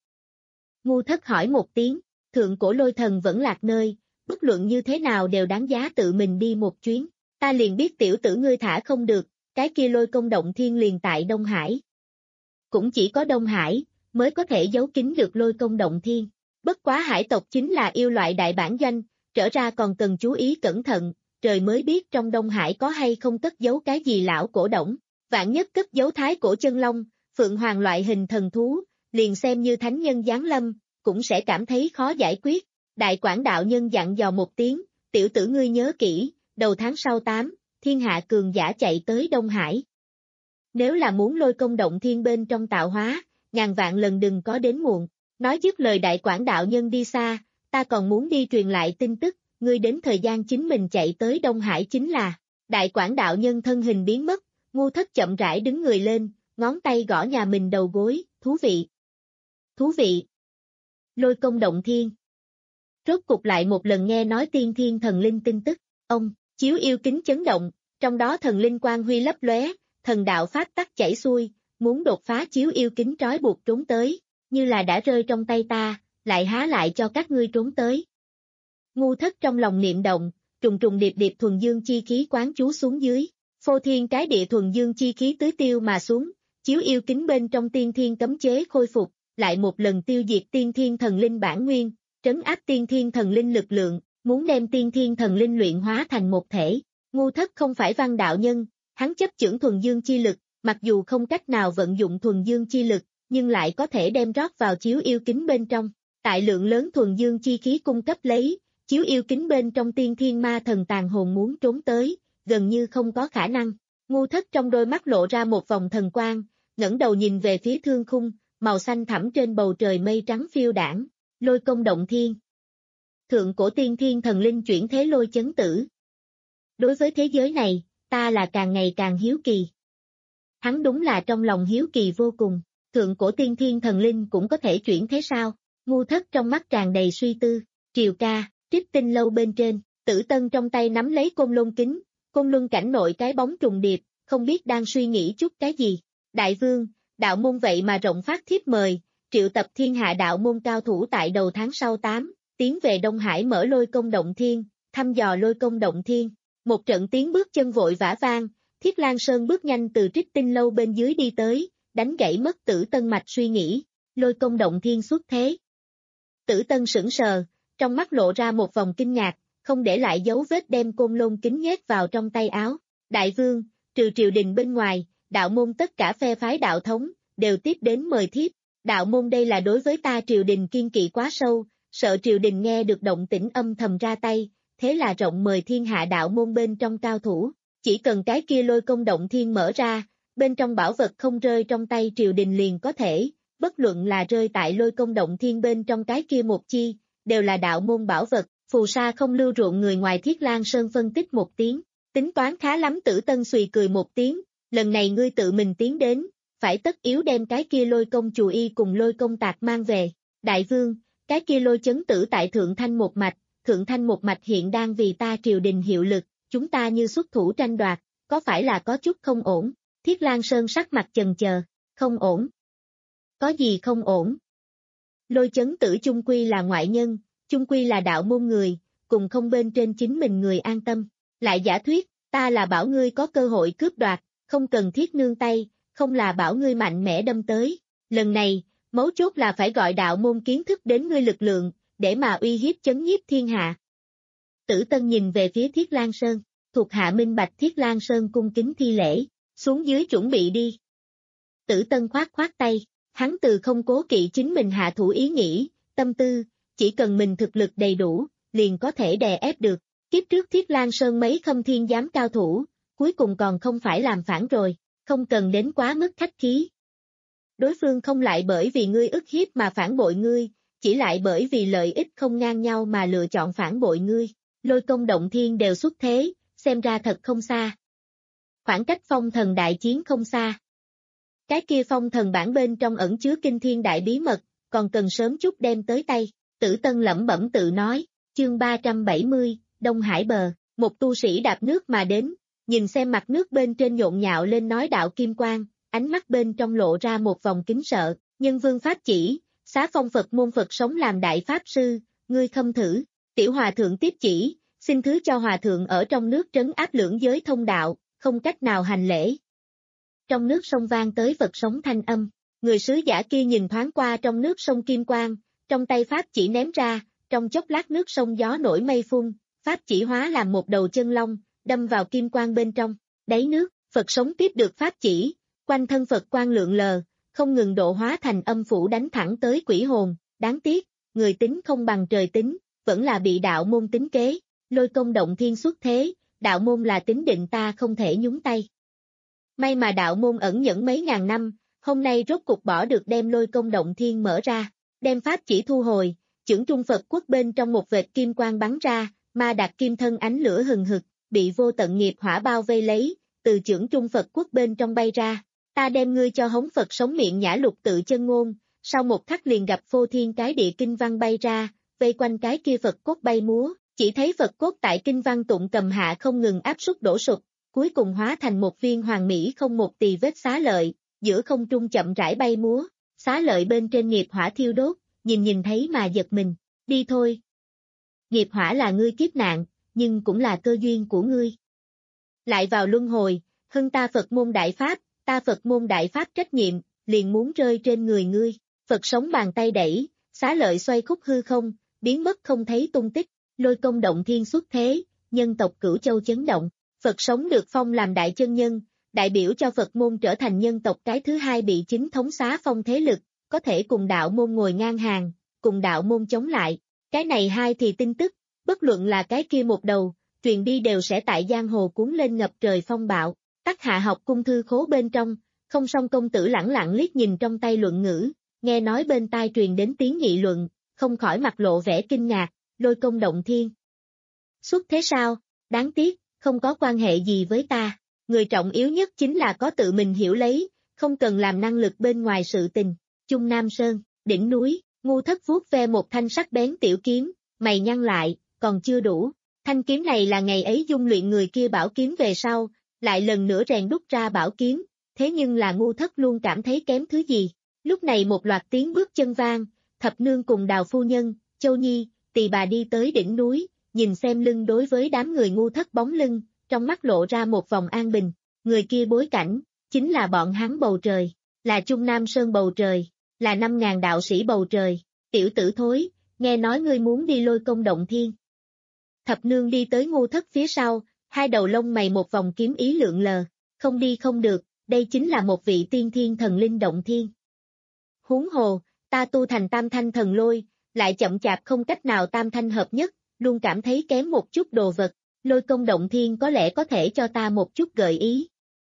Ngu Thất hỏi một tiếng, thượng cổ lôi thần vẫn lạc nơi, bất luận như thế nào đều đáng giá tự mình đi một chuyến, ta liền biết tiểu tử ngươi thả không được, cái kia lôi công động thiên liền tại Đông Hải. Cũng chỉ có Đông Hải, mới có thể giấu kín được lôi công động thiên, bất quá hải tộc chính là yêu loại đại bản doanh, trở ra còn cần chú ý cẩn thận, trời mới biết trong Đông Hải có hay không cất giấu cái gì lão cổ đổng, vạn nhất cất giấu thái cổ chân long, phượng hoàng loại hình thần thú, liền xem như thánh nhân giáng lâm, cũng sẽ cảm thấy khó giải quyết. Đại Quảng đạo nhân dặn dò một tiếng, tiểu tử ngươi nhớ kỹ, đầu tháng sau tám, thiên hạ cường giả chạy tới Đông Hải. Nếu là muốn lôi công động thiên bên trong tạo hóa, ngàn vạn lần đừng có đến muộn. Nói dứt lời Đại Quảng đạo nhân đi xa, ta còn muốn đi truyền lại tin tức, ngươi đến thời gian chính mình chạy tới Đông Hải chính là. Đại Quảng đạo nhân thân hình biến mất, Ngu Thất chậm rãi đứng người lên, ngón tay gõ nhà mình đầu gối, thú vị. Thú vị. Lôi công động thiên. Rốt cục lại một lần nghe nói tiên thiên thần linh tin tức, ông, chiếu yêu kính chấn động, trong đó thần linh quang huy lấp lóe, thần đạo pháp tắc chảy xuôi, muốn đột phá chiếu yêu kính trói buộc trốn tới, như là đã rơi trong tay ta, lại há lại cho các ngươi trốn tới. Ngu Thất trong lòng niệm động, trùng trùng điệp điệp thuần dương chi khí quán chú xuống dưới, phô thiên cái địa thuần dương chi khí tưới tiêu mà xuống, chiếu yêu kính bên trong tiên thiên cấm chế khôi phục, lại một lần tiêu diệt tiên thiên thần linh bản nguyên, trấn áp tiên thiên thần linh lực lượng, muốn đem tiên thiên thần linh luyện hóa thành một thể. Ngu Thất không phải văn đạo nhân, hắn chấp chưởng thuần dương chi lực, mặc dù không cách nào vận dụng thuần dương chi lực, nhưng lại có thể đem rót vào chiếu yêu kính bên trong. Tại lượng lớn thuần dương chi khí cung cấp lấy, chiếu yêu kính bên trong tiên thiên ma thần tàn hồn muốn trốn tới, gần như không có khả năng. Ngu Thất trong đôi mắt lộ ra một vòng thần quang, ngẩng đầu nhìn về phía thương khung, màu xanh thẳm trên bầu trời mây trắng phiêu đãng, lôi công động thiên. Thượng cổ tiên thiên thần linh chuyển thế lôi chấn tử. Đối với thế giới này, ta là càng ngày càng hiếu kỳ. Hắn đúng là trong lòng hiếu kỳ vô cùng, thượng cổ tiên thiên thần linh cũng có thể chuyển thế sao? Ngu Thất trong mắt tràn đầy suy tư, Triều ca, Trích Tinh lâu bên trên, Tử Tân trong tay nắm lấy côn lôn kính, côn luân cảnh nội cái bóng trùng điệp, không biết đang suy nghĩ chút cái gì. Đại vương, đạo môn vậy mà rộng phát thiếp mời, triệu tập thiên hạ đạo môn cao thủ tại đầu tháng sau tám, tiến về Đông Hải mở lôi công động thiên, thăm dò lôi công động thiên. Một trận tiếng bước chân vội vã vang, Thiết Lan Sơn bước nhanh từ Trích Tinh lâu bên dưới đi tới, đánh gãy mất Tử Tân mạch suy nghĩ, Lôi Công Động Thiên xuất thế. Tử Tân sững sờ, trong mắt lộ ra một vòng kinh ngạc, không để lại dấu vết đem côn lôn kính nhét vào trong tay áo. Đại vương, trừ triều đình bên ngoài, đạo môn tất cả phe phái đạo thống, đều tiếp đến mời thiếp. Đạo môn đây là đối với ta triều đình kiên kỵ quá sâu, sợ triều đình nghe được động tĩnh âm thầm ra tay, thế là rộng mời thiên hạ đạo môn bên trong cao thủ. Chỉ cần cái kia Lôi Công Động Thiên mở ra, bên trong bảo vật không rơi trong tay triều đình liền có thể, bất luận là rơi tại Lôi Công Động Thiên bên trong cái kia một chi, đều là đạo môn bảo vật. Phù sa không lưu ruộng người ngoài Thiết Lang Sơn phân tích một tiếng, tính toán khá lắm. Tử Tân xùy cười một tiếng, lần này ngươi tự mình tiến đến, phải tất yếu đem cái kia Lôi Công Chù Y cùng Lôi Công Tạc mang về. Đại vương, cái kia Lôi Chấn Tử tại Thượng Thanh một mạch, Thượng Thanh một mạch hiện đang vì ta triều đình hiệu lực, chúng ta như xuất thủ tranh đoạt, có phải là có chút không ổn? Thiết Lang Sơn sắc mặt chần chờ, không ổn. Có gì không ổn? Lôi Chấn Tử chung quy là ngoại nhân, chung quy là đạo môn người, cùng không bên trên chính mình người an tâm. Lại giả thuyết, ta là bảo ngươi có cơ hội cướp đoạt, không cần thiết nương tay, không là bảo ngươi mạnh mẽ đâm tới. Lần này, mấu chốt là phải gọi đạo môn kiến thức đến ngươi lực lượng, để mà uy hiếp chấn nhiếp thiên hạ. Tử Tân nhìn về phía Thiết Lang Sơn, thuộc hạ minh bạch. Thiết Lang Sơn cung kính thi lễ, xuống dưới chuẩn bị đi. Tử Tân khoát khoát tay, hắn từ không cố kỵ chính mình hạ thủ ý nghĩ, tâm tư, chỉ cần mình thực lực đầy đủ, liền có thể đè ép được. Kiếp trước Thiết Lang Sơn mấy khâm thiên giám cao thủ, cuối cùng còn không phải làm phản rồi, không cần đến quá mức khách khí. Đối phương không lại bởi vì ngươi ức hiếp mà phản bội ngươi, chỉ lại bởi vì lợi ích không ngang nhau mà lựa chọn phản bội ngươi. Lôi Công Động Thiên đều xuất thế, xem ra thật không xa. Khoảng cách phong thần đại chiến không xa. Cái kia phong thần bản bên trong ẩn chứa kinh thiên đại bí mật, còn cần sớm chút đem tới tay. Tử Tân lẩm bẩm tự nói, chương ba trăm bảy mươi, Đông Hải bờ, một tu sĩ đạp nước mà đến, nhìn xem mặt nước bên trên nhộn nhạo lên nói đạo kim quang, ánh mắt bên trong lộ ra một vòng kính sợ. Nhân vương pháp chỉ, xá phong Phật môn Phật sống làm đại pháp sư, ngươi khâm thử. Tiểu hòa thượng tiếp chỉ, xin thứ cho hòa thượng ở trong nước trấn áp lưỡng giới thông đạo, không cách nào hành lễ. Trong nước sông vang tới Phật sống thanh âm, người sứ giả kia nhìn thoáng qua trong nước sông kim quang, trong tay pháp chỉ ném ra, trong chốc lát nước sông gió nổi mây phun, pháp chỉ hóa làm một đầu chân long, đâm vào kim quang bên trong, đáy nước, Phật sống tiếp được pháp chỉ, quanh thân Phật quang lượng lờ, không ngừng độ hóa thành âm phủ đánh thẳng tới quỷ hồn. Đáng tiếc, người tính không bằng trời tính, vẫn là bị đạo môn tính kế. Lôi Công Động Thiên xuất thế, đạo môn là tính định ta không thể nhúng tay. May mà đạo môn ẩn nhẫn mấy ngàn năm, hôm nay rốt cục bỏ được đem Lôi Công Động Thiên mở ra, đem pháp chỉ thu hồi, chưởng trung Phật quốc bên trong một vệt kim quang bắn ra, Ma Đạt Kim thân ánh lửa hừng hực, bị vô tận nghiệp hỏa bao vây lấy, từ chưởng trung Phật quốc bên trong bay ra. Ta đem ngươi cho hống Phật sống miệng nhã lục tự chân ngôn, sau một khắc liền gặp phô thiên cái địa kinh văn bay ra, vây quanh cái kia Phật cốt bay múa, chỉ thấy Phật cốt tại kinh văn tụng cầm hạ không ngừng áp suất đổ sụp, cuối cùng hóa thành một viên hoàng mỹ không một tì vết xá lợi, giữa không trung chậm rãi bay múa, xá lợi bên trên nghiệp hỏa thiêu đốt, nhìn nhìn thấy mà giật mình, đi thôi. Nghiệp hỏa là ngươi kiếp nạn, nhưng cũng là cơ duyên của ngươi. Lại vào luân hồi, hưng ta Phật môn đại pháp, ta Phật môn đại pháp trách nhiệm, liền muốn rơi trên người ngươi. Phật sống bàn tay đẩy, xá lợi xoay khúc hư không, biến mất không thấy tung tích. Lôi Công Động Thiên xuất thế, nhân tộc Cửu Châu chấn động. Phật sống được phong làm đại chân nhân, đại biểu cho Phật môn trở thành nhân tộc cái thứ hai bị chính thống xá phong thế lực, có thể cùng đạo môn ngồi ngang hàng, cùng đạo môn chống lại. Cái này hai thì tin tức, bất luận là cái kia một đầu, truyền đi đều sẽ tại giang hồ cuốn lên ngập trời phong bạo. Tắc Hạ học cung thư khố bên trong, Không Song công tử lẳng lặng liếc nhìn trong tay luận ngữ, nghe nói bên tai truyền đến tiếng nghị luận, không khỏi mặt lộ vẻ kinh ngạc. Lôi Công Động Thiên xuất thế sao? Đáng tiếc, không có quan hệ gì với ta. Người trọng yếu nhất chính là có tự mình hiểu lấy, không cần làm năng lực bên ngoài sự tình. Trung Nam Sơn, đỉnh núi, Ngu Thất vuốt ve một thanh sắc bén tiểu kiếm, mày nhăn lại, còn chưa đủ. Thanh kiếm này là ngày ấy dung luyện người kia bảo kiếm về sau, lại lần nữa rèn đúc ra bảo kiếm, thế nhưng là Ngu Thất luôn cảm thấy kém thứ gì. Lúc này một loạt tiếng bước chân vang, Thập Nương cùng Đào phu nhân, Châu Nhi, Tỳ bà đi tới đỉnh núi, nhìn xem lưng đối với đám người Ngu Thất bóng lưng, trong mắt lộ ra một vòng an bình. Người kia bối cảnh, chính là bọn hắn bầu trời. là Trung Nam Sơn bầu trời, là năm ngàn đạo sĩ bầu trời, tiểu tử thối, nghe nói ngươi muốn đi Lôi Công Động Thiên. Thập nương đi tới Ngô Thất phía sau, hai đầu lông mày một vòng kiếm ý lượn lờ, không đi không được, đây chính là một vị tiên thiên thần linh động thiên. Huống hồ, ta tu thành tam thanh thần lôi, lại chậm chạp không cách nào tam thanh hợp nhất, luôn cảm thấy kém một chút đồ vật, Lôi Công Động Thiên có lẽ có thể cho ta một chút gợi ý.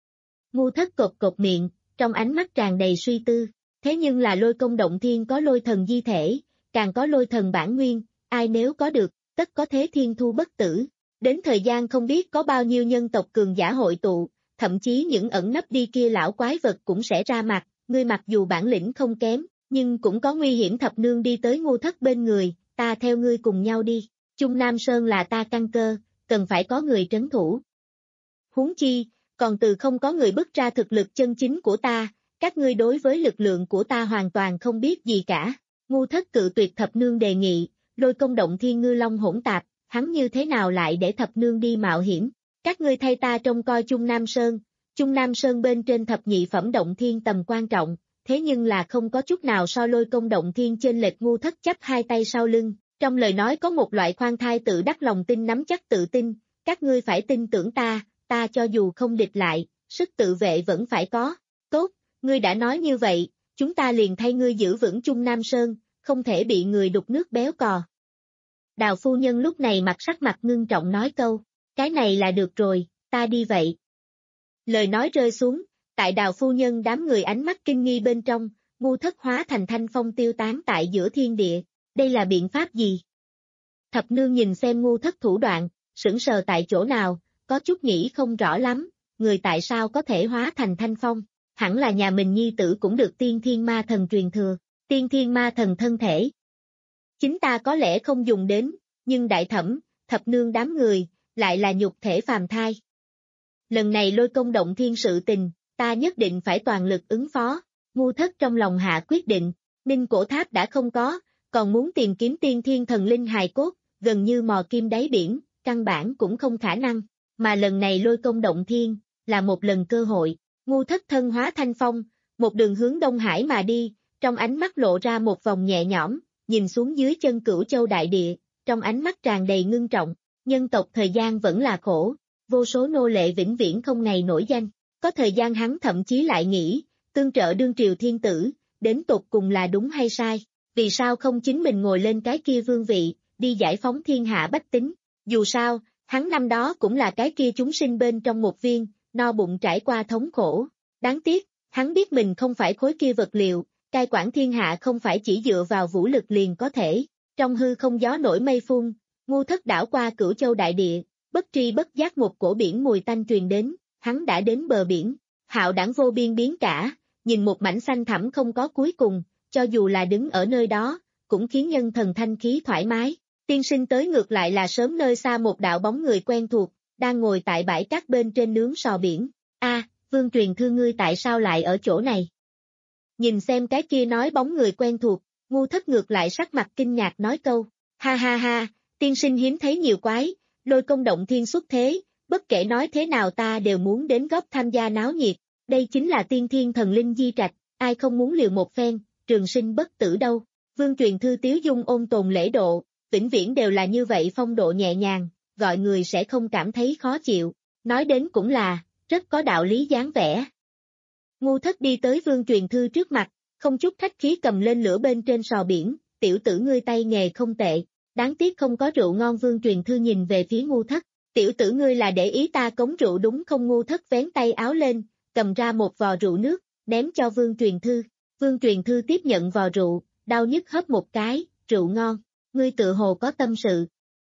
Ngô Thất cột cột miệng, trong ánh mắt tràn đầy suy tư, thế nhưng là Lôi Công Động Thiên có lôi thần di thể, càng có lôi thần bản nguyên, ai nếu có được, tất có thế thiên thu bất tử. Đến thời gian không biết có bao nhiêu nhân tộc cường giả hội tụ, thậm chí những ẩn nấp đi kia lão quái vật cũng sẽ ra mặt, ngươi mặc dù bản lĩnh không kém, nhưng cũng có nguy hiểm. Thập nương đi tới Ngô Thất bên người, ta theo ngươi cùng nhau đi, Trung Nam Sơn là ta căn cơ, cần phải có người trấn thủ. Huống chi, còn từ không có người bức ra thực lực chân chính của ta, các ngươi đối với lực lượng của ta hoàn toàn không biết gì cả. Ngô Thất cự tuyệt thập nương đề nghị, Lôi Công Động Thiên ngư long hỗn tạp, hắn như thế nào lại để thập nương đi mạo hiểm, các ngươi thay ta trông coi Trung Nam Sơn, Trung Nam Sơn bên trên thập nhị phẩm động thiên tầm quan trọng, thế nhưng là không có chút nào so Lôi Công Động Thiên chênh lệch. Ngô Thất chắp hai tay sau lưng, trong lời nói có một loại khoan thai tự đắc lòng tin nắm chắc tự tin, các ngươi phải tin tưởng ta, ta cho dù không địch lại, sức tự vệ vẫn phải có. Tốt, ngươi đã nói như vậy, chúng ta liền thay ngươi giữ vững Trung Nam Sơn, không thể bị người đục nước béo cò. Đào phu nhân lúc này mặt sắc mặt ngưng trọng nói câu, cái này là được rồi, ta đi vậy. Lời nói rơi xuống, tại Đào phu nhân đám người ánh mắt kinh nghi bên trong, Ngô Thất hóa thành thanh phong tiêu tán tại giữa thiên địa, đây là biện pháp gì? Thập nương nhìn xem Ngô Thất thủ đoạn, sững sờ tại chỗ nào, có chút nghĩ không rõ lắm, người tại sao có thể hóa thành thanh phong, hẳn là nhà mình nhi tử cũng được tiên thiên ma thần truyền thừa, tiên thiên ma thần thân thể. Chính ta có lẽ không dùng đến, nhưng đại thẩm, thập nương đám người, lại là nhục thể phàm thai. Lần này Lôi Công Động Thiên sự tình, ta nhất định phải toàn lực ứng phó. Ngô Thất trong lòng hạ quyết định, Ninh Cổ Tháp đã không có, còn muốn tìm kiếm tiên thiên thần linh hài cốt, gần như mò kim đáy biển, căn bản cũng không khả năng, mà lần này Lôi Công Động Thiên, là một lần cơ hội. Ngô Thất thân hóa thanh phong, một đường hướng Đông Hải mà đi, trong ánh mắt lộ ra một vòng nhẹ nhõm, nhìn xuống dưới chân Cửu Châu đại địa, trong ánh mắt tràn đầy ngưng trọng, nhân tộc thời gian vẫn là khổ, vô số nô lệ vĩnh viễn không ngày nổi danh, có thời gian hắn thậm chí lại nghĩ, tương trợ đương triều thiên tử, đến tột cùng là đúng hay sai, vì sao không chính mình ngồi lên cái kia vương vị, đi giải phóng thiên hạ bách tính, dù sao, hắn năm đó cũng là cái kia chúng sinh bên trong một viên, no bụng trải qua thống khổ, đáng tiếc, hắn biết mình không phải khối kia vật liệu, cai quản thiên hạ không phải chỉ dựa vào vũ lực liền có thể, trong hư không gió nổi mây phun, Ngô Thất đảo qua Cửu Châu đại địa, bất tri bất giác một cổ biển mùi tanh truyền đến, hắn đã đến bờ biển, hạo đẳng vô biên biến cả, nhìn một mảnh xanh thẳm không có cuối cùng, cho dù là đứng ở nơi đó, cũng khiến nhân thần thanh khí thoải mái. Tiên sinh tới ngược lại là sớm nơi xa một đạo bóng người quen thuộc, đang ngồi tại bãi cát bên trên nướng sò biển. A, Vương Truyền Thư ngươi tại sao lại ở chỗ này? Nhìn xem cái kia nói bóng người quen thuộc, Ngô Thất ngược lại sắc mặt kinh ngạc nói câu, ha ha ha, tiên sinh hiếm thấy nhiều quái, Lôi Công Động Thiên xuất thế, bất kể nói thế nào ta đều muốn đến góp tham gia náo nhiệt, đây chính là tiên thiên thần linh di trạch, ai không muốn liều một phen, trường sinh bất tử đâu. Vương Truyền Thư tiếu dung ôn tồn lễ độ, vĩnh viễn đều là như vậy phong độ nhẹ nhàng, gọi người sẽ không cảm thấy khó chịu, nói đến cũng là, rất có đạo lý dáng vẻ. Ngô Thất đi tới Vương Truyền Thư trước mặt, không chút khách khí cầm lên lửa bên trên sò biển, tiểu tử ngươi tay nghề không tệ, đáng tiếc không có rượu ngon. Vương Truyền Thư nhìn về phía Ngô Thất, tiểu tử ngươi là để ý ta cống rượu đúng không? Ngô Thất vén tay áo lên, cầm ra một vò rượu nước, ném cho Vương Truyền Thư. Vương Truyền Thư tiếp nhận vò rượu, đau nhức hớp một cái, rượu ngon, ngươi tự hồ có tâm sự.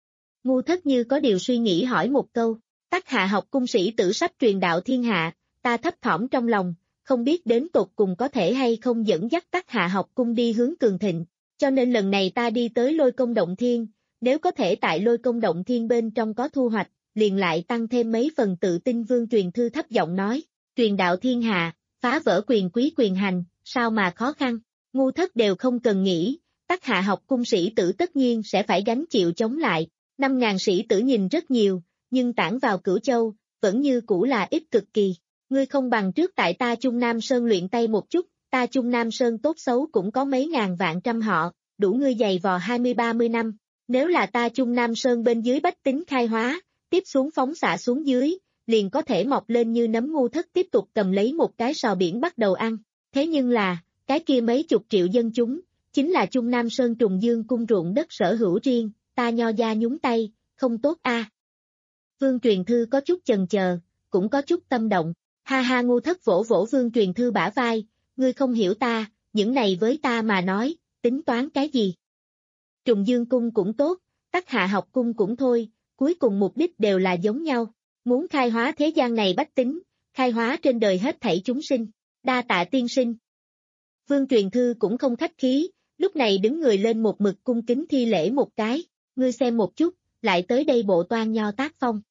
Ngô Thất như có điều suy nghĩ hỏi một câu, Tắc Hạ học cung sĩ tử sắp truyền đạo thiên hạ, ta thấp thỏm trong lòng, không biết đến tột cùng có thể hay không dẫn dắt Tắc Hạ học cung đi hướng cường thịnh, cho nên lần này ta đi tới Lôi Công Động Thiên, nếu có thể tại Lôi Công Động Thiên bên trong có thu hoạch, liền lại tăng thêm mấy phần tự tin. Vương Truyền Thư thấp giọng nói, truyền đạo thiên hạ, phá vỡ quyền quý quyền hành, sao mà khó khăn, Ngô Thất đều không cần nghĩ, Tắc Hạ học cung sĩ tử tất nhiên sẽ phải gánh chịu chống lại, năm ngàn sĩ tử nhìn rất nhiều, nhưng tản vào Cửu Châu, vẫn như cũ là ít cực kỳ. Ngươi không bằng trước tại ta Trung Nam Sơn luyện tay một chút, ta Trung Nam Sơn tốt xấu cũng có mấy ngàn vạn trăm họ, đủ ngươi dày vò hai mươi ba mươi năm. Nếu là ta Trung Nam Sơn bên dưới bách tính khai hóa, tiếp xuống phóng xạ xuống dưới, liền có thể mọc lên như nấm. Ngu Thất tiếp tục cầm lấy một cái sò biển bắt đầu ăn. Thế nhưng là, cái kia mấy chục triệu dân chúng, chính là Trung Nam Sơn Trùng Dương cung ruộng đất sở hữu riêng, ta Nho gia nhúng tay, không tốt a. Vương Truyền Thư có chút chần chờ, cũng có chút tâm động. Ha ha, Ngu Thất vỗ vỗ Vương Truyền Thư bả vai, ngươi không hiểu ta, những này với ta mà nói, tính toán cái gì? Trùng Dương cung cũng tốt, Tắc Hạ học cung cũng thôi, cuối cùng mục đích đều là giống nhau, muốn khai hóa thế gian này bách tính, khai hóa trên đời hết thảy chúng sinh. Đa tạ tiên sinh. Vương Truyền Thư cũng không khách khí, lúc này đứng người lên một mực cung kính thi lễ một cái, ngươi xem một chút, lại tới đây bộ toan nho tác phong.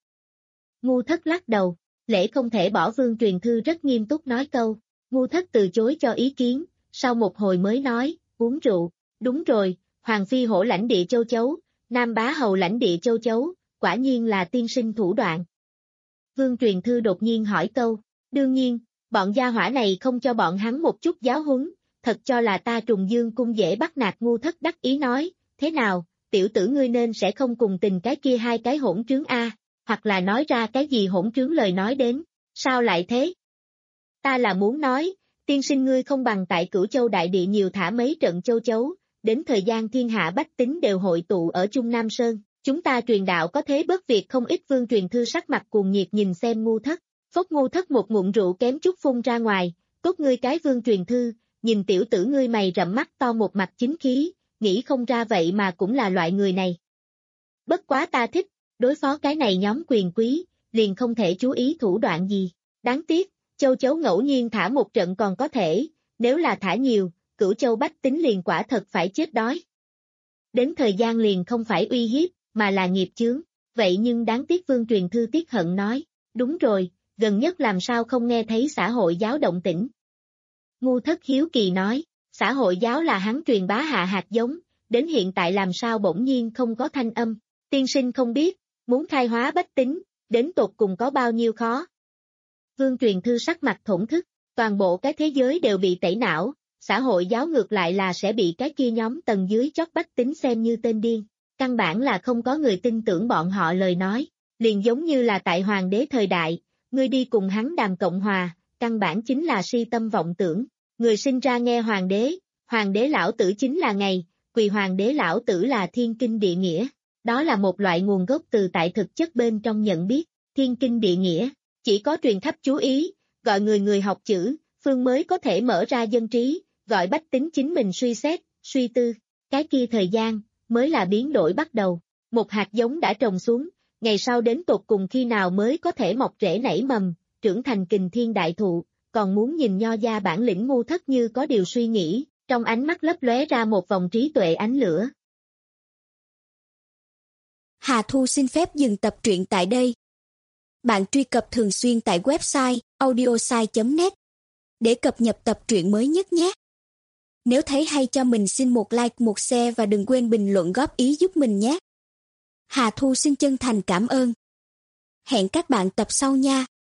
Ngu Thất lắc đầu, lễ không thể bỏ. Vương Truyền Thư rất nghiêm túc nói câu, Ngu Thất từ chối cho ý kiến, sau một hồi mới nói, uống rượu, đúng rồi, Hoàng Phi hổ lãnh địa châu chấu, Nam Bá Hầu lãnh địa châu chấu, quả nhiên là tiên sinh thủ đoạn. Vương Truyền Thư đột nhiên hỏi câu, đương nhiên, bọn gia hỏa này không cho bọn hắn một chút giáo huấn, thật cho là ta Trùng Dương cung dễ bắt nạt. Ngu Thất đắc ý nói, thế nào, tiểu tử ngươi nên sẽ không cùng tình cái kia hai cái hỗn trướng a, hoặc là nói ra cái gì hỗn trướng lời nói đến, sao lại thế? Ta là muốn nói, tiên sinh ngươi không bằng tại Cửu Châu đại địa nhiều thả mấy trận châu chấu, đến thời gian thiên hạ bách tính đều hội tụ ở Trung Nam Sơn, chúng ta truyền đạo có thế bất việc không ít. Vương Truyền Thư sắc mặt cuồng nhiệt nhìn xem Ngu Thất, phốc. Ngu Thất một ngụm rượu kém chút phun ra ngoài, tốt ngươi cái Vương Truyền Thư, nhìn tiểu tử ngươi mày rậm mắt to một mặt chính khí, nghĩ không ra vậy mà cũng là loại người này. Bất quá ta thích, đối phó cái này nhóm quyền quý, liền không thể chú ý thủ đoạn gì, đáng tiếc, châu chấu ngẫu nhiên thả một trận còn có thể, nếu là thả nhiều, Cửu Châu bách tính liền quả thật phải chết đói. Đến thời gian liền không phải uy hiếp, mà là nghiệp chướng, vậy nhưng đáng tiếc. Vương Truyền Thư tiếc hận nói, đúng rồi, gần nhất làm sao không nghe thấy xã hội giáo động tĩnh. Ngu Thất hiếu kỳ nói, xã hội giáo là hắn truyền bá hạ hạt giống, đến hiện tại làm sao bỗng nhiên không có thanh âm, tiên sinh không biết, muốn khai hóa bách tính, đến tột cùng có bao nhiêu khó. Vương Truyền Thư sắc mặt thổn thức, toàn bộ cái thế giới đều bị tẩy não, xã hội giáo ngược lại là sẽ bị cái kia nhóm tầng dưới chót bách tính xem như tên điên, căn bản là không có người tin tưởng bọn họ lời nói, liền giống như là tại hoàng đế thời đại, ngươi đi cùng hắn đàm cộng hòa, căn bản chính là si tâm vọng tưởng, người sinh ra nghe hoàng đế, hoàng đế lão tử chính là ngày, quỳ hoàng đế lão tử là thiên kinh địa nghĩa, đó là một loại nguồn gốc từ tại thực chất bên trong nhận biết, thiên kinh địa nghĩa, chỉ có truyền khắp chú ý, gọi người người học chữ, phương mới có thể mở ra dân trí, gọi bách tính chính mình suy xét, suy tư, cái kia thời gian, mới là biến đổi bắt đầu, một hạt giống đã trồng xuống, ngày sau đến tột cùng khi nào mới có thể mọc rễ nảy mầm, trưởng thành kình thiên đại thụ, còn muốn nhìn Nho gia bản lĩnh. Ngu Thất như có điều suy nghĩ, trong ánh mắt lấp lóe ra một vòng trí tuệ ánh lửa. Hà Thu xin phép dừng tập truyện tại đây. Bạn truy cập thường xuyên tại website audiosai chấm net để cập nhật tập truyện mới nhất nhé. Nếu thấy hay cho mình xin một like, một share và đừng quên bình luận góp ý giúp mình nhé. Hà Thu xin chân thành cảm ơn. Hẹn các bạn tập sau nha.